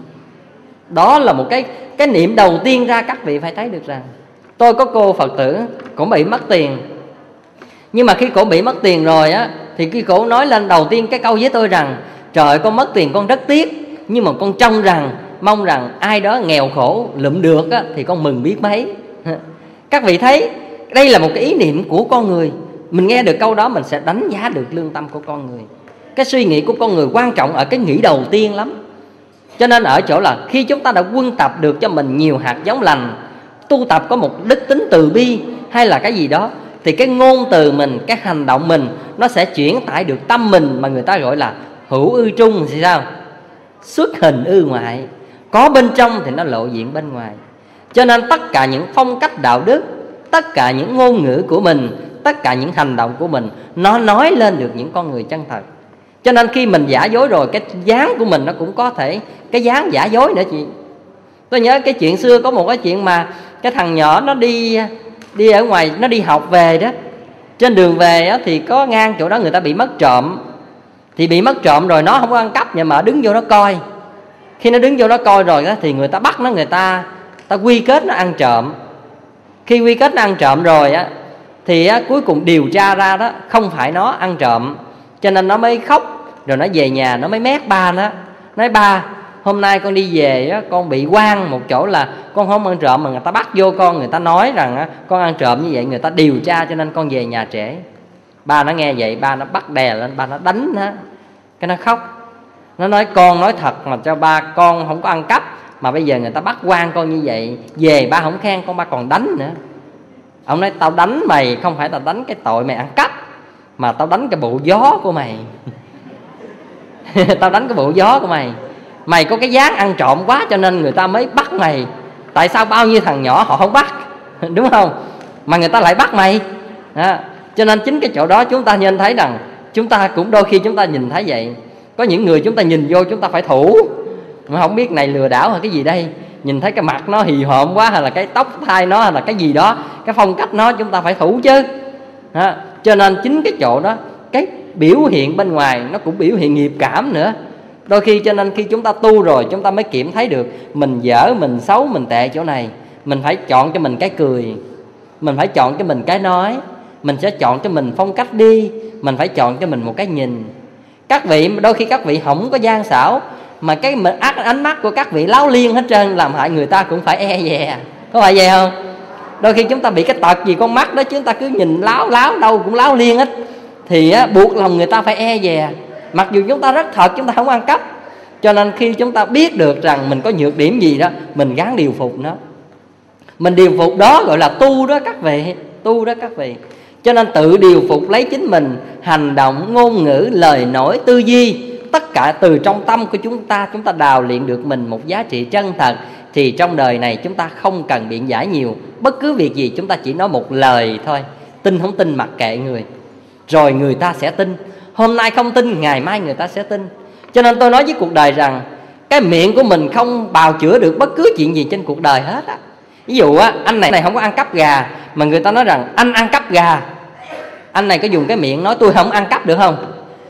Đó là một cái niệm đầu tiên ra. Các vị phải thấy được rằng tôi có cô Phật tử cũng bị mất tiền. Nhưng mà khi cổ bị mất tiền rồi á, thì khi cổ nói lên đầu tiên cái câu với tôi rằng trời ơi, con mất tiền con rất tiếc, nhưng mà con trông rằng mong rằng ai đó nghèo khổ lụm được á, thì con mừng biết mấy. Các vị thấy đây là một cái ý niệm của con người. Mình nghe được câu đó mình sẽ đánh giá được lương tâm của con người. Cái suy nghĩ của con người quan trọng ở cái nghĩ đầu tiên lắm. Cho nên ở chỗ là khi chúng ta đã quân tập được cho mình nhiều hạt giống lành, tu tập có một đức tính từ bi hay là cái gì đó, thì cái ngôn từ mình, cái hành động mình nó sẽ chuyển tải được tâm mình, mà người ta gọi là hữu ư trung thì sao? Xuất hình ư ngoại. Có bên trong thì nó lộ diện bên ngoài. Cho nên tất cả những phong cách đạo đức, tất cả những ngôn ngữ của mình, tất cả những hành động của mình, nó nói lên được những con người chân thật. Cho nên khi mình giả dối rồi, cái dáng của mình nó cũng có thể cái dáng giả dối nữa chị. Tôi nhớ cái chuyện xưa có một cái chuyện mà cái thằng nhỏ nó đi ở ngoài, nó đi học về đó. Trên đường về đó, thì có ngang chỗ đó người ta bị mất trộm. Thì bị mất trộm rồi nó không có ăn cắp, nhưng mà đứng vô nó coi. Khi nó đứng vô nó coi rồi đó, thì người ta bắt nó, người ta quy kết nó ăn trộm. Khi quy kết nó ăn trộm rồi á, thì cuối cùng điều tra ra đó không phải nó ăn trộm. Cho nên nó mới khóc. Rồi nó về nhà nó mới mét ba nó. Nói ba, hôm nay con đi về á, con bị oan một chỗ là con không ăn trộm, mà người ta bắt vô con, người ta nói rằng con ăn trộm như vậy, người ta điều tra cho nên con về nhà trễ. Ba nó nghe vậy, ba nó bắt đè lên, ba nó đánh nó. Cái nó khóc. Nó nói con nói thật mà cho ba, con không có ăn cắp, mà bây giờ người ta bắt quan con như vậy, về ba không khen con, ba còn đánh nữa. Ông nói tao đánh mày không phải tao đánh cái tội mày ăn cắp, mà tao đánh cái bộ gió của mày. Tao đánh cái bộ gió của mày. Mày có cái dáng ăn trộm quá cho nên người ta mới bắt mày. Tại sao bao nhiêu thằng nhỏ họ không bắt, đúng không, mà người ta lại bắt mày đó. Cho nên chính cái chỗ đó chúng ta nên thấy rằng chúng ta cũng đôi khi chúng ta nhìn thấy vậy. Có những người chúng ta nhìn vô chúng ta phải thủ, mà không biết này lừa đảo hay cái gì đây. Nhìn thấy cái mặt nó hì hộm quá, hay là cái tóc thai nó, hay là cái gì đó, cái phong cách nó, chúng ta phải thủ chứ đó. Cho nên chính cái chỗ đó, cái biểu hiện bên ngoài nó cũng biểu hiện nghiệp cảm nữa. Đôi khi cho nên khi chúng ta tu rồi chúng ta mới kiểm thấy được mình dở, mình xấu, mình tệ chỗ này. Mình phải chọn cho mình cái cười, mình phải chọn cho mình cái nói, mình sẽ chọn cho mình phong cách đi, mình phải chọn cho mình một cái nhìn. Các vị đôi khi các vị không có gian xảo, mà cái ánh mắt của các vị láo liên hết trơn, làm hại người ta cũng phải e dè. Có phải vậy không? Đôi khi chúng ta bị cái tật gì con mắt đó, chúng ta cứ nhìn láo đâu cũng láo liên hết, thì buộc lòng người ta phải e dè. Mặc dù chúng ta rất thật, chúng ta không ăn cắp. Cho nên khi chúng ta biết được rằng mình có nhược điểm gì đó, mình gắng điều phục nó. Mình điều phục đó gọi là tu đó các vị. Tu đó các vị. Cho nên tự điều phục lấy chính mình, hành động, ngôn ngữ, lời nói, tư duy, tất cả từ trong tâm của chúng ta đào luyện được mình một giá trị chân thật. Thì trong đời này chúng ta không cần biện giải nhiều. Bất cứ việc gì chúng ta chỉ nói một lời thôi. Tin không tin mặc kệ người, rồi người ta sẽ tin. Hôm nay không tin, ngày mai người ta sẽ tin. Cho nên tôi nói với cuộc đời rằng cái miệng của mình không bào chữa được bất cứ chuyện gì trên cuộc đời hết á. Ví dụ anh này không có ăn cắp gà, mà người ta nói rằng anh ăn cắp gà, anh này có dùng cái miệng nói tôi không ăn cắp được không?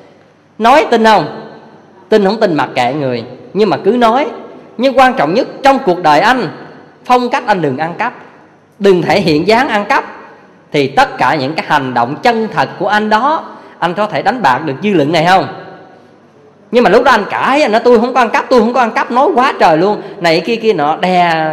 Nói tin không? Tin không tin mặc kệ người, nhưng mà cứ nói. Nhưng quan trọng nhất trong cuộc đời anh, phong cách anh đừng ăn cắp, đừng thể hiện dáng ăn cắp. Thì tất cả những cái hành động chân thật của anh đó, anh có thể đánh bạc được dư luận này không? Nhưng mà lúc đó anh cãi, anh nói tôi không có ăn cắp, tôi không có ăn cắp, nói quá trời luôn, này kia nọ, đè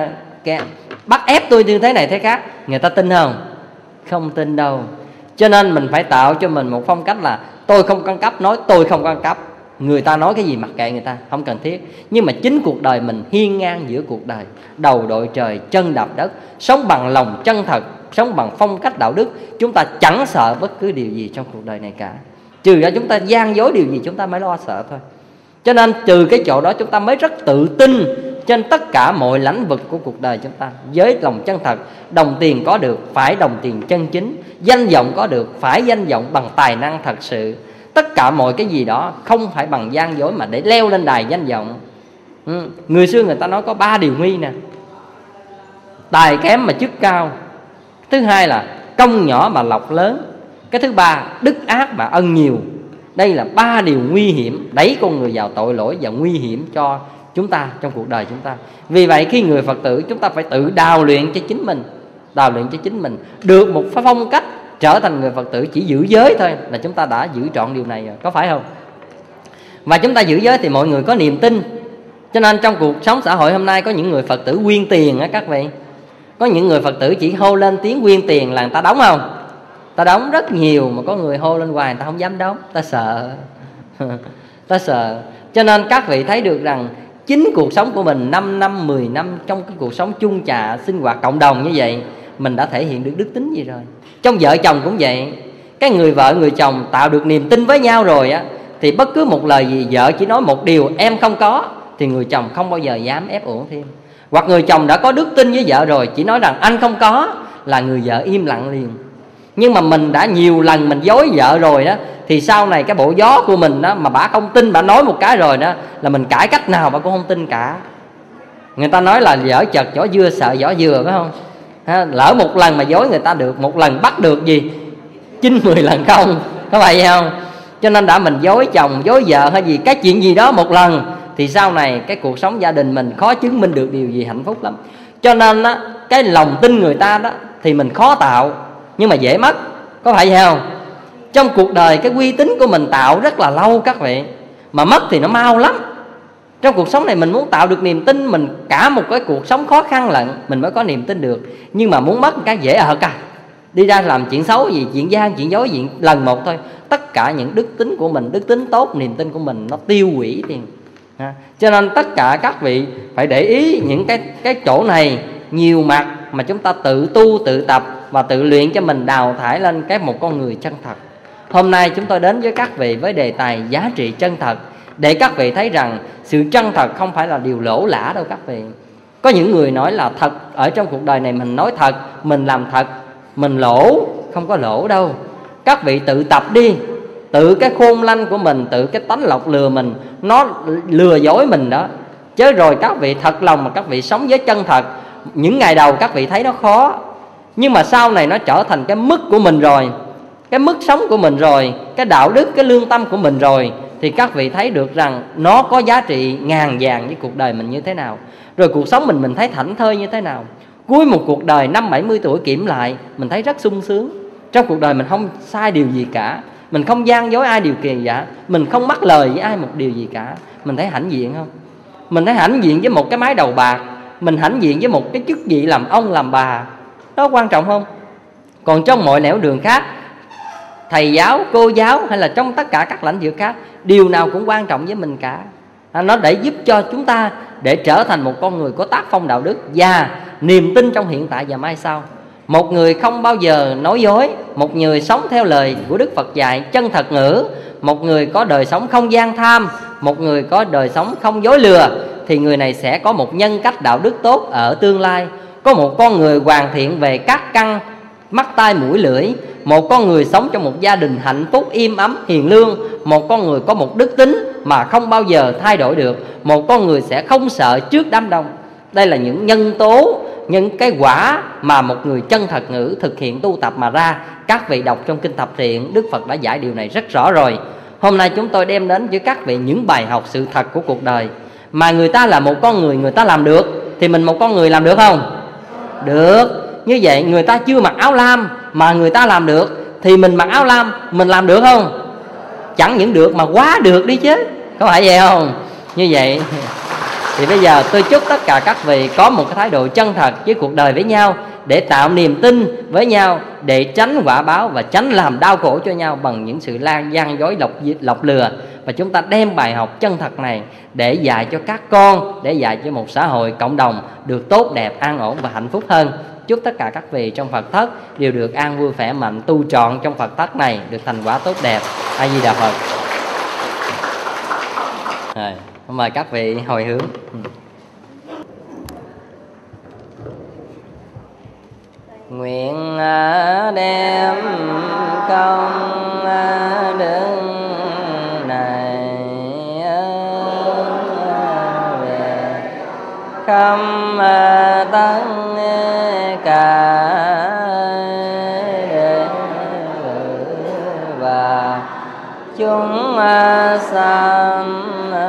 bắt ép tôi như thế này thế khác. Người ta tin không? Không tin đâu. Cho nên mình phải tạo cho mình một phong cách là tôi không có ăn cắp, nói tôi không có ăn cắp. Người ta nói cái gì mặc kệ người ta, không cần thiết. Nhưng mà chính cuộc đời mình hiên ngang giữa cuộc đời, đầu đội trời, chân đạp đất, sống bằng lòng chân thật, sống bằng phong cách đạo đức. Chúng ta chẳng sợ bất cứ điều gì trong cuộc đời này cả, trừ ra chúng ta gian dối điều gì chúng ta mới lo sợ thôi. Cho nên từ cái chỗ đó chúng ta mới rất tự tin trên tất cả mọi lĩnh vực của cuộc đời chúng ta. Với lòng chân thật, đồng tiền có được phải đồng tiền chân chính, danh vọng có được phải danh vọng bằng tài năng thật sự. Tất cả mọi cái gì đó không phải bằng gian dối mà để leo lên đài danh vọng. Người xưa người ta nói có 3 điều nguy nè: tài kém mà chức cao, thứ hai là công nhỏ mà lộc lớn, Cái thứ ba, đức ác và ân nhiều. Đây là ba điều nguy hiểm đẩy con người vào tội lỗi và nguy hiểm cho chúng ta trong cuộc đời chúng ta. Vì vậy khi người Phật tử chúng ta phải tự đào luyện cho chính mình, đào luyện cho chính mình được một phong cách trở thành người Phật tử. Chỉ giữ giới thôi là chúng ta đã giữ trọn điều này rồi, có phải không? Và chúng ta giữ giới thì mọi người có niềm tin. Cho nên trong cuộc sống xã hội hôm nay có những người Phật tử quyên tiền á các vị. Có những người Phật tử chỉ hô lên tiếng quyên tiền là người ta đóng không? Ta đóng rất nhiều, mà có người hô lên hoài người ta không dám đóng, ta sợ. Ta sợ. Cho nên các vị thấy được rằng chính cuộc sống của mình 5 năm, 10 năm trong cái cuộc sống chung trà, sinh hoạt cộng đồng như vậy, mình đã thể hiện được đức tính gì rồi. Trong vợ chồng cũng vậy. Cái người vợ người chồng tạo được niềm tin với nhau rồi á, thì bất cứ một lời gì vợ chỉ nói một điều em không có, thì người chồng không bao giờ dám ép uổng thêm. Hoặc người chồng đã có đức tin với vợ rồi, chỉ nói rằng anh không có, là người vợ im lặng liền. Nhưng mà mình đã nhiều lần mình dối vợ rồi đó, thì sau này cái bộ gió của mình đó, mà bả không tin, bả nói một cái rồi đó, là mình cãi cách nào bả cũng không tin cả. Người ta nói là dở chật vỏ dưa sợ vỏ dừa, phải không? Lỡ một lần mà dối người ta được, một lần bắt được gì 9-10 lần không, có phải vậy không? Cho nên đã mình dối chồng, dối vợ hay gì, cái chuyện gì đó một lần, thì sau này cái cuộc sống gia đình mình khó chứng minh được điều gì hạnh phúc lắm. Cho nên đó, cái lòng tin người ta đó thì mình khó tạo, nhưng mà dễ mất, có phải vậy không? Trong cuộc đời cái uy tín của mình tạo rất là lâu các vị, mà mất thì nó mau lắm. Trong cuộc sống này mình muốn tạo được niềm tin, mình cả một cái cuộc sống khó khăn lận mình mới có niềm tin được. Nhưng mà muốn mất cái dễ ở cả. Đi ra làm chuyện xấu gì, chuyện gian, chuyện dối, chuyện lần một thôi, tất cả những đức tính của mình, đức tính tốt, niềm tin của mình nó tiêu hủy liền. Cho nên tất cả các vị phải để ý những cái chỗ này nhiều mặt, mà chúng ta tự tu, tự tập và tự luyện cho mình đào thải lên một con người chân thật. Hôm nay chúng tôi đến với các vị với đề tài giá trị chân thật, để các vị thấy rằng sự chân thật không phải là điều lỗ lã đâu các vị. Có những người nói là thật, ở trong cuộc đời này mình nói thật, mình làm thật, mình lỗ, không có lỗ đâu. Các vị tự tập đi, tự cái khôn lanh của mình, tự cái tánh lọc lừa mình, nó lừa dối mình đó. Chứ rồi các vị thật lòng mà các vị sống với chân thật, những ngày đầu các vị thấy nó khó, nhưng mà sau này nó trở thành cái mức của mình rồi, cái mức sống của mình rồi, cái đạo đức, cái lương tâm của mình rồi, thì các vị thấy được rằng nó có giá trị ngàn vàng với cuộc đời mình như thế nào. Rồi cuộc sống mình thấy thảnh thơi như thế nào. Cuối một cuộc đời 50-70 tuổi kiểm lại, mình thấy rất sung sướng. Trong cuộc đời mình không sai điều gì cả, mình không gian dối ai điều kỳ cả, mình không mắc lời với ai một điều gì cả. Mình thấy hãnh diện không? Mình thấy hãnh diện với một cái mái đầu bạc, mình hãnh diện với một cái chức vị làm ông làm bà. Đó quan trọng không? Còn trong mọi nẻo đường khác, thầy giáo, cô giáo hay là trong tất cả các lãnh vực khác, điều nào cũng quan trọng với mình cả. Nó để giúp cho chúng ta để trở thành một con người có tác phong đạo đức và niềm tin trong hiện tại và mai sau. Một người không bao giờ nói dối, một người sống theo lời của Đức Phật dạy chân thật ngữ, một người có đời sống không gian tham, một người có đời sống không dối lừa, thì người này sẽ có một nhân cách đạo đức tốt ở tương lai. Có một con người hoàn thiện về các căn mắt tai mũi lưỡi, một con người sống trong một gia đình hạnh phúc im ấm hiền lương, một con người có một đức tính mà không bao giờ thay đổi được, một con người sẽ không sợ trước đám đông. Đây là những nhân tố, những cái quả mà một người chân thật ngữ thực hiện tu tập mà ra. Các vị đọc trong kinh Thập Thiện, Đức Phật đã giải điều này rất rõ rồi. Hôm nay chúng tôi đem đến với các vị những bài học sự thật của cuộc đời. Mà người ta là một con người, người ta làm được, thì mình một con người làm được không? Được. Như vậy người ta chưa mặc áo lam mà người ta làm được, thì mình mặc áo lam mình làm được không? Chẳng những được mà quá được đi chứ, có phải vậy không? Như vậy thì bây giờ tôi chúc tất cả các vị có một cái thái độ chân thật với cuộc đời với nhau, để tạo niềm tin với nhau, để tránh quả báo và tránh làm đau khổ cho nhau bằng những sự gian dối lọc lừa. Và chúng ta đem bài học chân thật này để dạy cho các con, để dạy cho một xã hội cộng đồng được tốt đẹp, an ổn và hạnh phúc hơn. Chúc tất cả các vị trong Phật thất đều được an vui khỏe mạnh, tu trọn trong Phật thất này, được thành quả tốt đẹp. A Di Đà Phật. Rồi, mời các vị hồi hướng. Nguyện đem công đức này về khâm tất cả đệ tử sanh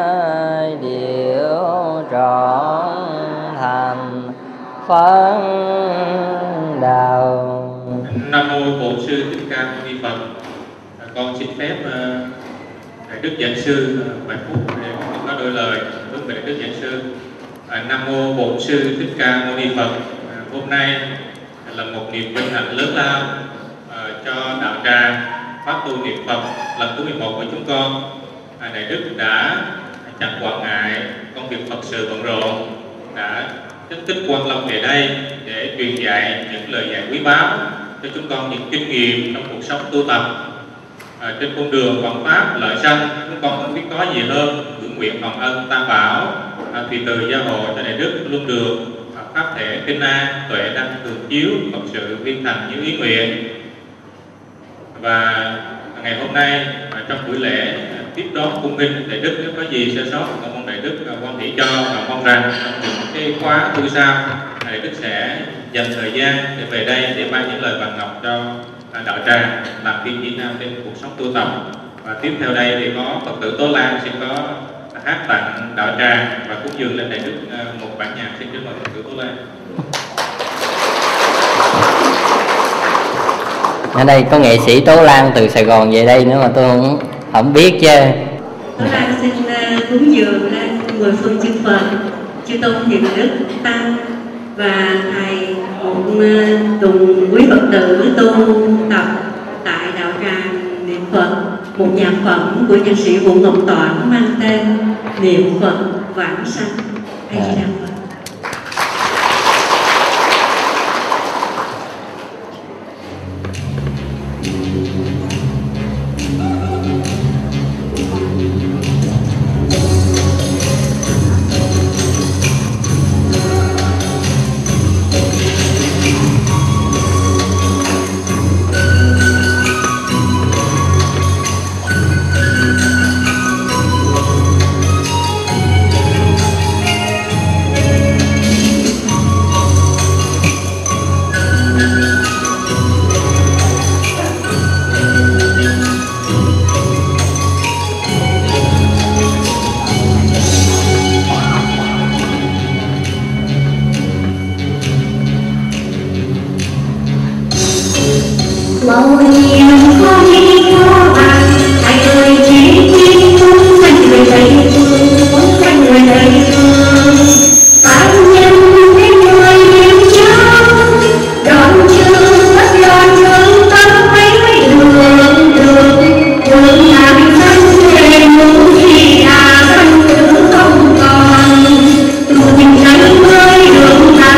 điệu trọn thành Phật đạo. Nam mô Bổn Sư Thích Ca Mâu Ni Phật. Con xin phép Đại Đức Giảng Sư vài phút để có đôi lời hướng về Đại Đức Giảng Sư. Nam mô Bổn Sư Thích Ca Mâu Ni Phật. Hôm nay là một niềm vinh hạnh lớn lao cho đạo tràng pháp tu niệm Phật lần thứ 11 của chúng con. Đại Đức đã chẳng quản ngại công việc Phật sự bận rộn, đã tích quan lòng về đây để truyền dạy những lời dạy quý báu cho chúng con những kinh nghiệm trong cuộc sống tu tập. Trên con đường vạn pháp lợi sanh, chúng con không biết có gì hơn ngưỡng nguyện hồng ân tam bảo thùy từ gia hộ cho Đại Đức luôn được pháp thể kinh an tuệ đăng thường chiếu Phật sự viên thành như ý nguyện. Và ngày hôm nay trong buổi lễ tiếp đón cung nghinh Đại Đức, nếu có gì sơ sót con mong Đại Đức quan hỷ cho, và mong rằng trong những cái khóa tu sau Đại Đức sẽ dành thời gian để về đây để mang những lời vàng ngọc cho đạo tràng làm tiên chỉ nam trên cuộc sống tu tập. Và tiếp theo đây thì có Phật tử Tố Lan sẽ có hát tặng đạo tràng và cúng dường lên Đại Đức một bản nhạc. Xin kính mời Phật tử Tố Lan. Ở đây có nghệ sĩ Tố Lan từ Sài Gòn về đây nữa mà tôi không biết chứ. Tố Lan xin cúng dường lên mười phương chư Phật, chư tôn hiền đức tăng và thầy một cùng quý Phật tử tu tập tại đạo tràng niệm Phật một nhạc phẩm của nhạc sĩ Vũ Ngọc Toản mang tên Niệm Phật Vãng Sanh. A Di Đà Phật.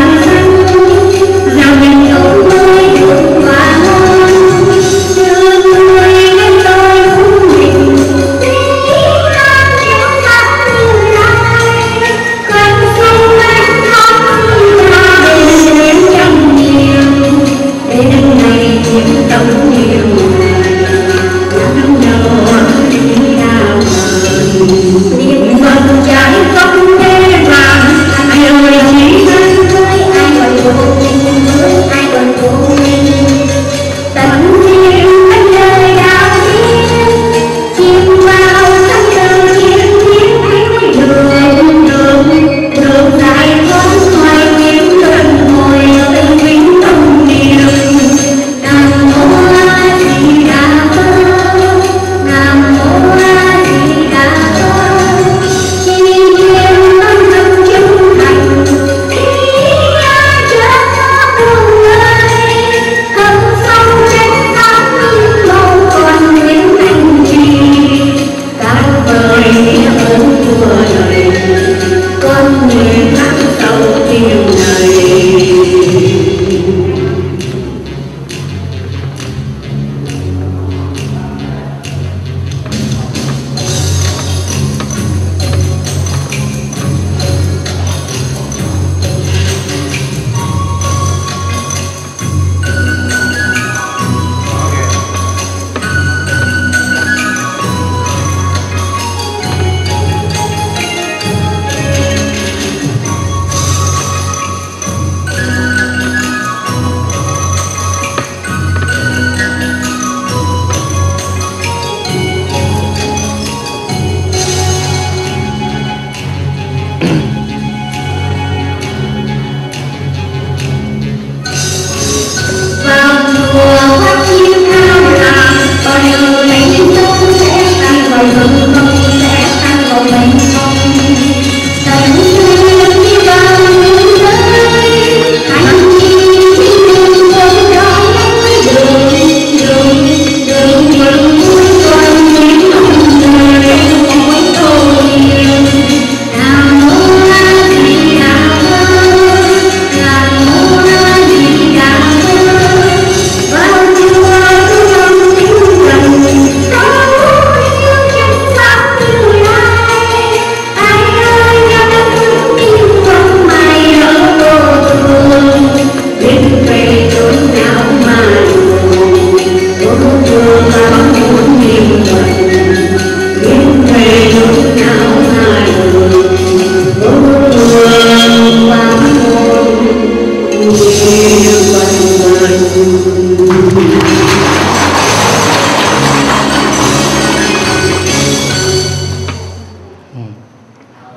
Hãy subscribe cho kênh Ghiền Mì Gõ để không bỏ lỡ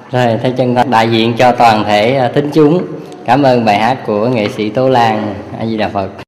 Rồi, thay chân thành đại diện cho toàn thể tín chúng, cảm ơn bài hát của nghệ sĩ Tố Lan. A Di Đà Phật.